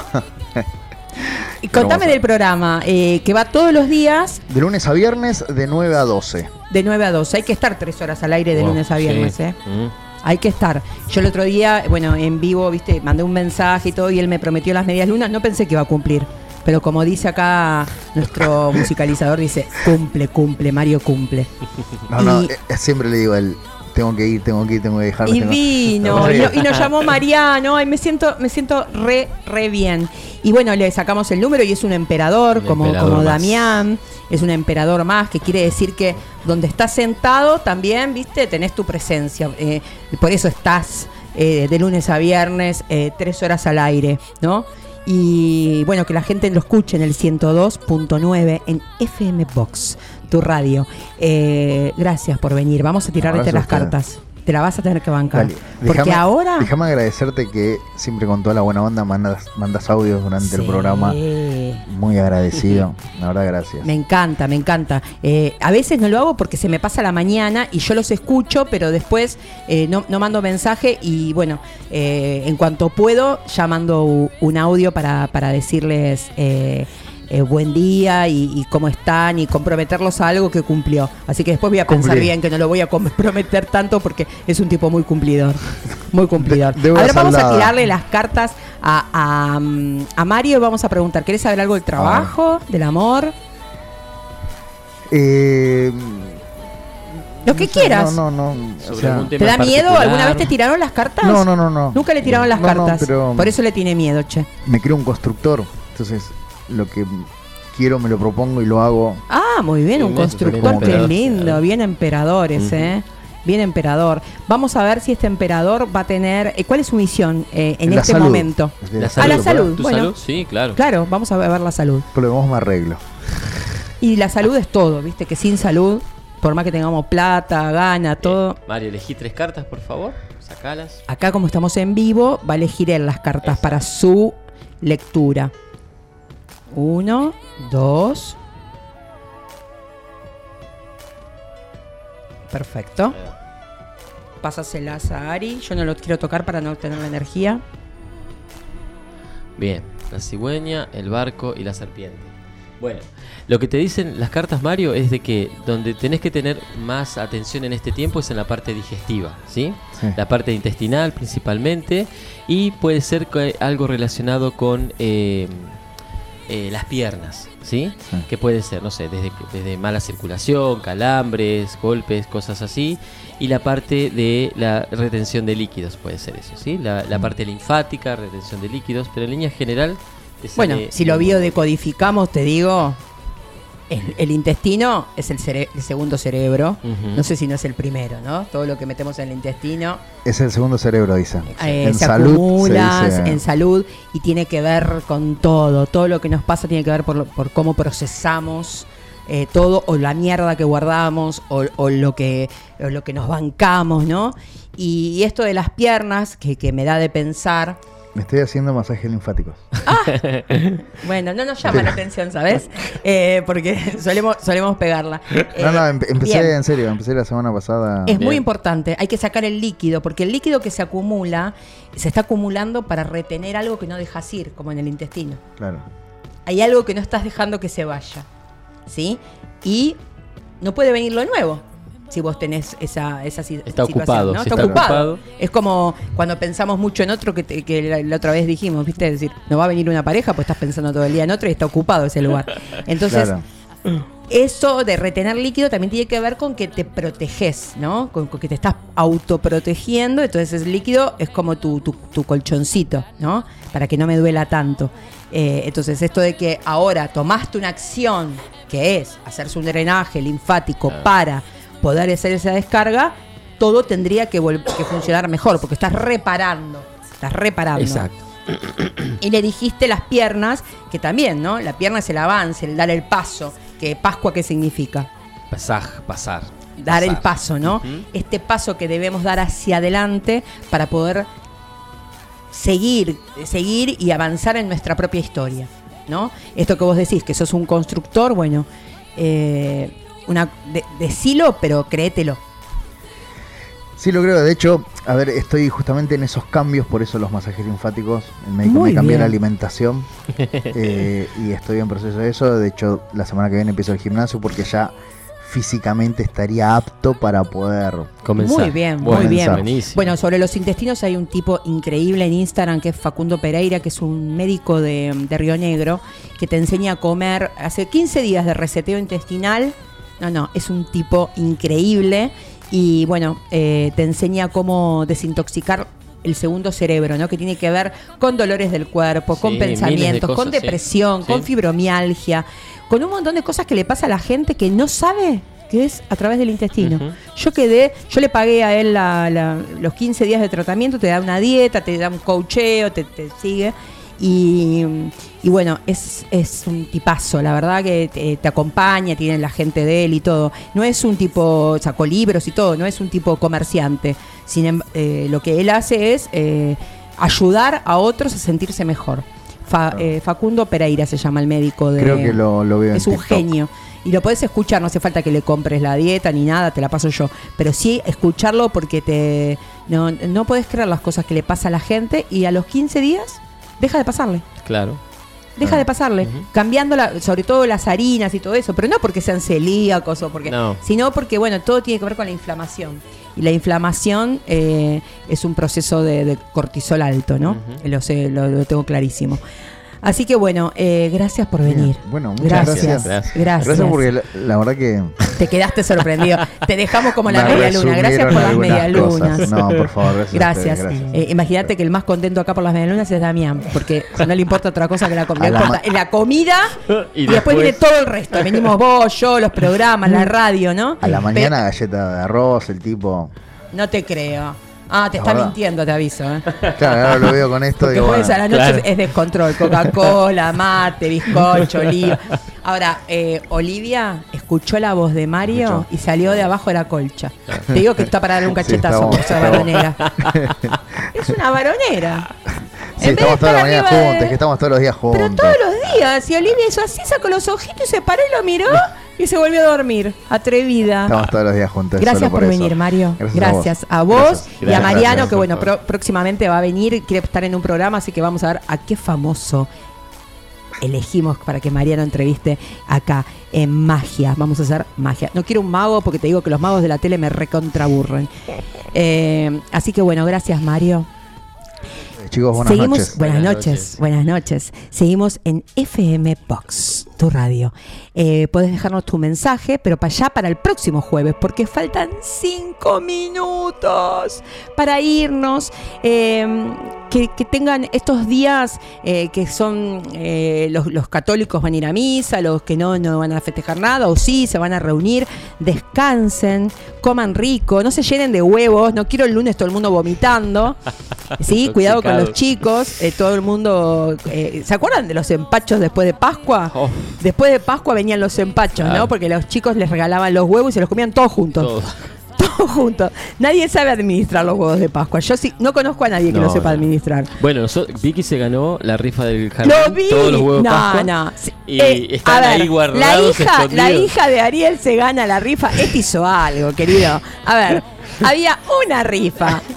Y contame del programa, que va todos los días. De lunes a viernes, de 9 a 12. De 9 a 12. Hay que estar 3 horas al aire de lunes a viernes, sí. Hay que estar. Yo el otro día, en vivo, viste, mandé un mensaje y todo, y él me prometió las medias lunas. No pensé que iba a cumplir. Pero como dice acá nuestro musicalizador, dice, cumple, Mario cumple. No, siempre le digo a él, tengo que ir, tengo que dejarlo. Y vino, y nos llamó Mariano, y me siento re bien. Y bueno, le sacamos el número y es un emperador, como Damián, es un emperador más, que quiere decir que donde estás sentado también, viste, tenés tu presencia. Por eso estás de lunes a viernes, 3 horas al aire, ¿no? Y bueno, que la gente lo escuche en el 102.9 en FM Box, tu radio. Gracias por venir. Vamos a tirarte las cartas. Te la vas a tener que bancar. Dale, porque ahora... Déjame agradecerte que siempre con toda la buena onda mandas audios durante el programa. Muy agradecido. La verdad, gracias. Me encanta. A veces no lo hago porque se me pasa la mañana y yo los escucho, pero después no mando mensaje y bueno, en cuanto puedo ya mando un audio para decirles... buen día y cómo están y comprometerlos a algo que cumplió. Así que después voy a pensar bien que no lo voy a comprometer tanto porque es un tipo muy cumplidor. Muy cumplidor. Ahora vamos a tirarle las cartas a Mario y vamos a preguntar, ¿querés saber algo del trabajo, del amor? Lo que quieras. No. ¿Te da miedo? ¿Alguna vez te tiraron las cartas? No. Nunca le tiraron las cartas. Pero por eso le tiene miedo, che. Me creo un constructor. Entonces... lo que quiero me lo propongo y lo hago. Ah, muy bien, un constructor, qué lindo, bien emperadores, bien emperador. Vamos a ver si este emperador va a tener, ¿cuál es su misión en este salud. Momento? La salud. Bueno, salud? Sí, claro. Claro, vamos a ver la salud. Pero vamos me arreglo. Y la salud es todo, viste, que sin salud, por más que tengamos plata, gana, todo. Mario, elegí 3 cartas, por favor, sacalas. Acá como estamos en vivo, va a elegir él las cartas para su lectura. 1, 2. Perfecto. Pásaselas a Ari. Yo no lo quiero tocar para no obtener la energía. Bien, la cigüeña, el barco y la serpiente. Bueno, lo que te dicen las cartas, Mario, es de que donde tenés que tener más atención en este tiempo es en la parte digestiva, ¿sí? Sí. La parte intestinal principalmente, y puede ser algo relacionado con las piernas, ¿sí? Sí. Que puede ser, no sé, desde mala circulación, calambres, golpes, cosas así, y la parte de la retención de líquidos puede ser eso, ¿sí? La parte linfática, retención de líquidos, pero en línea general... Bueno, si lo biodecodificamos, te digo, el intestino es el segundo cerebro. No sé si no es el primero, ¿no? Todo lo que metemos en el intestino es el segundo cerebro, dice. En salud acumula, se dice... en salud, y tiene que ver con todo lo que nos pasa tiene que ver por cómo procesamos todo, o la mierda que guardamos, o lo que nos bancamos, ¿no? Y esto de las piernas, que me da de pensar... Me estoy haciendo masajes linfáticos. Bueno, no nos llama la atención, ¿sabes? Porque solemos pegarla. Empecé en serio, empecé la semana pasada. Es muy importante, hay que sacar el líquido, porque el líquido que se acumula, se está acumulando para retener algo que no dejas ir, como en el intestino. Claro. Hay algo que no estás dejando que se vaya, ¿sí? Y no puede venir lo nuevo. Si vos tenés esa situación, ocupado, ¿no? Si está ocupado. Es como cuando pensamos mucho en otro que la otra vez dijimos, ¿viste? Es decir, no va a venir una pareja, pues estás pensando todo el día en otro y está ocupado ese lugar. Entonces, eso de retener líquido también tiene que ver con que te proteges, ¿no? Con que te estás autoprotegiendo, entonces el líquido es como tu colchoncito, ¿no? Para que no me duela tanto. Entonces esto de que ahora tomaste una acción que es hacerse un drenaje linfático para poder hacer esa descarga, todo tendría que funcionar mejor, porque estás reparando. Exacto. Y le dijiste las piernas, que también, ¿no? La pierna es el avance, el dar el paso. Que Pascua, ¿qué significa? Pasar. Dar el paso, ¿no? Este paso que debemos dar hacia adelante para poder seguir y avanzar en nuestra propia historia, ¿no? Esto que vos decís, que sos un constructor, bueno, decilo, pero créetelo. Sí, lo creo. De hecho, a ver, estoy justamente en esos cambios, por eso los masajes linfáticos. El médico Muy me cambió bien. la alimentación y estoy en proceso de eso. De hecho, la semana que viene empiezo el gimnasio porque ya físicamente estaría apto para poder comenzar. Muy bien, Bueno, muy bien. buenísimo. Bueno, sobre los intestinos hay un tipo increíble en Instagram que es Facundo Pereira, que es un médico de Río Negro, que te enseña a comer. Hace 15 días de reseteo intestinal. No, es un tipo increíble. Y bueno, te enseña cómo desintoxicar el segundo cerebro, ¿no? Que tiene que ver con dolores del cuerpo, con pensamientos, cosas, con depresión, sí. con fibromialgia, con un montón de cosas que le pasa a la gente que no sabe que es a través del intestino. Yo le pagué a él los 15 días de tratamiento, te da una dieta, te da un coacheo, te sigue. Y bueno, es un tipazo, la verdad que te acompaña, tiene la gente de él y todo. No es un tipo, sacó libros y todo, no es un tipo comerciante. Lo que él hace es ayudar a otros a sentirse mejor. Facundo Pereira se llama el médico de. Creo que lo veo en Es un TikTok. genio. Y lo podés escuchar, no hace falta que le compres la dieta ni nada, te la paso yo. Pero sí escucharlo porque no podés creer las cosas que le pasa a la gente y a los 15 días deja de pasarle. Claro. Deja de pasarle, cambiando sobre todo las harinas y todo eso, pero no porque sean celíacos o porque, sino porque, bueno, todo tiene que ver con la inflamación. Y la inflamación es un proceso de cortisol alto, ¿no? Lo sé, lo tengo clarísimo. Así que bueno, gracias por venir. Bueno, muchas gracias. Gracias porque la verdad que te quedaste sorprendido. Te dejamos como la media luna. Gracias por las medialunas. No, por favor, gracias. Imagínate que el más contento acá por las medialunas es Damián, porque no le importa otra cosa que la comida. Le importa la comida y después viene todo el resto. Venimos vos, yo, los programas, la radio, ¿no? A la mañana galleta de arroz, el tipo. No te creo. Te está mintiendo, te aviso. Claro, ahora lo veo con esto. Porque jueves a la noche es descontrol. Coca-Cola, mate, bizcocho, oliva. Ahora, Olivia escuchó la voz de Mario y salió de abajo de la colcha. Te digo que está para darle un cachetazo por esa varonera. Es una varonera. Sí, estamos toda la mañana juntos, que estamos todos los días juntos. Pero todos los días. Y Olivia hizo así, sacó los ojitos y se paró y lo miró y se volvió a dormir. Atrevida. Estamos todos los días juntos. Gracias por venir, Mario. Gracias a vos y a Mariano, que bueno, próximamente va a venir, quiere estar en un programa, así que vamos a ver a qué famoso elegimos para que Mariano entreviste acá en Magia. Vamos a hacer magia. No quiero un mago porque te digo que los magos de la tele me recontraburren. Así que bueno, gracias, Mario. Chicos, buenas noches. Buenas noches. Seguimos en FM Box, tu radio. Podés dejarnos tu mensaje, pero para allá, para el próximo jueves, porque faltan 5 minutos para irnos. Que tengan estos días que son los católicos van a ir a misa, los que no van a festejar nada, o sí, se van a reunir, descansen, coman rico, no se llenen de huevos, no quiero el lunes todo el mundo vomitando, ¿sí? Cuidado con los chicos, todo el mundo, ¿se acuerdan de los empachos después de Pascua? Después de Pascua venían los empachos, ¿no? Porque los chicos les regalaban los huevos y se los comían todos juntos. Todos juntos. Nadie sabe administrar los huevos de Pascua. Yo sí, no conozco a nadie que lo sepa administrar. Bueno, Vicky se ganó la rifa del jardín. ¡Lo vi! Todos los huevos de Pascua. Y están ahí guardados. La hija de Ariel se gana la rifa. Este hizo algo, querido. A ver, había una rifa.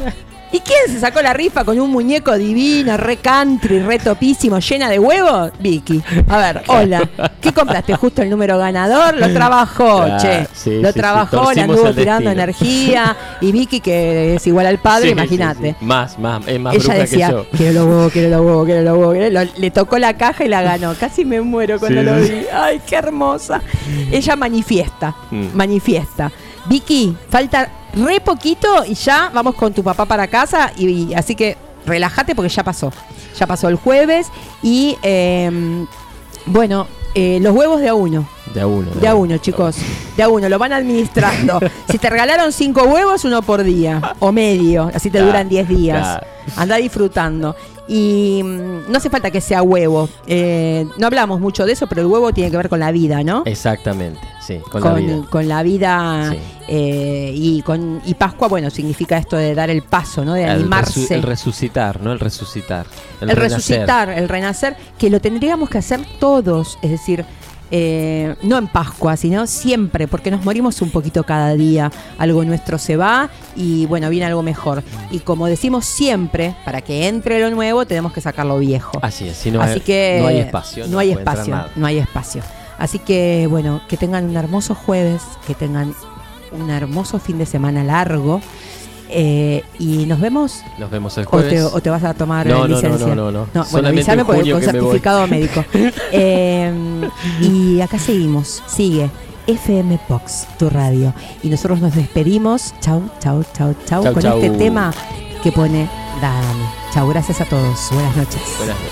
¿Y quién se sacó la rifa con un muñeco divino, re country, re topísimo, llena de huevos? Vicky. A ver, hola. ¿Qué compraste? Justo el número ganador. Lo trabajó, che. Sí, lo trabajó, le anduvo tirando destino. energía. Y Vicky, que es igual al padre, Sí, imagínate. sí, sí. Más, es más Ella bruja decía, que yo. quiero los huevos. Le tocó la caja y la ganó. Casi me muero cuando Sí. lo vi. Ay, qué hermosa. Ella manifiesta. Vicky, falta re poquito y ya vamos con tu papá para casa. Y así que relájate porque ya pasó. Ya pasó el jueves. Y bueno, los huevos de a uno. De a uno. De a uno, chicos. De a uno, lo van administrando. Si te regalaron 5 huevos, uno por día. O medio. Así te duran 10 días. Claro. Anda disfrutando. Y no hace falta que sea huevo. No hablamos mucho de eso, pero el huevo tiene que ver con la vida, ¿no? Exactamente, sí, con la vida. Con la vida. Sí. Y Pascua, bueno, significa esto de dar el paso, ¿no? De animarse. El resucitar, ¿no? El resucitar. El resucitar, el renacer, que lo tendríamos que hacer todos. Es decir, no en Pascua, sino siempre, porque nos morimos un poquito cada día. Algo nuestro se va y bueno, viene algo mejor. Y como decimos siempre, para que entre lo nuevo tenemos que sacar lo viejo. Así es, Así que no hay espacio. No hay espacio. Así que bueno, que tengan un hermoso jueves, que tengan un hermoso fin de semana largo. Y nos vemos. Nos vemos el jueves. ¿O te vas a tomar No. licencia? No. Bueno, solamente avísame en porque junio con que me voy. certificado médico. Y acá seguimos. Sigue FM Box, tu radio. Y nosotros nos despedimos. Chau con chau. este tema que pone Dami. Chau, gracias a todos. Buenas noches. Buenas noches.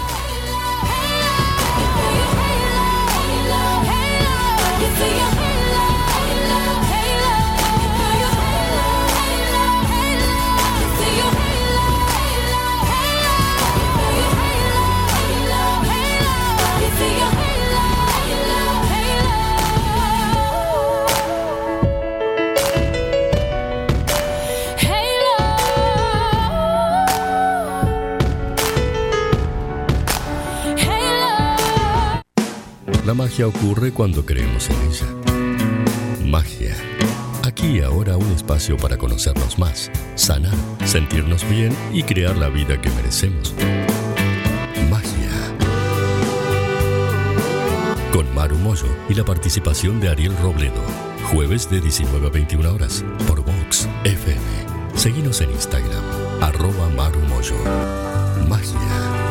La magia ocurre cuando creemos en ella. Magia. Aquí y ahora un espacio para conocernos más, sanar, sentirnos bien y crear la vida que merecemos. Magia. Con Maru Moyo y la participación de Ariel Robledo. Jueves de 19 a 21 horas por Vox FM. Seguinos en Instagram, @Maru Moyo. Magia.